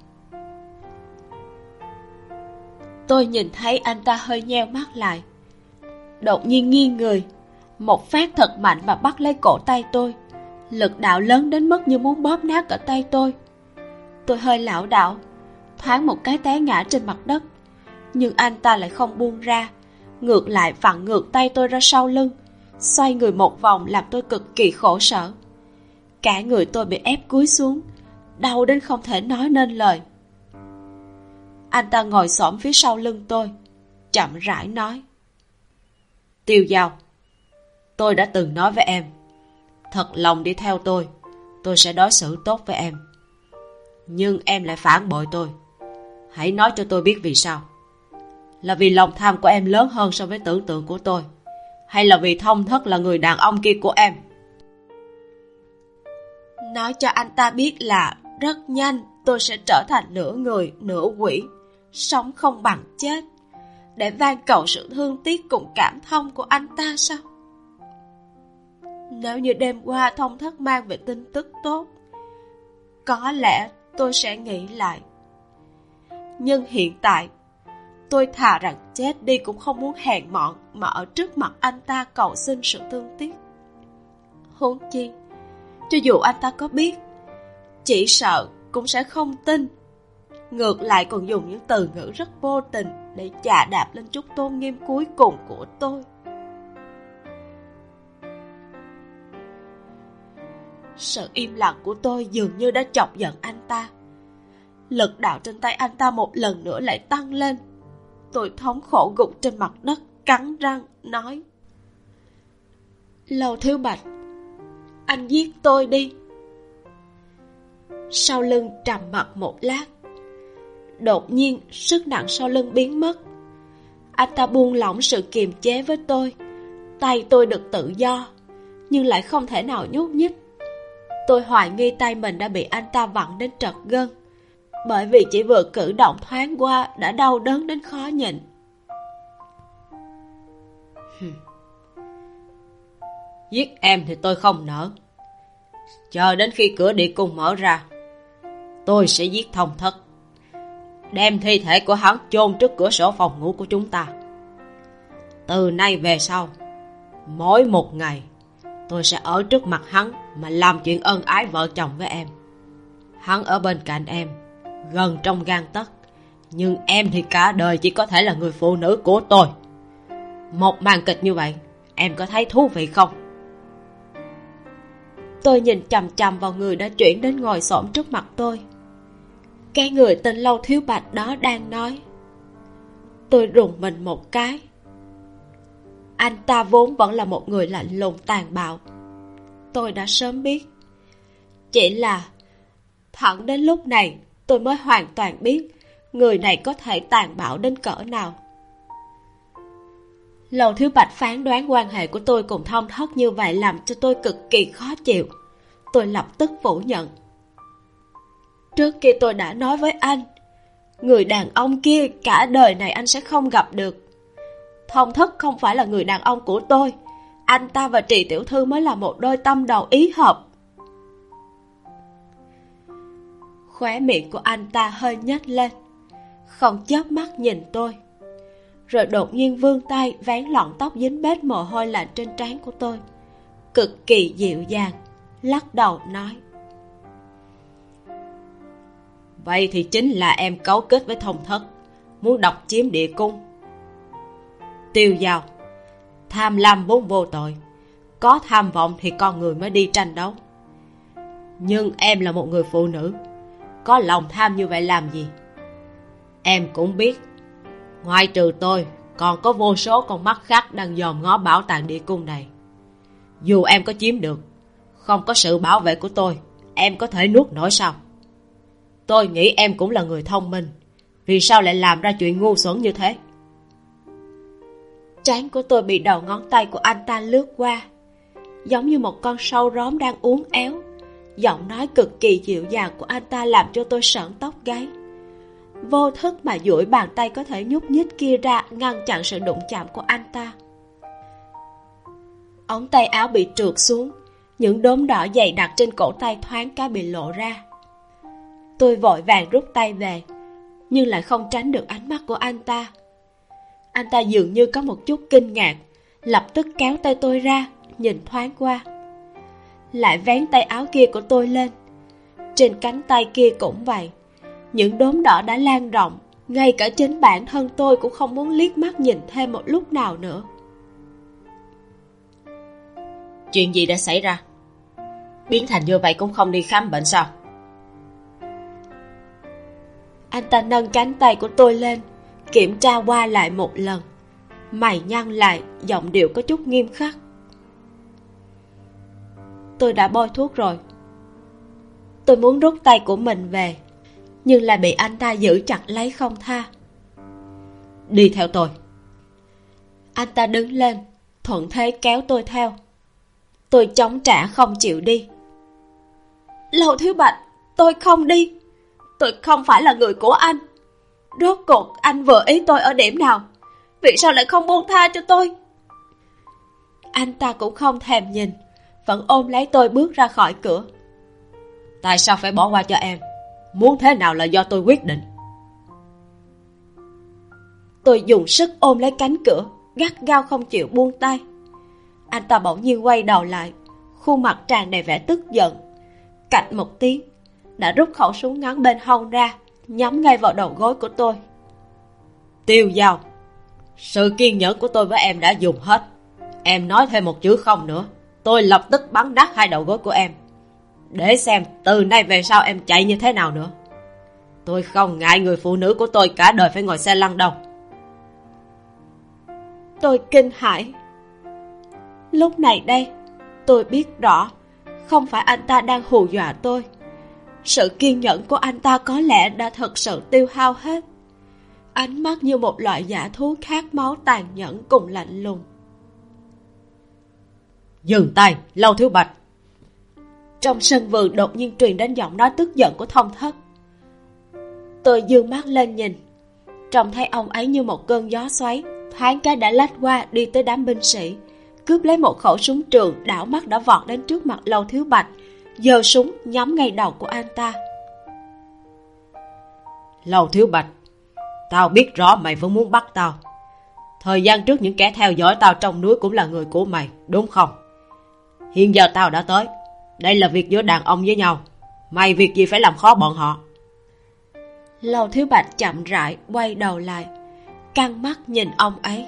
Speaker 1: Tôi nhìn thấy anh ta hơi nheo mắt lại, đột nhiên nghiêng người, một phát thật mạnh mà bắt lấy cổ tay tôi, lực đạo lớn đến mức như muốn bóp nát cả tay tôi. Tôi hơi lảo đảo, thoáng một cái té ngã trên mặt đất, nhưng anh ta lại không buông ra, ngược lại vặn ngược tay tôi ra sau lưng, xoay người một vòng làm tôi cực kỳ khổ sở. Cả người tôi bị ép cúi xuống, đau đến không thể nói nên lời. Anh ta ngồi xổm phía sau lưng tôi, chậm rãi nói, Tiêu Giao, tôi đã từng nói với em, thật lòng đi theo tôi
Speaker 2: tôi sẽ đối xử tốt với em. Nhưng em lại phản bội tôi. Hãy nói cho tôi biết vì sao. Là vì lòng tham của em lớn hơn so với tưởng tượng của tôi, hay là vì Thông Thất là người đàn ông kia của em?
Speaker 1: Nói cho anh ta biết là rất nhanh tôi sẽ trở thành nửa người nửa quỷ, sống không bằng chết, để van cầu sự thương tiếc cùng cảm thông của anh ta sao? Nếu như đêm qua Thông Thất mang về tin tức tốt, có lẽ tôi sẽ nghĩ lại. Nhưng hiện tại, tôi thà rằng chết đi cũng không muốn hèn mọn mà ở trước mặt anh ta cầu xin sự thương tiếc. Huống chi, cho dù anh ta có biết, chỉ sợ cũng sẽ không tin. Ngược lại còn dùng những từ ngữ rất vô tình để chà đạp lên chút tôn nghiêm cuối cùng của tôi. Sự im lặng của tôi dường như đã chọc giận anh ta. Lực đạo trên tay anh ta một lần nữa lại tăng lên. Tôi thống khổ gục trên mặt đất, cắn răng nói: Lầu Thiếu Bạch, anh giết tôi đi. Sau lưng trầm mặc một lát, đột nhiên sức nặng sau lưng biến mất. Anh ta buông lỏng sự kiềm chế với tôi. Tay tôi được tự do, nhưng lại không thể nào nhúc nhích. Tôi hoài nghi tay mình đã bị anh ta vặn đến trật gân, bởi vì chỉ vừa cử động thoáng qua đã đau đớn đến khó nhịn.
Speaker 2: Giết em thì tôi không nỡ. Chờ đến khi cửa địa cung mở ra, tôi sẽ giết Thông Thất, đem thi thể của hắn chôn trước cửa sổ phòng ngủ của chúng ta. Từ nay về sau, mỗi một ngày tôi sẽ ở trước mặt hắn mà làm chuyện ân ái vợ chồng với em. Hắn ở bên cạnh em, gần trong gang tấc, nhưng em thì cả đời chỉ có thể là người phụ nữ của tôi. Một màn kịch như vậy, em có thấy thú vị không?
Speaker 1: Tôi nhìn chằm chằm vào người đã chuyển đến ngồi xổm trước mặt tôi. Cái người tên Lâu Thiếu Bạch đó đang nói. Tôi rùng mình một cái. Anh ta vốn vẫn là một người lạnh lùng tàn bạo. Tôi đã sớm biết. Chỉ là thẳng đến lúc này tôi mới hoàn toàn biết người này có thể tàn bạo đến cỡ nào. Lầu Thiếu Bạch phán đoán quan hệ của tôi cùng Thông Thất như vậy làm cho tôi cực kỳ khó chịu. Tôi lập tức phủ nhận. Trước kia tôi đã nói với anh, người đàn ông kia cả đời này anh sẽ không gặp được. Thông Thất không phải là người đàn ông của tôi. Anh ta và Trì tiểu thư mới là một đôi tâm đầu ý hợp. Khóe miệng của anh ta hơi nhếch lên, không chớp mắt nhìn tôi, rồi đột nhiên vươn tay vén lọn tóc dính bết mồ hôi lạnh trên trán của tôi, cực kỳ dịu dàng, lắc đầu nói:
Speaker 2: Vậy thì chính là em cấu kết với Thông Thất, muốn độc chiếm địa cung. Tiêu Giao, tham lam vốn vô tội, có tham vọng thì con người mới đi tranh đấu. Nhưng em là một người phụ nữ, có lòng tham như vậy làm gì? Em cũng biết, ngoài trừ tôi, còn có vô số con mắt khác đang dòm ngó bảo tàng địa cung này. Dù em có chiếm được, không có sự bảo vệ của tôi, em có thể nuốt nổi sao? Tôi nghĩ em cũng là người thông minh, vì sao lại làm ra chuyện ngu xuẩn như thế?
Speaker 1: Trán của tôi bị đầu ngón tay của anh ta lướt qua, giống như một con sâu róm đang uốn éo. Giọng nói cực kỳ dịu dàng của anh ta làm cho tôi sởn tóc gáy. Vô thức mà duỗi bàn tay có thể nhúc nhích kia ra, ngăn chặn sự đụng chạm của anh ta. Ống tay áo bị trượt xuống, những đốm đỏ dày đặc trên cổ tay thoáng cái bị lộ ra. Tôi vội vàng rút tay về, nhưng lại không tránh được ánh mắt của anh ta. Anh ta dường như có một chút kinh ngạc, lập tức kéo tay tôi ra, nhìn thoáng qua, lại vén tay áo kia của tôi lên. Trên cánh tay kia cũng vậy, những đốm đỏ đã lan rộng, ngay cả chính bản thân tôi cũng không muốn liếc mắt nhìn thêm một lúc nào nữa.
Speaker 2: Chuyện gì đã xảy ra? Biến thành như vậy cũng không đi khám bệnh sao?
Speaker 1: Anh ta nâng cánh tay của tôi lên, kiểm tra qua lại một lần, mày nhăn lại, giọng điệu có chút nghiêm khắc. Tôi đã bôi thuốc rồi. Tôi muốn rút tay của mình về, nhưng lại bị anh ta giữ chặt lấy không tha.
Speaker 2: Đi theo tôi.
Speaker 1: Anh ta đứng lên, thuận thế kéo tôi theo. Tôi chống trả không chịu đi. Lầu Thiếu Bạch, tôi không đi. Tôi không phải là người của anh. Rốt cuộc anh vừa ý tôi ở điểm nào? Vì sao lại không buông tha cho tôi? Anh ta cũng không thèm nhìn, vẫn ôm lấy tôi bước ra khỏi cửa.
Speaker 2: Tại sao phải bỏ qua cho em? Muốn thế nào là do tôi quyết định.
Speaker 1: Tôi dùng sức ôm lấy cánh cửa, gắt gao không chịu buông tay. Anh ta bỗng nhiên quay đầu lại, khuôn mặt tràn đầy vẻ tức giận. Cạch một tiếng, đã rút khẩu súng ngắn bên hông ra, nhắm ngay vào đầu gối của tôi.
Speaker 2: Tiêu Giao, sự kiên nhẫn của tôi với em đã dùng hết. Em nói thêm một chữ không nữa, tôi lập tức bắn đứt hai đầu gối của em. Để xem từ nay về sau em chạy như thế nào nữa. Tôi không ngại người phụ nữ của tôi cả đời phải ngồi xe lăn đâu.
Speaker 1: Tôi kinh hãi. Lúc này đây, tôi biết rõ không phải anh ta đang hù dọa tôi. Sự kiên nhẫn của anh ta có lẽ đã thật sự tiêu hao hết. Ánh mắt như một loại dã thú khát máu tàn nhẫn cùng lạnh lùng.
Speaker 2: Dừng tay, Lâu Thiếu Bạch.
Speaker 1: Trong sân vườn đột nhiên truyền đến giọng nói tức giận của Thông Thất. Tôi dương mắt lên nhìn, trông thấy ông ấy như một cơn gió xoáy, thoáng cái đã lách qua đi tới đám binh sĩ, cướp lấy một khẩu súng trường, đảo mắt đã vọt đến trước mặt Lâu Thiếu Bạch, giơ súng nhắm ngay đầu của anh ta.
Speaker 2: Lâu Thiếu Bạch, tao biết rõ mày vẫn muốn bắt tao. Thời gian trước những kẻ theo dõi tao trong núi cũng là người của mày, đúng không? Hiện giờ tao đã tới. Đây là việc giữa đàn ông với nhau. Mày việc gì phải làm khó bọn họ?
Speaker 1: Lâu Thiếu Bạch chậm rãi quay đầu lại, căng mắt nhìn ông ấy.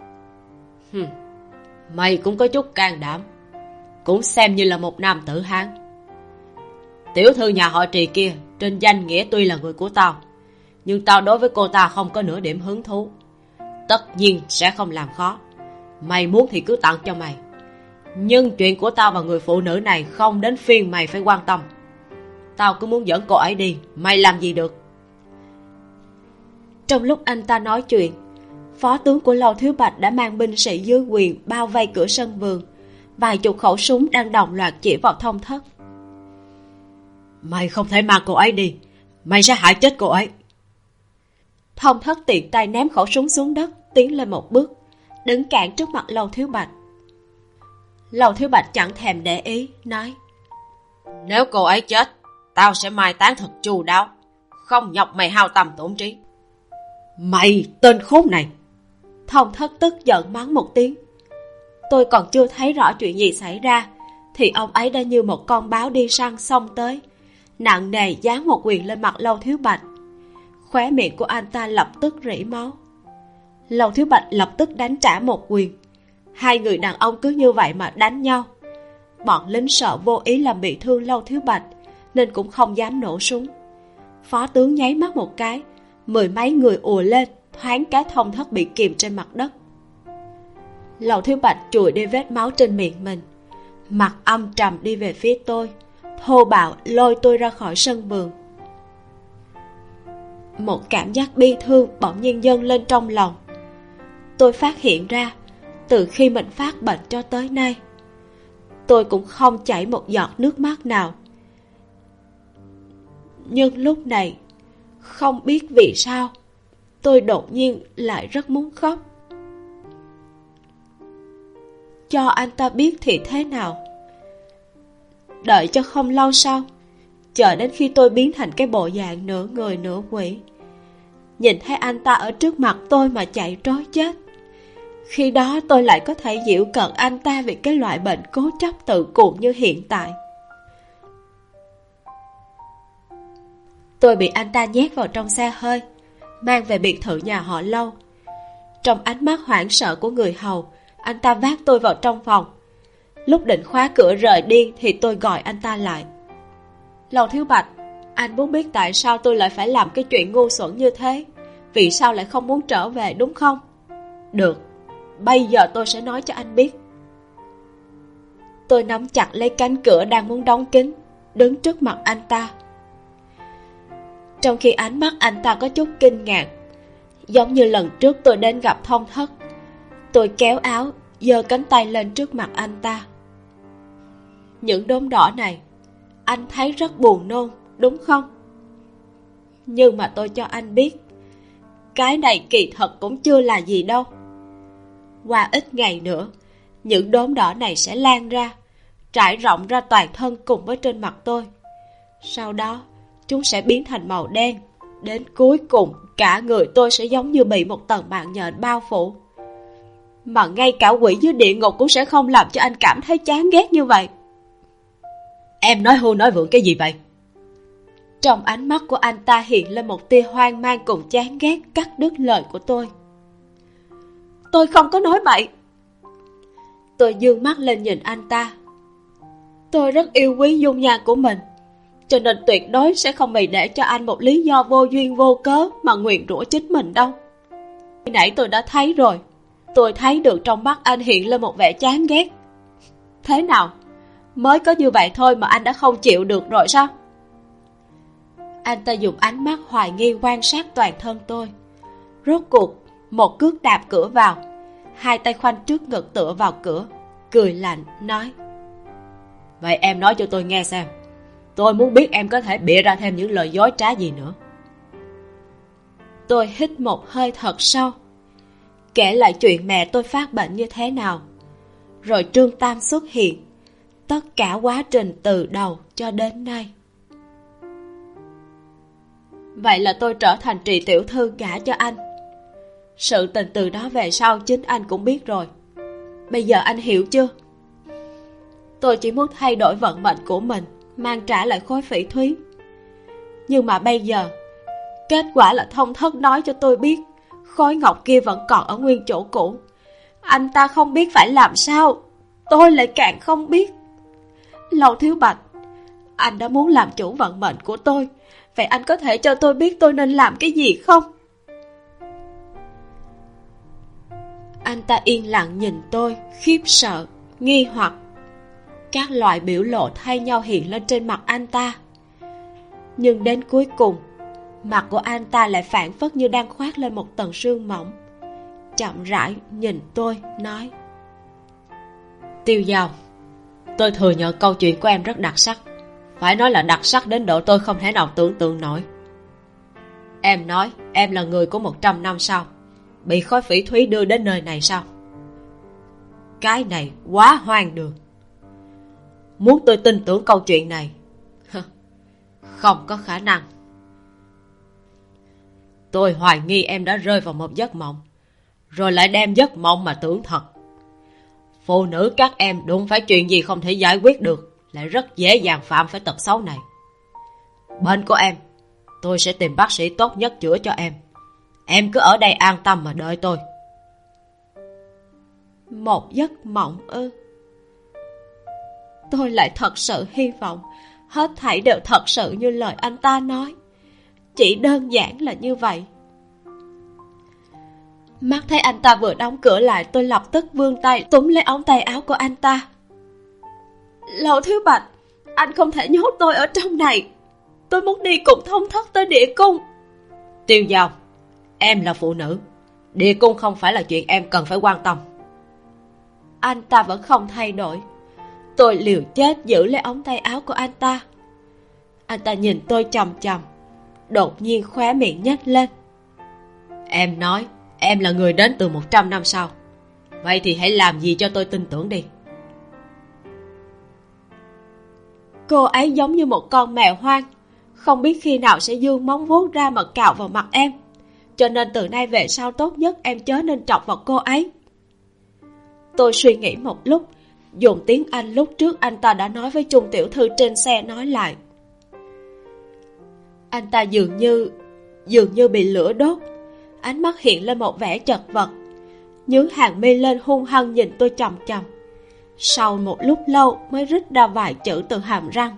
Speaker 2: Mày cũng có chút can đảm, cũng xem như là một nam tử Hán. Tiểu thư nhà họ Trì kia trên danh nghĩa tuy là người của tao, nhưng tao đối với cô ta không có nửa điểm hứng thú. Tất nhiên sẽ không làm khó. Mày muốn thì cứ tặng cho mày, nhưng chuyện của tao và người phụ nữ này không đến phiên mày phải quan tâm. Tao cứ muốn dẫn cô ấy đi, mày làm gì được?
Speaker 1: Trong lúc anh ta nói chuyện, phó tướng của Lâu Thiếu Bạch đã mang binh sĩ dưới quyền bao vây cửa sân vườn. Vài chục khẩu súng đang đồng loạt chỉ vào Thông Thất.
Speaker 2: Mày không thể mang cô ấy đi, mày sẽ hại chết cô ấy.
Speaker 1: Thông Thất tiện tay ném khẩu súng xuống đất, tiến lên một bước, đứng cản trước mặt Lâu Thiếu Bạch. Lâu Thiếu Bạch chẳng thèm để ý, nói:
Speaker 2: Nếu cô ấy chết, tao sẽ mai táng thật chu đáo, không nhọc mày hao tâm tổn trí. Mày, tên khốn này!
Speaker 1: Thông Thất tức giận mắng một tiếng. Tôi còn chưa thấy rõ chuyện gì xảy ra, thì ông ấy đã như một con báo đi săn xông tới, nặng nề giáng một quyền lên mặt Lâu Thiếu Bạch. Khóe miệng của anh ta lập tức rỉ máu. Lâu Thiếu Bạch lập tức đánh trả một quyền. Hai người đàn ông cứ như vậy mà đánh nhau. Bọn lính sợ vô ý làm bị thương Lâu Thiếu Bạch, nên cũng không dám nổ súng. Phó tướng nháy mắt một cái, 10 mấy người ùa lên, thoáng cái Thông Thất bị kìm trên mặt đất. Lâu Thiếu Bạch chùi đi vết máu trên miệng mình, mặt âm trầm đi về phía tôi, thô bạo lôi tôi ra khỏi sân vườn. Một cảm giác bi thương bỗng nhiên dâng lên trong lòng. Tôi phát hiện ra, từ khi mình phát bệnh cho tới nay, tôi cũng không chảy một giọt nước mắt nào. Nhưng lúc này, không biết vì sao, tôi đột nhiên lại rất muốn khóc. Cho anh ta biết thì thế nào? Đợi cho không lâu sau, chờ đến khi tôi biến thành cái bộ dạng nửa người nửa quỷ, nhìn thấy anh ta ở trước mặt tôi mà chạy trối chết. Khi đó tôi lại có thể giễu cợt anh ta vì cái loại bệnh cố chấp tự cuồng như hiện tại. Tôi bị anh ta nhét vào trong xe hơi, mang về biệt thự nhà họ Lâu. Trong ánh mắt hoảng sợ của người hầu, anh ta vác tôi vào trong phòng. Lúc định khóa cửa rời đi thì tôi gọi anh ta lại. Lâu Thiếu Bạch, anh muốn biết tại sao tôi lại phải làm cái chuyện ngu xuẩn như thế? Vì sao lại không muốn trở về, đúng không? Được, bây giờ tôi sẽ nói cho anh biết. Tôi nắm chặt lấy cánh cửa đang muốn đóng kín, đứng trước mặt anh ta. Trong khi ánh mắt anh ta có chút kinh ngạc, giống như lần trước tôi đến gặp Thông Thất, tôi kéo áo, giơ cánh tay lên trước mặt anh ta. Những đốm đỏ này, anh thấy rất buồn nôn, đúng không? Nhưng mà tôi cho anh biết, cái này kỳ thật cũng chưa là gì đâu. Qua ít ngày nữa, những đốm đỏ này sẽ lan ra, trải rộng ra toàn thân cùng với trên mặt tôi. Sau đó, chúng sẽ biến thành màu đen. Đến cuối cùng, cả người tôi sẽ giống như bị một tầng mạng nhện bao phủ. Mà ngay cả quỷ dưới địa ngục cũng sẽ không làm cho anh cảm thấy chán ghét như vậy.
Speaker 2: Em nói hưu nói vượng cái gì vậy?
Speaker 1: Trong ánh mắt của anh ta hiện lên một tia hoang mang cùng chán ghét, cắt đứt lời của tôi. Tôi không có nói bậy. Tôi dương mắt lên nhìn anh ta. Tôi rất yêu quý dung nhan của mình, cho nên tuyệt đối sẽ không bị để cho anh một lý do vô duyên vô cớ mà nguyền rủa chính mình đâu. Khi nãy tôi đã thấy rồi. Tôi thấy được trong mắt anh hiện lên một vẻ chán ghét. Thế nào? Mới có như vậy thôi mà anh đã không chịu được rồi sao? Anh ta dùng ánh mắt hoài nghi quan sát toàn thân tôi. Rốt cuộc, một cước đạp cửa vào, hai tay khoanh trước ngực tựa vào cửa, cười lạnh, nói:
Speaker 2: Vậy em nói cho tôi nghe xem. Tôi muốn biết em có thể bịa ra thêm những lời dối trá gì nữa.
Speaker 1: Tôi hít một hơi thật sâu, kể lại chuyện mẹ tôi phát bệnh như thế nào. Rồi Trương Tam xuất hiện, tất cả quá trình từ đầu cho đến nay. Vậy là tôi trở thành Trì tiểu thư gả cho anh. Sự tình từ đó về sau chính anh cũng biết rồi. Bây giờ anh hiểu chưa? Tôi chỉ muốn thay đổi vận mệnh của mình, mang trả lại khối phỉ thúy. Nhưng mà bây giờ, kết quả là Thông Thất nói cho tôi biết khối ngọc kia vẫn còn ở nguyên chỗ cũ. Anh ta không biết phải làm sao, tôi lại càng không biết. Lầu Thiếu Bạch, anh đã muốn làm chủ vận mệnh của tôi, vậy anh có thể cho tôi biết tôi nên làm cái gì không? Anh ta yên lặng nhìn tôi, khiếp sợ, nghi hoặc. Các loại biểu lộ thay nhau hiện lên trên mặt anh ta. Nhưng đến cuối cùng, mặt của anh ta lại phảng phất như đang khoác lên một tầng sương mỏng. Chậm rãi nhìn tôi, nói:
Speaker 2: Tiêu Giao, tôi thừa nhận câu chuyện của em rất đặc sắc. Phải nói là đặc sắc đến độ tôi không thể nào tưởng tượng nổi. Em nói em là người của 100 năm sau, bị khối phỉ thúy đưa đến nơi này sao? Cái này quá hoang đường. Muốn tôi tin tưởng câu chuyện này? Không có khả năng. Tôi hoài nghi em đã rơi vào một giấc mộng, rồi lại đem giấc mộng mà tưởng thật. Phụ nữ các em đụng phải chuyện gì không thể giải quyết được, lại rất dễ dàng phạm phải tật xấu này. Bệnh của em, tôi sẽ tìm bác sĩ tốt nhất chữa cho em. Em cứ ở đây an tâm mà đợi tôi.
Speaker 1: Một giấc mộng ư? Tôi lại thật sự hy vọng hết thảy đều thật sự như lời anh ta nói. Chỉ đơn giản là như vậy. Mắt thấy anh ta vừa đóng cửa lại, tôi lập tức vươn tay túm lấy ống tay áo của anh ta. Lầu Thiếu Bạch, anh không thể nhốt tôi ở trong này. Tôi muốn đi cùng Thông Thất tới địa cung.
Speaker 2: Tiêu Giao, em là phụ nữ, địa cung không phải là chuyện em cần phải quan tâm.
Speaker 1: Anh ta vẫn không thay đổi. Tôi liều chết giữ lấy ống tay áo của anh ta. Anh ta nhìn tôi chằm chằm, đột nhiên khóe miệng nhếch lên.
Speaker 2: Em nói em là người đến từ 100 năm sau, vậy thì hãy làm gì cho tôi tin tưởng đi.
Speaker 1: Cô ấy giống như một con mèo hoang, không biết khi nào sẽ giương móng vuốt ra mà cào vào mặt em. Cho nên từ nay về sau tốt nhất em chớ nên chọc vào cô ấy. Tôi suy nghĩ một lúc, dùng tiếng Anh lúc trước anh ta đã nói với Trung tiểu thư trên xe nói lại. Anh ta dường như bị lửa đốt, ánh mắt hiện lên một vẻ chật vật, nhướng hàng mi lên hung hăng nhìn tôi chằm chằm. Sau một lúc lâu mới rít ra vài chữ từ hàm răng.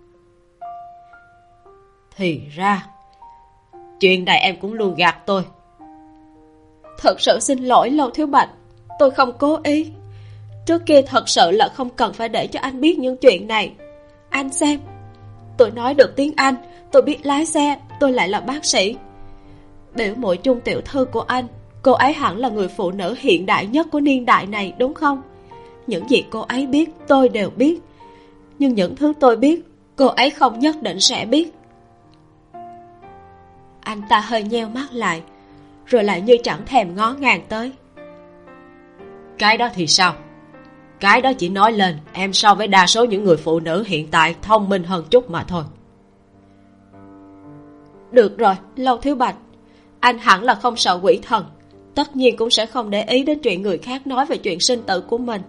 Speaker 2: Thì ra chuyện này em cũng luôn gạt tôi.
Speaker 1: Thật sự xin lỗi Lầu Thiếu Bạch, tôi không cố ý. Trước kia thật sự là không cần phải để cho anh biết những chuyện này. Anh xem, Tôi nói được tiếng Anh, tôi biết lái xe, tôi lại là bác sĩ. Biểu muội Chung tiểu thư của anh, cô ấy hẳn là người phụ nữ hiện đại nhất của niên đại này, đúng không? Những gì cô ấy biết tôi đều biết, nhưng những thứ tôi biết cô ấy không nhất định sẽ biết. Anh ta hơi nheo mắt lại, rồi lại như chẳng thèm ngó ngàng tới.
Speaker 2: Cái đó thì sao? Cái đó chỉ nói lên em so với đa số những người phụ nữ hiện tại thông minh hơn chút mà thôi.
Speaker 1: Được rồi, Lâu Thiếu Bạch, anh hẳn là không sợ quỷ thần, tất nhiên cũng sẽ không để ý đến chuyện người khác nói về chuyện sinh tử của mình.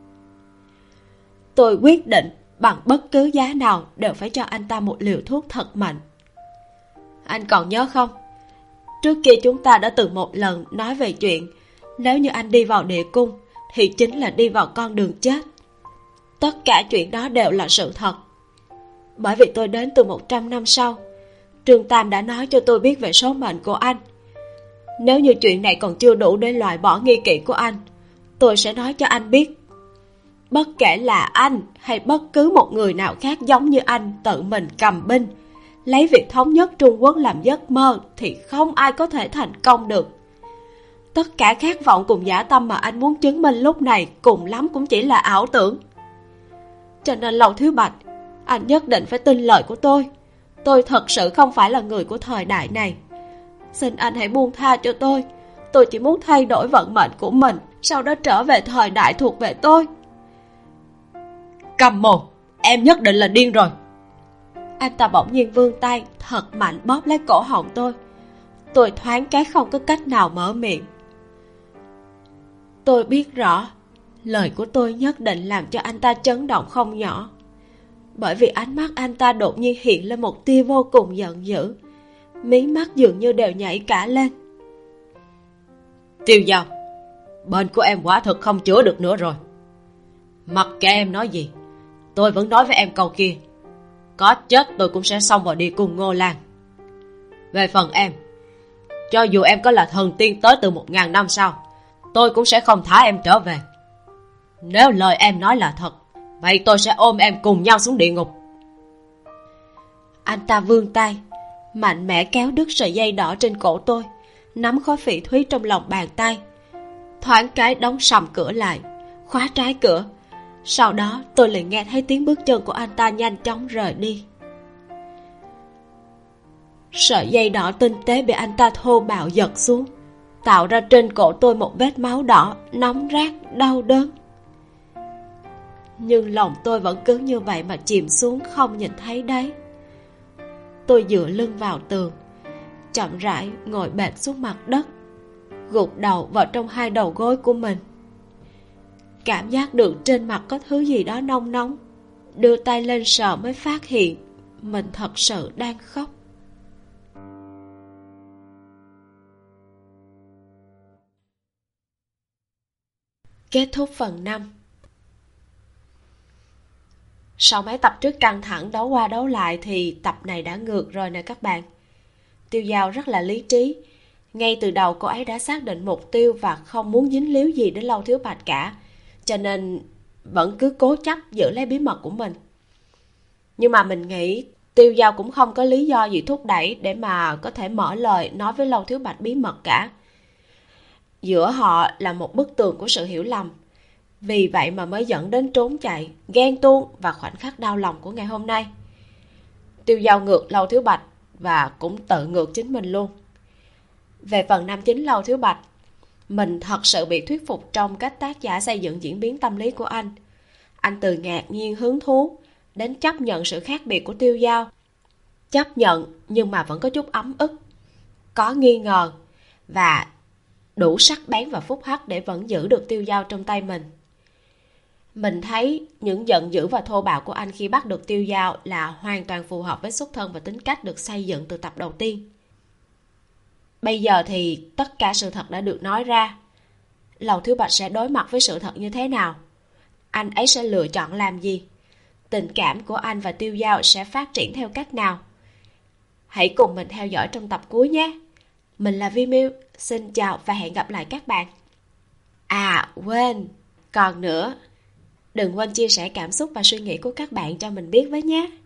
Speaker 1: Tôi quyết định bằng bất cứ giá nào đều phải cho anh ta một liều thuốc thật mạnh. Anh còn nhớ không? Trước kia chúng ta đã từng một lần nói về chuyện nếu như anh đi vào địa cung thì chính là đi vào con đường chết. Tất cả chuyện đó đều là sự thật. Bởi vì tôi đến từ 100 năm sau, Trương Tam đã nói cho tôi biết về số mệnh của anh. Nếu như chuyện này còn chưa đủ để loại bỏ nghi kỵ của anh, tôi sẽ nói cho anh biết. Bất kể là anh hay bất cứ một người nào khác giống như anh tự mình cầm binh, lấy việc thống nhất Trung Quốc làm giấc mơ, thì không ai có thể thành công được. Tất cả khát vọng cùng dã tâm mà anh muốn chứng minh lúc này cùng lắm cũng chỉ là ảo tưởng. Cho nên Lầu Thiếu Bạch, anh nhất định phải tin lời của tôi. Tôi thật sự không phải là người của thời đại này. Xin anh hãy buông tha cho tôi. Tôi chỉ muốn thay đổi vận mệnh của mình, sau đó trở về thời đại thuộc về tôi.
Speaker 2: Cầm mồm, em nhất định là điên rồi.
Speaker 1: Anh ta bỗng nhiên vươn tay thật mạnh bóp lấy cổ họng tôi. Tôi thoáng cái không có cách nào mở miệng. Tôi biết rõ lời của tôi nhất định làm cho anh ta chấn động không nhỏ, bởi vì ánh mắt anh ta đột nhiên hiện lên một tia vô cùng giận dữ, mí mắt dường như đều nhảy cả lên.
Speaker 2: Tiêu Giao, bệnh của em quả thực không chữa được nữa rồi. Mặc kệ em nói gì, tôi vẫn nói với em câu kia: có chết tôi cũng sẽ xông vào địa cung Ngô Lan. Về phần em, cho dù em có là thần tiên tới từ 1000 năm sau, tôi cũng sẽ không thả em trở về. Nếu lời em nói là thật, vậy tôi sẽ ôm em cùng nhau xuống địa ngục.
Speaker 1: Anh ta vươn tay mạnh mẽ kéo đứt sợi dây đỏ trên cổ tôi, nắm khối phỉ thúy trong lòng bàn tay, thoáng cái đóng sầm cửa lại, khóa trái cửa. Sau đó tôi liền nghe thấy tiếng bước chân của anh ta nhanh chóng rời đi. Sợi dây đỏ tinh tế bị anh ta thô bạo giật xuống, tạo ra trên cổ tôi một vết máu đỏ nóng rát đau đớn. Nhưng lòng tôi vẫn cứ như vậy mà chìm xuống không nhìn thấy đáy. Tôi dựa lưng vào tường, chậm rãi ngồi bệt xuống mặt đất, gục đầu vào trong hai đầu gối của mình. Cảm giác được trên mặt có thứ gì đó nóng nóng, đưa tay lên sờ mới phát hiện mình thật sự đang khóc. Kết thúc phần 5. Sau mấy tập trước căng thẳng đấu qua đấu lại thì tập này đã ngược rồi nè các bạn. Tiêu Giao rất là lý trí. Ngay từ đầu cô ấy đã xác định mục tiêu và không muốn dính líu gì đến Lâu Thiếu Bạch cả, cho nên vẫn cứ cố chấp giữ lấy bí mật của mình. Nhưng mà mình nghĩ Tiêu Giao cũng không có lý do gì thúc đẩy để mà có thể mở lời nói với Lâu Thiếu Bạch bí mật cả. Giữa họ là một bức tường của sự hiểu lầm, vì vậy mà mới dẫn đến trốn chạy, ghen tuông và khoảnh khắc đau lòng của ngày hôm nay. Tiêu Giao ngược Lâu Thiếu Bạch và cũng tự ngược chính mình luôn. Về phần nam chính Lâu Thiếu Bạch, mình thật sự bị thuyết phục trong cách tác giả xây dựng diễn biến tâm lý của anh. Anh từ ngạc nhiên hứng thú đến chấp nhận sự khác biệt của Tiêu Giao. Chấp nhận nhưng mà vẫn có chút ấm ức, có nghi ngờ và đủ sắc bén và phúc hắc để vẫn giữ được Tiêu Giao trong tay mình. Mình thấy những giận dữ và thô bạo của anh khi bắt được Tiêu Giao là hoàn toàn phù hợp với xuất thân và tính cách được xây dựng từ tập đầu tiên. Bây giờ thì tất cả sự thật đã được nói ra. Lầu Thiếu Bạch sẽ đối mặt với sự thật như thế nào? Anh ấy sẽ lựa chọn làm gì? Tình cảm của anh và Tiêu Giao sẽ phát triển theo cách nào? Hãy cùng mình theo dõi trong tập cuối nhé. Mình là Vi Miu, xin chào và hẹn gặp lại các bạn. À quên, còn nữa, đừng quên chia sẻ cảm xúc và suy nghĩ của các bạn cho mình biết với nhé.